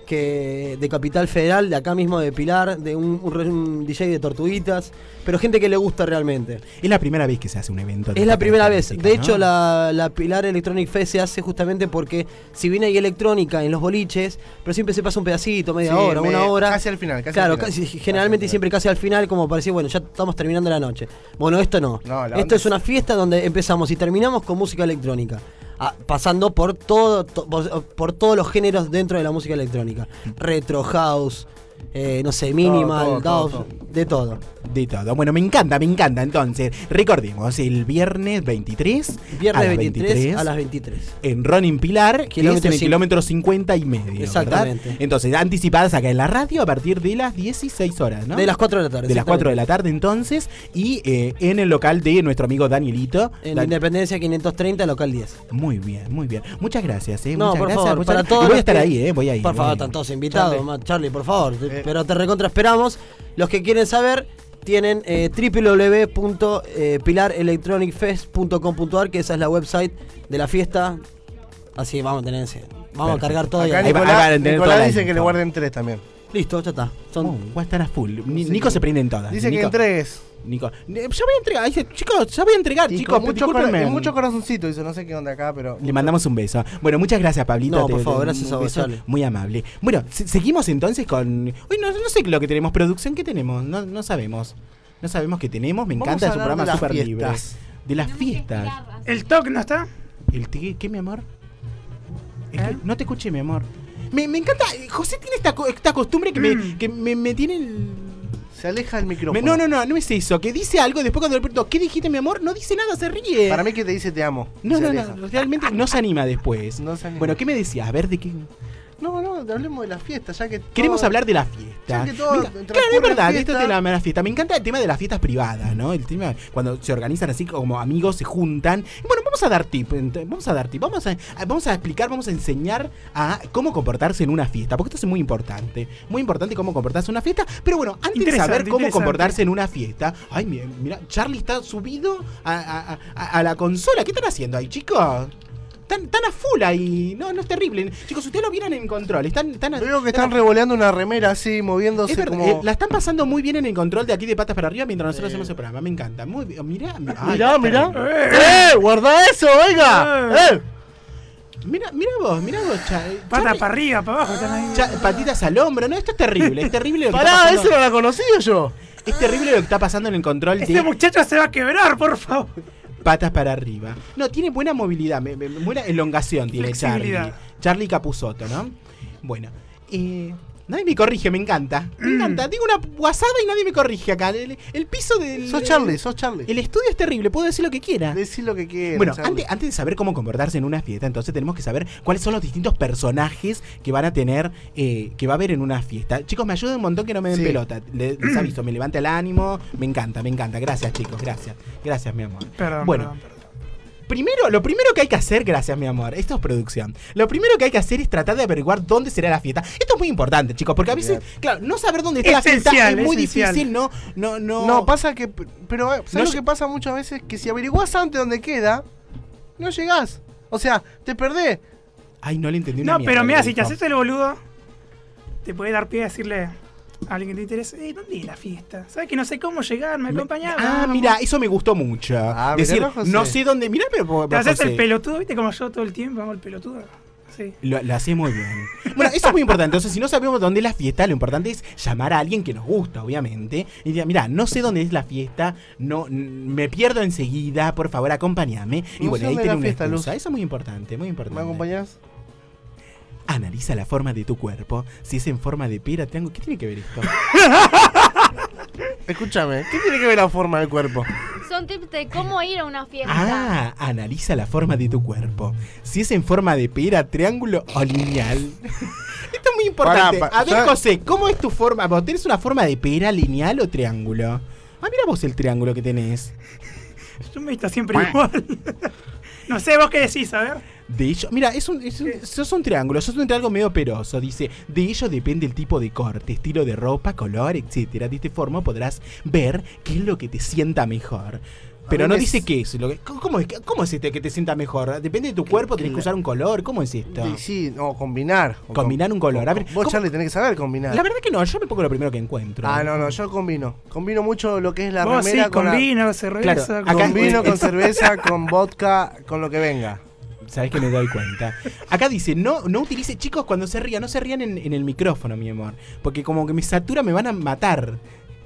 que de Capital Federal, de acá mismo de Pilar, de un DJ de Tortuguitas, pero gente que le gusta realmente. Es la primera vez que se hace un evento. Es la primera vez. De hecho, ¿no? la Pilar Electronic Fest se hace justamente porque, si bien hay electrónica en los boliches, pero siempre se pasa un pedacito, media hora, una hora. Casi al final, Claro, al final. generalmente siempre casi al final, como parecía, bueno, ya estamos terminando la noche. Bueno, esto no. No, la Esto onda es una fiesta donde empezamos y terminamos con música electrónica. Pasando por todo, por todos los géneros dentro de la música electrónica. Retro, house, no sé, minimal, todo, house, de todo. De todo. Bueno, me encanta. Entonces, recordemos, el viernes 23. Viernes 23 a las 23. En Ronin Pilar, que es en el Kilómetro kilómetro 50 y medio. Exactamente. ¿Verdad? Entonces, anticipadas acá en la radio a partir de las 16 horas, ¿no? De las 4 de la tarde. De las 4 de la tarde, entonces. Y en el local de nuestro amigo Danielito. En Independencia 530, local 10. Muy bien. Muchas gracias, No, muchas por gracias. favor, Muchas para gracias. todos. Y voy a los estar que- ahí, voy a ir. Por favor, voy a están ir. todos invitados. Charlie. Charlie, por favor. Pero te recontra esperamos. Los que quieren saber tienen www.pilarelectronicfest.com.ar, que esa es la website de la fiesta. Así vamos a tener vamos a cargar todo. Acá y Nicolás dice que le guarden 3 también. Listo, ya está. Va a estar a full. Nico se prende en todas. Dice que Nico- en 3. Nico, ya voy a entregar. Dice, chicos, ya voy a entregar, Y chicos. con Discúlpenme. mucho corazoncito, dice, no sé qué onda acá, pero... Le mandamos un beso. Bueno, muchas gracias, Pablito. No, por favor, gracias a un vos, beso Charlie. muy amable. Bueno, seguimos entonces con... Hoy no sé lo que tenemos. ¿Producción qué tenemos? No sabemos. No sabemos qué tenemos. Me Vamos encanta, a es un hablar programa de las súper libre. fiestas. De las fiestas. ¿El TOC no está? ¿Qué, mi amor? No te escuché, mi amor. Me encanta. José tiene esta costumbre que me tiene el... Se aleja el micrófono. No es eso. Que dice algo y después cuando le pregunto, ¿qué dijiste, mi amor? No dice nada, se ríe. Para mí que te dice te amo. No, Se aleja. realmente no se anima después. No se anima. Bueno, ¿qué me decías? A ver, ¿de qué? No, hablemos de la fiesta, ya que... Queremos todo- hablar de la fiesta. Ya que todo Claro, transcurre es verdad, en esto fiesta. de la fiesta. Me encanta el tema de las fiestas privadas, ¿no? El tema cuando se organizan así como amigos, se juntan. Bueno, vamos a dar tip. Vamos a explicar, vamos a enseñar a cómo comportarse en una fiesta. Porque esto es muy importante. Muy importante cómo comportarse en una fiesta. Pero bueno, antes de Interesante, saber cómo interesante. comportarse en una fiesta. Ay, mira, Charlie está subido a la consola. ¿Qué están haciendo ahí, chicos? Están a full ahí. No, es terrible. Chicos, ustedes lo vieron en control. Veo que están revoleando una remera así, moviéndose Es verdad, como... la están pasando muy bien en el control de aquí de patas para arriba mientras nosotros hacemos el programa. Me encanta. Muy bien. Mirá. Mirá. ¡Guarda eso, oiga! Mira vos, Pata para arriba, para abajo, están ahí. patitas al hombro. No, esto es terrible. Es terrible lo que está Pará, pasando. eso no la conocía yo. Es terrible lo que está pasando en el control Este de muchacho se va a quebrar, por favor. patas para arriba. No, tiene buena movilidad, buena elongación tiene Charlie. Flexibilidad. Charlie Capusotto, ¿no? Bueno, nadie me corrige, me encanta. Me encanta. Digo una guasada y nadie me corrige acá. El piso del... Sos Charlie. El estudio es terrible, puedo decir lo que quiera. Decir lo que quieras. Bueno, Charlie. antes de saber cómo comportarse en una fiesta, entonces tenemos que saber cuáles son los distintos personajes que van a tener, que va a haber en una fiesta. Chicos, me ayuda un montón que no me den Sí. pelota. Les aviso, me levanta el ánimo. Me encanta. Gracias, chicos, gracias, mi amor. Bueno. Lo primero que hay que hacer, gracias mi amor, esto es producción. Lo primero que hay que hacer es tratar de averiguar dónde será la fiesta. Esto es muy importante, chicos, porque a veces, claro, no saber dónde está la fiesta es muy difícil, no. No, pasa que... Pero, ¿sabes No lo que pasa muchas veces? Que si averiguás antes dónde queda, no llegás. O sea, te perdés. Ay, no le entendí una No, mierda pero lo mira, que si te dijo. haces el boludo, te puede dar pie a decirle, alguien que te interesa. ¿Dónde es la fiesta? ¿Sabes que no sé cómo llegar? ¿Me acompañaba? Ah, mira, eso me gustó mucho. Decir, mirá, José. no sé dónde. Mirá, pero Te haces José, el pelotudo, ¿viste? Como yo todo el tiempo hago el pelotudo. Sí. Lo hace muy bien. Bueno, eso es muy importante. Entonces, si no sabemos dónde es la fiesta, lo importante es llamar a alguien que nos gusta, obviamente. Y diga, mira, no sé dónde es la fiesta, no me pierdo enseguida, por favor, acompáñame. Y No bueno, sé ahí dónde es tiene la una fiesta, excusa. Luz. Eso es muy importante, muy importante. ¿Me acompañás? Analiza la forma de tu cuerpo. Si es en forma de pera, triángulo. ¿Qué tiene que ver esto? Escúchame, ¿qué tiene que ver la forma del cuerpo? Son tips de cómo ir a una fiesta. Ah, analiza la forma de tu cuerpo. Si es en forma de pera, triángulo o lineal. Esto es muy importante. Pará, A ver, ya- José, ¿cómo es tu forma? ¿Vos tenés una forma de pera, lineal o triángulo? Ah, mira vos el triángulo que tenés. Yo me visto siempre igual. No sé, vos qué decís, a ver. De ello, mira, sos un triángulo medio peroso. Dice, de ello depende el tipo de corte, estilo de ropa, color, etcétera. De esta forma podrás ver qué es lo que te sienta mejor. Pero mí no me dice s- qué es. ¿Cómo es este que te sienta mejor? Depende de tu cuerpo, tenés que usar un color. ¿Cómo es esto? Sí, no, combinar. Combinar un color. A ver, Vos, Charlie, tenés que saber combinar. la verdad que no, yo me pongo lo primero que encuentro. Ah, no, yo combino. Combino mucho lo que es la Vos remera sí, con con la... vino, cerveza. Claro, con- acá- Combino con cerveza, con vodka, con lo que venga. Sabés que me doy cuenta. Acá dice, no utilice, chicos, cuando se rían, no se rían en el micrófono, mi amor. Porque como que me satura, me van a matar.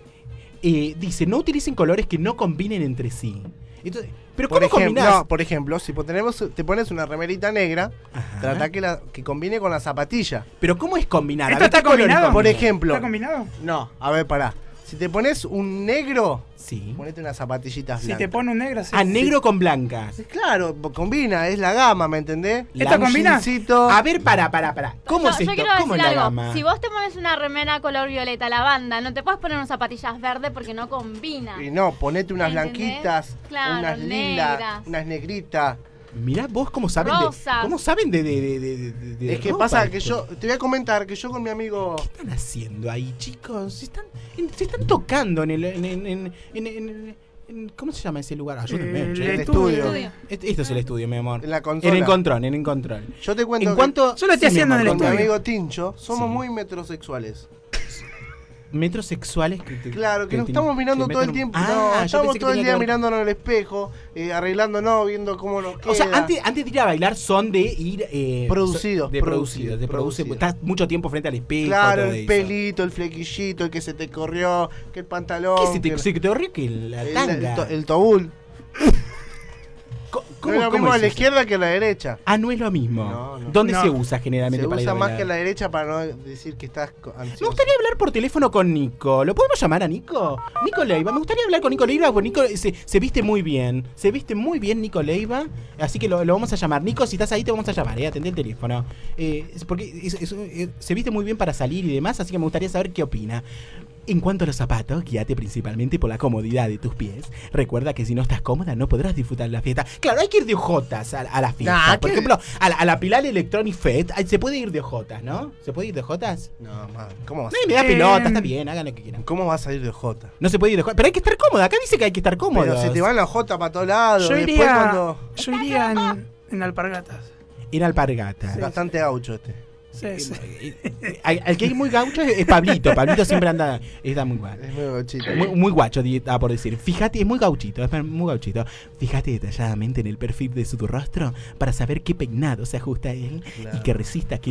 Dice, no utilicen colores que no combinen entre sí. Entonces, pero Por ¿cómo ejemplo, combinás? no, por ejemplo, si te pones una remerita negra, trata que combine con la zapatilla. Pero ¿cómo es combinar? A ¿Esto ver, está ¿qué colores combinado? Por combinan? ejemplo, ¿Está combinado? no, a ver, pará. Si te pones un negro, sí, ponete unas zapatillitas Si blancas. te pone un negro, sí. Ah, negro con blancas. Sí, claro, combina, es la gama, ¿me entendés? ¿Esto Un combina? jeansito. A ver, para. ¿Cómo Yo es esto? quiero ¿Cómo es decir la algo. gama? Si vos te pones una remera color violeta, lavanda, no te puedes poner unas zapatillas verdes porque no combina. Y no, ponete unas ¿Entendés? blanquitas, Claro, unas negras. lilas, unas negritas. Mirá vos cómo saben Rosas. ¿Cómo saben de Es que ropa pasa que esto? yo, te voy a comentar que yo con mi amigo... ¿Qué están haciendo ahí, chicos? Se están tocando en el... ¿Cómo se llama ese lugar? Ayúdenme. El che. estudio. Esto es el estudio, mi amor. En la consola. En el control. Yo te cuento En cuanto... Yo lo estoy Sí, mi haciendo amor, en el con mi estudio. amigo Tincho, somos Sí. muy metrosexuales. Metrosexuales que te- Claro, que nos te- estamos mirando te todo el meten- tiempo. Ah, No, yo estamos pensé que todo el tenía día que ver- mirándonos en el espejo, arreglándonos, viendo cómo nos queda. O sea, antes de ir a bailar son de ir... Producidos, de producidos. Estás mucho tiempo frente al espejo. Claro, todo el eso. pelito, el flequillito, el que se te corrió, que el pantalón. ¿Qué se te corrió que la tanga? el tobul. ¿Cómo, No es lo cómo mismo a es la eso? izquierda que a la derecha. Ah, no es lo mismo. No, no. ¿Dónde No. se usa generalmente Se para ir usa a más bailar? que a la derecha para no decir que estás ansioso. Me gustaría hablar por teléfono con Nico. ¿Lo podemos llamar a Nico? Nico Leiva. Me gustaría hablar con Nico Leiva porque Nico se viste muy bien. Se viste muy bien Nico Leiva. Así que lo vamos a llamar. Nico, si estás ahí te vamos a llamar. Atendé el teléfono. Porque se viste muy bien para salir y demás. Así que me gustaría saber qué opina. En cuanto a los zapatos, guíate principalmente por la comodidad de tus pies. Recuerda que si no estás cómoda no podrás disfrutar la fiesta. Claro, hay que ir de ojotas a la fiesta. Nah, por ¿qué? ejemplo, a la Pilar Electronic Fest se puede ir de ojotas, ¿no? ¿Se puede ir de ojotas? No, man, ¿cómo vas? No, me da pelota, está bien, hagan lo que quieran. ¿Cómo vas a ir de Jota? No se puede ir de ojotas, pero hay que estar cómoda. Acá dice que hay que estar cómoda. Pero se te van la Jota para todos lados. Yo Después iría, cuando... yo iría en alpargatas. Ir alpargata. Es bastante gaucho este. Sí, sí. Al que es muy gaucho es Pablito. Pablito siempre está muy guacho. Es muy gauchito. Muy guacho, por decir. Fíjate, es muy gauchito, muy gauchito. Fíjate detalladamente en el perfil de su rostro para saber qué peinado se ajusta a él y que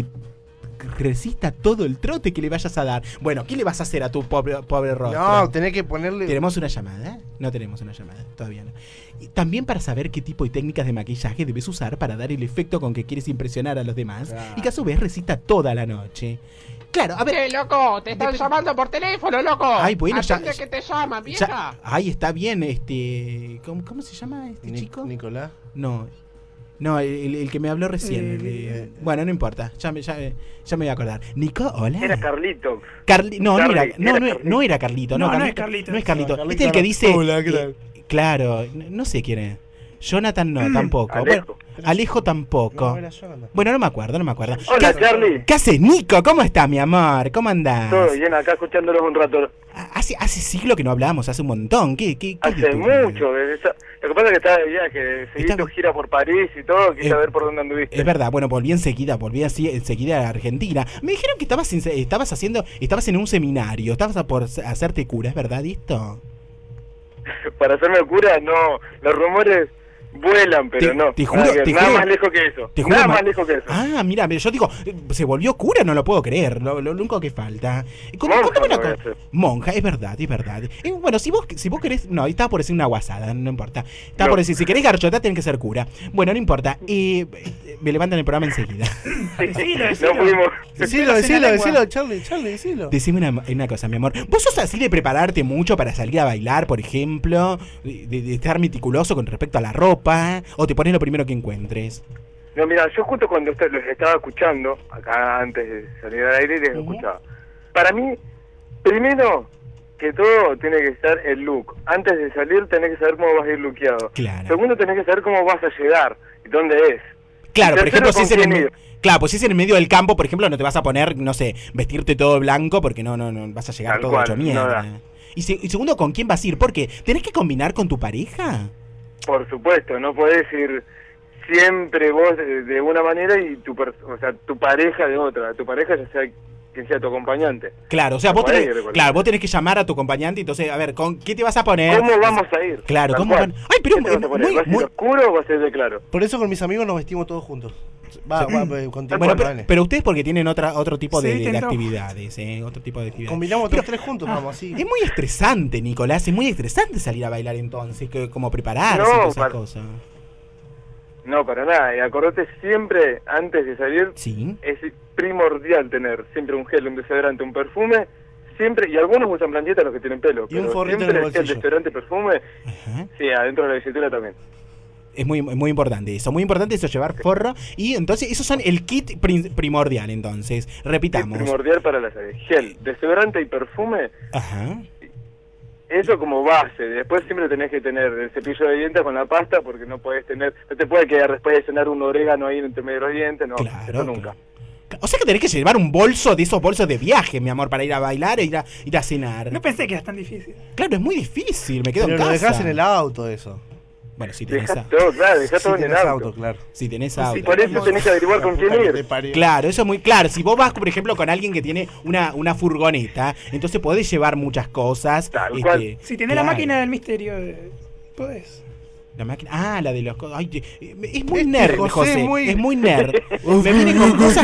resista todo el trote que le vayas a dar. Bueno, ¿qué le vas a hacer a tu pobre rostro? No, tenés que ponerle... ¿Tenemos una llamada? No tenemos una llamada, todavía no. Y también para saber qué tipo y técnicas de maquillaje debes usar para dar el efecto con que quieres impresionar a los demás y que a su vez resista toda la noche. Claro, a ver... loco! ¡Te están llamando por teléfono, loco! Ay, bueno, ya... Atende que te llaman, vieja! Ay, está bien, ¿Cómo se llama este chico? Nicolás. No, el que me habló recién. Bueno, no importa, ya me voy a acordar. Nico, hola. Era Carlito. No era Carlito. Carlito. No es Carlito. No es Carlito. Carlito Este es el que dice... Hola, ¿qué tal? Claro, no sé quién es. Jonathan no, tampoco. Alejo. Alejo tampoco. No, era Jonathan. Bueno, no me acuerdo. Hola, Charlie. ¿Qué haces, Nico? ¿Cómo estás, mi amor? ¿Cómo andás? Todo bien, acá escuchándolos un rato. Hace siglo que no hablábamos, hace un montón. ¿Qué Hace mucho. Lo que pasa es que estaba de viaje, seguí tu gira por París y todo, quise ver por dónde anduviste. Es verdad, bueno, volví enseguida a Argentina. Me dijeron que estabas en un seminario, estabas por hacerte cura, ¿es verdad esto? Para hacerme cura, no. Los rumores vuelan, pero no. Te juro, nada más lejos que eso. Nada más lejos que eso. Ah, mira, yo digo, se volvió cura, no lo puedo creer. Lo único que falta. Monja, una cosa. Monja, es verdad. Bueno, si vos querés. No, estaba por decir una guasada, no importa. Estaba por decir, si querés garchota, tenés que ser cura. Bueno, no importa. Me levantan el programa enseguida. Decilo, Charlie, decilo. Decime una cosa, mi amor. ¿Vos sos así de prepararte mucho para salir a bailar, por ejemplo? De estar meticuloso con respecto a la ropa. ¿O te pones lo primero que encuentres? No, mira, yo justo cuando los estaba escuchando, acá antes de salir al aire, les escuchaba. Para mí, primero que todo tiene que estar el look. Antes de salir tenés que saber cómo vas a ir lookeado. Claro. Segundo, tenés que saber cómo vas a llegar y dónde es. Claro, por ejemplo, si es en el pues si es en el medio del campo, por ejemplo, no te vas a poner, no sé, vestirte todo blanco porque no vas a llegar todo hecho mierda. Y segundo, ¿con quién vas a ir? Porque tenés que combinar con tu pareja. Por supuesto, no podés ir siempre vos de una manera y tu pareja de otra. Tu pareja ya sea quien sea tu acompañante. Claro, o sea, vos tenés que llamar a tu acompañante, entonces, a ver, ¿con qué te vas a poner? ¿Cómo vamos a ir? Claro, ¿cómo van? Ay, pero ¿vas a ir oscuro o vas a ir de claro? Por eso con mis amigos nos vestimos todos juntos. Pero ustedes porque tienen otro tipo de actividades, otro tipo de actividades. Combinamos los tres juntos, vamos así. Es muy estresante, Nicolás, es muy estresante salir a bailar entonces, como prepararse y todas esas cosas. No, para nada, y acordate siempre, antes de salir, es primordial tener siempre un gel, un desodorante, un perfume, siempre, y algunos usan planchetas los que tienen pelo, y un pero forrito siempre en el bolsillo. el desodorante, perfume, sí, adentro de la billetera también. Es muy importante eso, llevar forro. Y entonces, esos son el kit primordial, entonces. Repitamos. Primordial para la salida. Gel, desodorante y perfume. Ajá. Eso como base. Después siempre tenés que tener el cepillo de dientes con la pasta, porque no te puede quedar después de cenar un orégano ahí entre medio de los dientes, no. Claro, eso nunca. O sea que tenés que llevar un bolso de esos bolsos de viaje, mi amor, para ir a bailar e ir a cenar. No pensé que era tan difícil. Claro, es muy difícil, me quedo Pero en casa. lo dejás en el auto eso. Bueno, si tenés auto. Dejá todo en el auto. Claro. Si tenés auto. Por eso tenés que averiguar con quién ir. Claro, eso es muy claro. Si vos vas, por ejemplo, con alguien que tiene una furgoneta, entonces podés llevar muchas cosas. Si tenés la máquina del misterio, podés. La máquina. La de los. Ay, es muy nerd, José. Es muy nerd. Me viene con cosas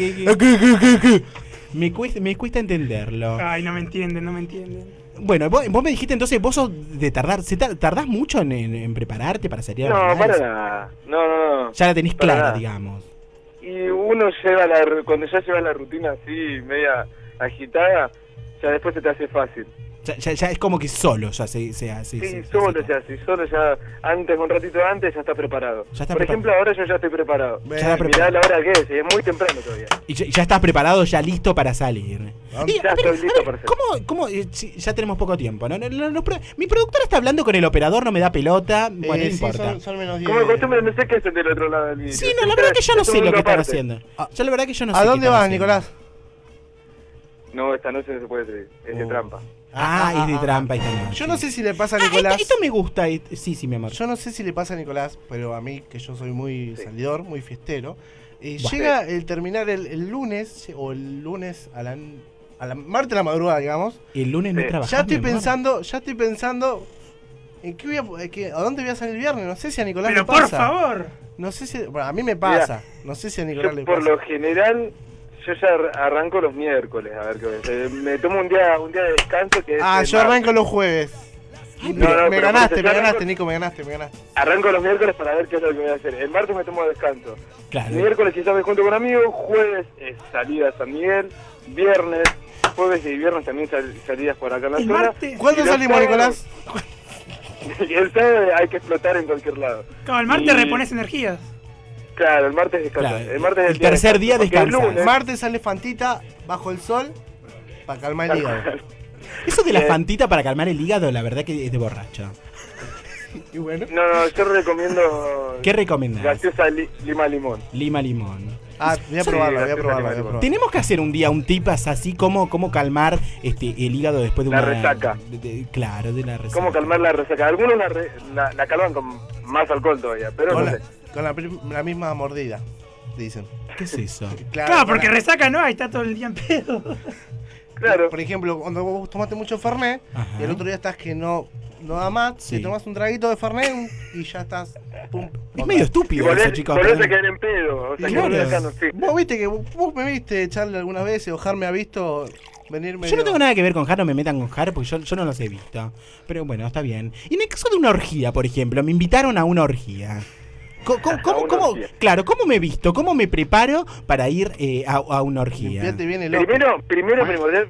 que me cuesta entenderlo. Ay, no me entienden. Bueno, vos me dijiste entonces, vos sos de tardás mucho en prepararte para salir a bailar. No, para nada. No. Ya la tenés clara, digamos. Y uno cuando ya lleva la rutina así, media agitada, ya después se te hace fácil. Ya es como que solo ya se hace. Sí, solo ya antes, un ratito antes, ya está preparado. Por ejemplo, ahora yo ya estoy preparado. Mirá la hora que es muy temprano todavía. Y ya estás preparado, ya listo para salir. Ya estoy listo para salir. ¿Cómo ya tenemos poco tiempo, ¿no? Mi productora está hablando con el operador, no me da pelota. Bueno, no importa. Son menos 10. Como de costumbre, no sé qué hacen del otro lado del vídeo. Sí, no, la verdad que yo no sé lo que están haciendo. Ya la verdad que yo no sé. ¿A dónde vas, Nicolás? No, esta noche no se puede salir. Es de trampa. Es de trampa esta noche. Yo no sé si le pasa a Nicolás. Esto me gusta. Sí, mi amor. Yo no sé si le pasa a Nicolás, pero a mí, que yo soy muy salidor, muy fiestero. Llega el terminar el lunes, o el lunes a la martes a la madrugada, digamos. El lunes no trabajás. Ya estoy pensando en qué a dónde voy a salir el viernes. No sé si a Nicolás le pasa. Pero por favor. No sé si, bueno, a mí me pasa. No sé si a Nicolás le pasa. Por lo general, yo ya arranco los miércoles, a ver qué voy a hacer. Me tomo un día de descanso que es yo arranco los jueves. Me ganaste, Nico, me ganaste. Arranco los miércoles para ver qué es lo que voy a hacer. El martes me tomo descanso. Claro. Miércoles quizás me junto con amigos, jueves es salida a San Miguel, viernes, jueves y viernes también salidas por acá en la zona. Martes. ¿Cuándo salimos, Nicolás? El sábado hay que explotar en cualquier lado. Claro, el martes repones energías. Claro, el martes descansas. Claro, el martes el tercer día descansas. El martes sale Fantita bajo el sol para calmar el hígado. Eso de la Fantita para calmar el hígado, la verdad que es de borracho. Y bueno. No, yo recomiendo... ¿Qué recomendás? Gaseosa lima limón. Lima limón. Ah, voy a probarla. Tenemos que hacer un día un tip así como calmar el hígado después de La una resaca. Claro, de la resaca. ¿Cómo calmar la resaca? Algunos la calman con más alcohol todavía, pero Con no la, sé. con la misma mordida, dicen. ¿Qué es eso? Claro, porque resaca no hay, está todo el día en pedo. Claro. Por ejemplo, cuando vos tomaste mucho Fernet y el otro día estás que no da más, te tomas un traguito de Fernet y ya estás. Pum, es medio estúpido eso, chicos. Por eso caer en pedo. O sea, que acá no existe. Vos viste que vos me viste echarle algunas veces, o Jar me ha visto venir medio... Yo no tengo nada que ver con Jar, no me metan con Jar porque yo no los he visto. Pero bueno, está bien. Y en el caso de una orgía, por ejemplo, me invitaron a una orgía. ¿Cómo me visto? ¿Cómo me preparo para ir a una orgía? Primero,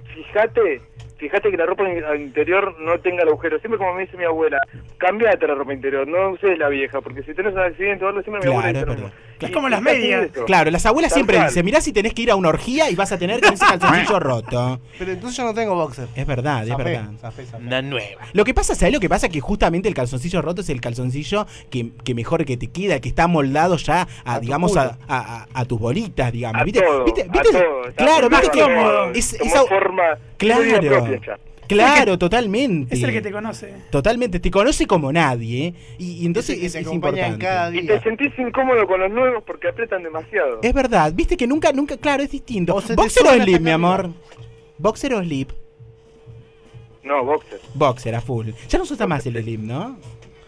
fíjate que la ropa interior no tenga el agujero. Siempre como me dice mi abuela, cambiate la ropa interior, no uses la vieja, porque si tenés un accidente o algo, siempre mi abuela dice, es como las medias. Claro, las abuelas siempre dicen, mirá si tenés que ir a una orgía y vas a tener con ese calzoncillo roto. Pero entonces yo no tengo boxer. Es verdad, es verdad. Una nueva. Lo que pasa, ¿sabés lo que pasa? Que justamente el calzoncillo roto es el calzoncillo que mejor que te queda, que está moldado ya a digamos, a tus bolitas, digamos. ¿Viste? Claro, viste que esa forma. Claro, totalmente. Es el que te conoce. Totalmente, te conoce como nadie. Y entonces es importante. Y te sentís incómodo con los nuevos porque apretan demasiado. Es verdad, viste que nunca, claro, es distinto. ¿Boxer o slip, mi amor? ¿Boxer o slip? No, boxer. Boxer, a full. Ya no se usa más el slip, ¿no?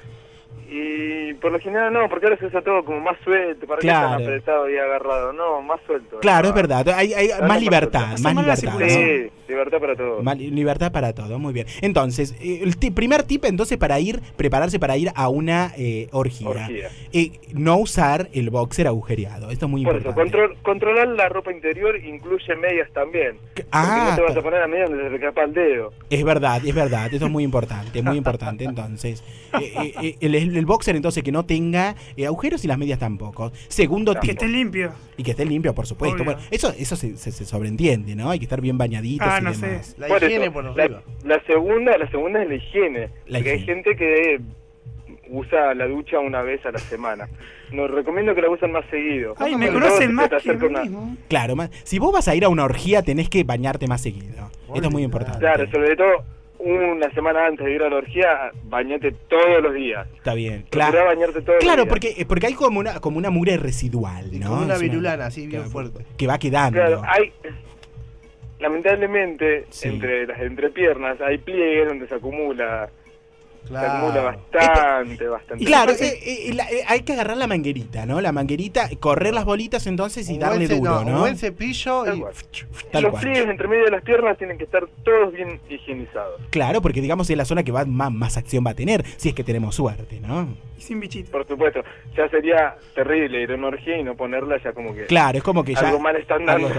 Y por lo general no, porque ahora se usa todo como más suelto, para que tan apretado y agarrado, no, más suelto. Claro, es verdad, hay más libertad, más libertad. Sí, libertad para todo. Libertad para todo, muy bien. Entonces, el primer tip entonces para prepararse para ir a una orgía. No usar el boxer agujereado, esto es muy importante. Controlar la ropa interior incluye medias también. Porque no te vas a poner a medias donde se te escapa el dedo. Es verdad, esto es muy importante, entonces. El boxer entonces que no tenga agujeros y las medias tampoco. Segundo tip. Que esté limpio. Y que esté limpio, por supuesto. Bueno, eso se sobreentiende, ¿no? Hay que estar bien bañaditos y demás. Sé. La higiene por arriba. La segunda es la higiene. Porque hay gente que usa la ducha una vez a la semana. Nos recomiendo que la usen más seguido. Ay, me conocen más que Claro, si vos vas a ir a una orgía tenés que bañarte más seguido. Esto es muy importante. Claro, sobre todo una semana antes de ir a la orgía, bañate todos los días. Está bien, claro. Bañarte todos los días. Porque hay como una mugre residual, ¿no? Como una virulana, así bien fuerte. Que va quedando. Claro, lamentablemente, entre las entrepiernas hay pliegues donde se acumula. Claro. Se acumula bastante. Claro, hay que agarrar la manguerita, ¿no? La manguerita, correr las bolitas entonces y darle duro, ¿no? Un buen cepillo y... Los pliegues entre medio de las piernas tienen que estar todos bien higienizados. Claro, porque digamos es la zona que más acción va a tener, si es que tenemos suerte, ¿no? Y sin bichito. Por supuesto, ya sería terrible ir a una orgía y no ponerla ya como que... Claro, es como que ya... Algo mal están dando.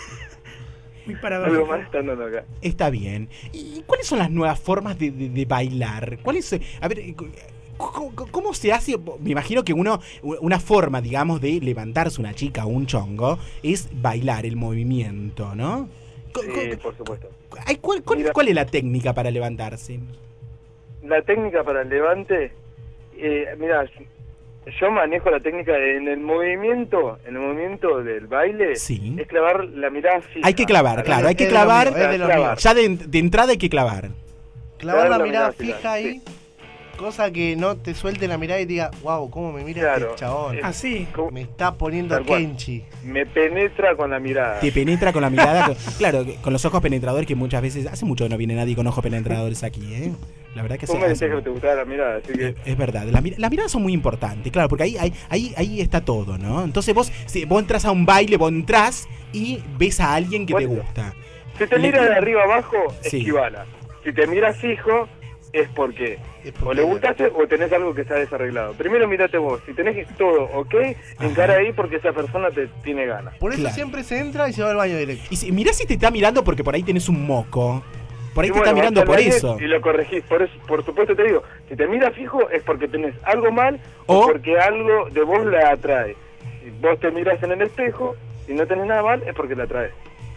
Muy paradójico. Algo mal están dando acá. Está bien. ¿Y cuáles son las nuevas formas de bailar? A ver, ¿cómo se hace? Me imagino que una forma, digamos, de levantarse una chica o un chongo es bailar el movimiento, ¿no? Sí, por supuesto. ¿Cuál es la técnica para levantarse? La técnica para el levante, mira, yo manejo la técnica en el movimiento del baile, es clavar la mirada fija. Hay que clavar, claro, hay que clavar. Ya de entrada hay que clavar. Clavar la mirada fija ahí, cosa que no te suelte la mirada y diga, wow, cómo me mira este chabón. Así. Me está poniendo Kenchi. Me penetra con la mirada. Te penetra con la mirada, claro, con los ojos penetradores que muchas veces, hace mucho que no viene nadie con ojos penetradores aquí, ¿eh? La verdad que ¿Cómo me decías que te gustaba la mirada? Así que... Es verdad, las miradas son muy importantes, claro, porque ahí está todo, ¿no? Entonces vos entras a un baile, vos entras y ves a alguien que te gusta. Si te mira de arriba abajo, esquivala. Si te mira fijo, es porque o le gustaste o tenés algo que está desarreglado. Primero mirate vos, si tenés todo ok, encara ahí porque esa persona te tiene ganas. Por eso siempre se entra y se va al baño directo. Y mirá si te está mirando porque por ahí tenés un moco. Por ahí te está mirando por eso. Y lo corregís, por supuesto te digo, si te mira fijo es porque tenés algo mal o porque algo de vos la atrae. Si vos te mirás en el espejo y no tenés nada mal es porque la atraes.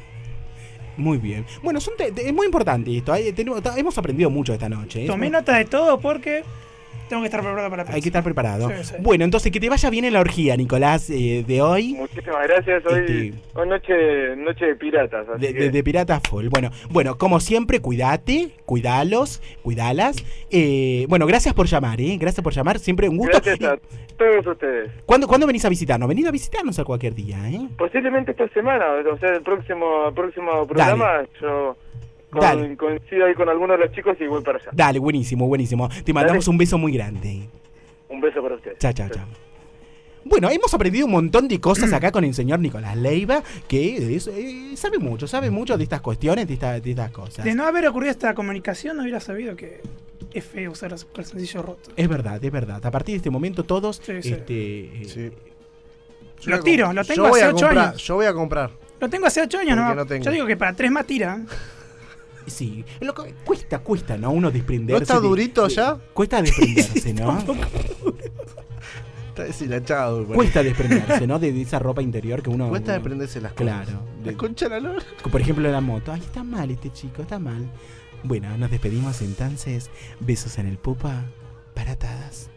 Muy bien. Bueno, es muy importante esto. Hemos aprendido mucho esta noche. Tomé nota de todo porque Tengo que estar preparado para la Hay que estar preparado. Sí, sí. Bueno, entonces que te vaya bien en la orgía, Nicolás, de hoy. Muchísimas gracias. Hoy noche de piratas. Así De pirata full. Bueno, como siempre, cuidalas. Bueno, gracias por llamar, Gracias por llamar, siempre un gusto. Gracias a todos ustedes. ¿Cuándo venís a visitarnos? Venid a visitarnos a cualquier día, Posiblemente esta semana, o sea, el próximo programa, yo coincido ahí con algunos de los chicos y voy para allá. Dale, buenísimo. Te mandamos un beso muy grande. Un beso para ustedes. Chao. Bueno, hemos aprendido un montón de cosas acá con el señor Nicolás Leiva, que sabe mucho de estas cuestiones, de estas cosas. De no haber ocurrido esta comunicación, no hubiera sabido que es feo usar los calzoncillos rotos. Es verdad. A partir de este momento todos... Sí. Lo tengo hace 8 años. Yo voy a comprar. Lo tengo hace 8 años, ¿no? No tengo. Yo digo que para 3 más tira. Sí, cuesta, ¿no? Uno desprenderse. ¿No está durito ya? Cuesta desprenderse, ¿no? Está deshilachado. Cuesta desprenderse, ¿no? De esa ropa interior que uno... Cuesta desprenderse las cosas. Claro. La concha de la lora. Por ejemplo, la moto. Ay, está mal este chico, está mal. Bueno, nos despedimos entonces. Besos en el pupa para todas.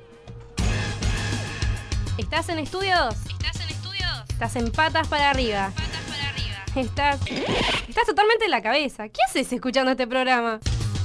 ¿Estás en estudio 2? Estás en patas para arriba. Estás totalmente en la cabeza. ¿Qué haces escuchando este programa?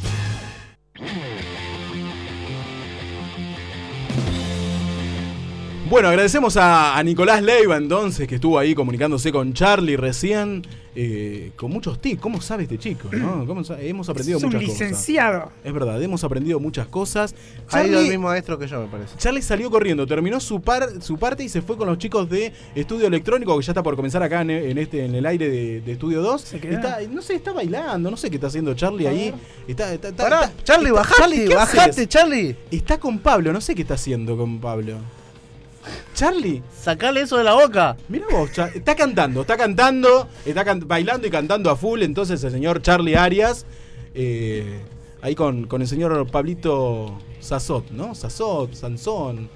Bueno, agradecemos a Nicolás Leiva entonces, que estuvo ahí comunicándose con Charlie recién, con muchos tips. ¿Cómo sabe este chico? ¿No? Hemos aprendido muchas cosas. Es un licenciado. Es verdad, hemos aprendido muchas cosas. Ha ido el mismo maestro que yo, me parece. Charlie salió corriendo, terminó su parte y se fue con los chicos de Estudio Electrónico, que ya está por comenzar acá en el aire de Estudio 2. Está bailando, no sé qué está haciendo Charlie ahí. Charlie, bajate, Charlie. Está con Pablo, no sé qué está haciendo con Pablo. Charlie, sacale eso de la boca. Mira vos, está bailando y cantando a full. Entonces el señor Charlie Arias, ahí con el señor Pablito Sazot, ¿no? Sansón.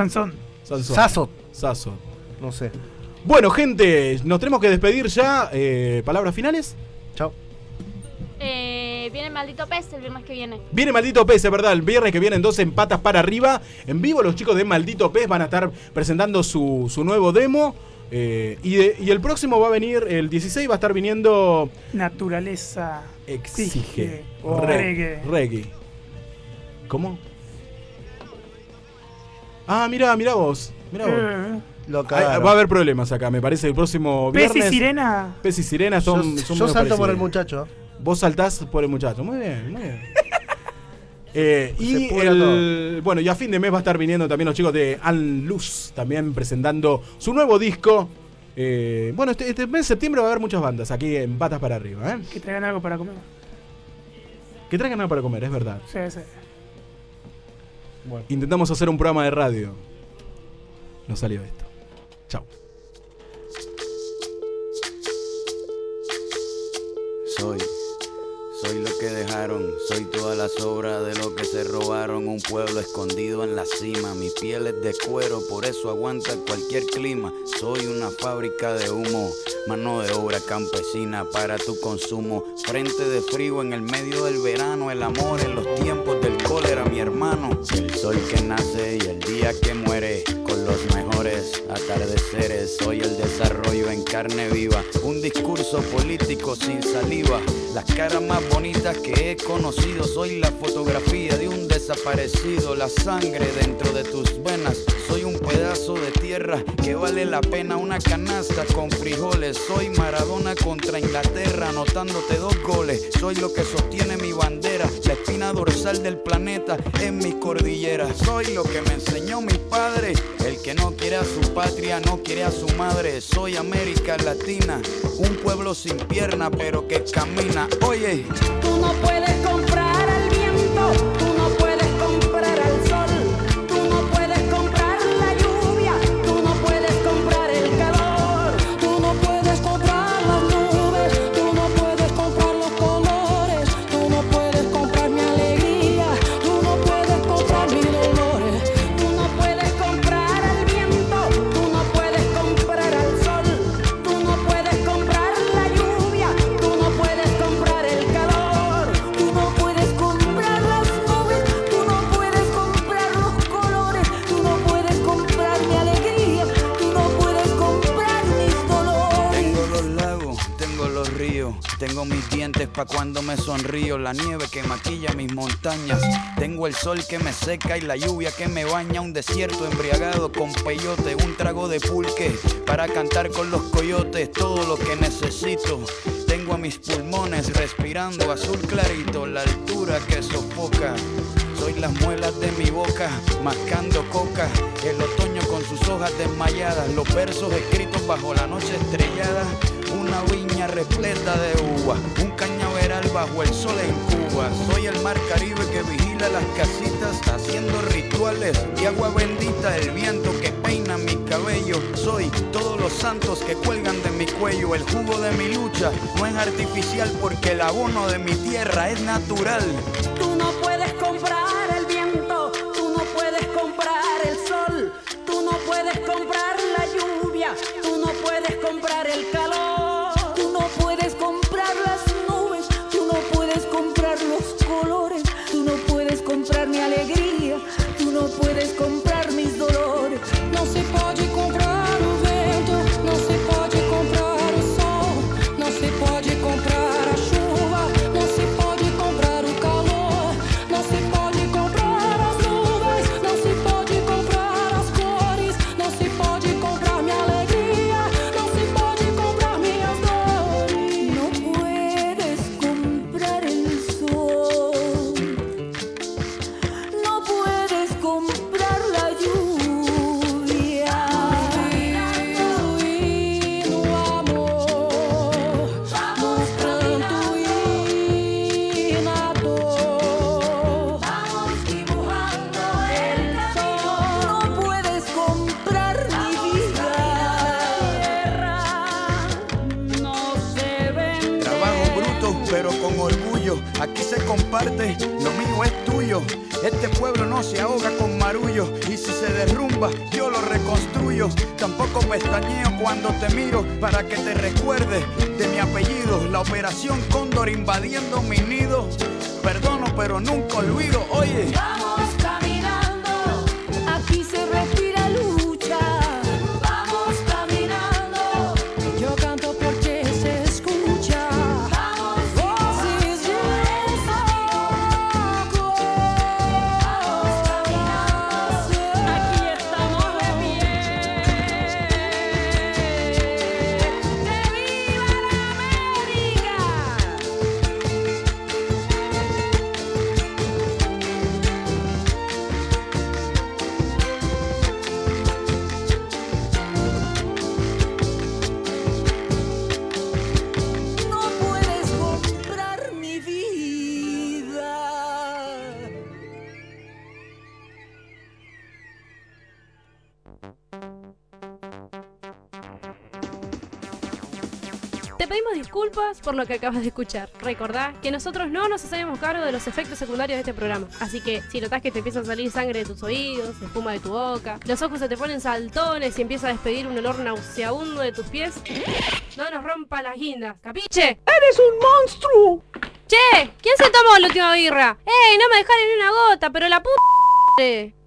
Sazot. No sé. Bueno, gente, nos tenemos que despedir ya. ¿Palabras finales? Chao. Viene Maldito Pez el viernes que viene. Viene Maldito Pez, es verdad, el viernes que viene entonces en Patas para Arriba. En vivo los chicos de Maldito Pez van a estar presentando su nuevo demo. Y el próximo va a venir, el 16 va a estar viniendo... Naturaleza Exige. Reggae. ¿Cómo? Ah, mirá vos. Va a haber problemas acá, me parece, el próximo viernes. Pez y Sirena son yo salto por el muchacho. Vos saltás por el muchacho. Muy bien. Y a fin de mes va a estar viniendo también los chicos de Anluz, también presentando su nuevo disco. Este mes de septiembre va a haber muchas bandas aquí en Patas para Arriba. Que traigan algo para comer. Es verdad. Sí. Bueno. Intentamos hacer un programa de radio. No salió esto. Chau. Soy lo que dejaron, soy toda la sobra de lo que se robaron. Un pueblo escondido en la cima, mi piel es de cuero, por eso aguanta cualquier clima. Soy una fábrica de humo, mano de obra campesina para tu consumo. Frente de frío en el medio del verano, el amor en los tiempos del cólera, mi hermano. El sol que nace y el día que muere, con los mejores atardeceres. Soy el desarrollo en carne viva, un discurso político sin saliva. Las caras más bonitas que he conocido, soy la fotografía de un desaparecido, la sangre dentro de tus venas. Soy un pedazo de tierra que vale la pena una canasta con frijoles. Soy Maradona contra Inglaterra, anotándote 2 goles. Soy lo que sostiene mi bandera, la espina dorsal del planeta en mi cordillera. Soy lo que me enseñó mi padre, el que no quiere a su patria, no quiere a su madre. Soy América Latina, un pueblo sin pierna pero que camina. Oye, tú no puedes comprar al viento, tú no puedes comprar al sol, tú no puedes comprar la lluvia, tú no puedes comprar el calor, tú no puedes comprar las nubes, tú no puedes comprar los colores, tú no puedes comprar mi alegría, tú no puedes comprar mis dolores, tú no puedes comprar al viento, tú no puedes comprar al sol, tú no puedes comprar la lluvia, tú no puedes comprar el calor, tú Tengo mis dientes pa' cuando me sonrío, la nieve que maquilla mis montañas. Tengo el sol que me seca y la lluvia que me baña. Un desierto embriagado con peyote, un trago de pulque para cantar con los coyotes. Todo lo que necesito. Tengo a mis pulmones respirando azul clarito, la altura que sofoca. Soy las muelas de mi boca, mascando coca. El otoño con sus hojas desmayadas, los versos escritos bajo la noche estrellada. Una viña repleta de uvas, un cañaveral bajo el sol en Cuba. Soy el mar Caribe que vigila las casitas, haciendo rituales de agua bendita. El viento que peina mi cabello. Soy todos los santos que cuelgan de mi cuello. El jugo de mi lucha no es artificial, porque el abono de mi tierra es natural. Tú no puedes comprar el viento, tú no puedes comprar el sol, tú no puedes comprar la lluvia, tú no puedes comprar el calor, tú no puedes comprar las nubes, tú no puedes comprar los colores, tú no puedes comprar mi alegría, tú no puedes comprar mis dolores. No se pode comprar o vento, não se pode comprar o sol, não se pode comprar a chuva, não se pode comprar o calor, não se pode comprar as nuvens, não se pode comprar as cores, não se pode comprar minha alegria, não se pode comprar minhas dores. Não puedes comprar el sol, no puedes comprar la lluvia. E no amor, no pranto y na dor, vamos dibujando el sol. No puedes comprar mi vida, no se vende. Trabajo bruto, pero con orgullo. Aquí se comparte, lo mío es tuyo. Este pueblo no se ahoga con marullo, y si se derrumba, yo lo reconstruyo. Tampoco pestañeo cuando te miro, para que te recuerdes de mi apellido. La operación Cóndor invadiendo mi nido. Perdono, pero nunca olvido. Oye, Vamos caminando, aquí se respira lucha. Vamos caminando, yo canto porque se escucha. Vamos voces de saco. Vamos caminando, aquí estamos de pie. ¡Que viva la América! No puedes comprar mi vida. Te pedimos disculpas por lo que acabas de escuchar. Recordá que nosotros no nos hacemos cargo de los efectos secundarios de este programa. Así que si notás que te empieza a salir sangre de tus oídos, espuma de tu boca, los ojos se te ponen saltones y empieza a despedir un olor nauseabundo de tus pies, no nos rompa las guindas, ¿capiche? ¡Eres un monstruo! Che, ¿quién se tomó la última birra? ¡Ey, no me dejaron ni una gota, pero la puta...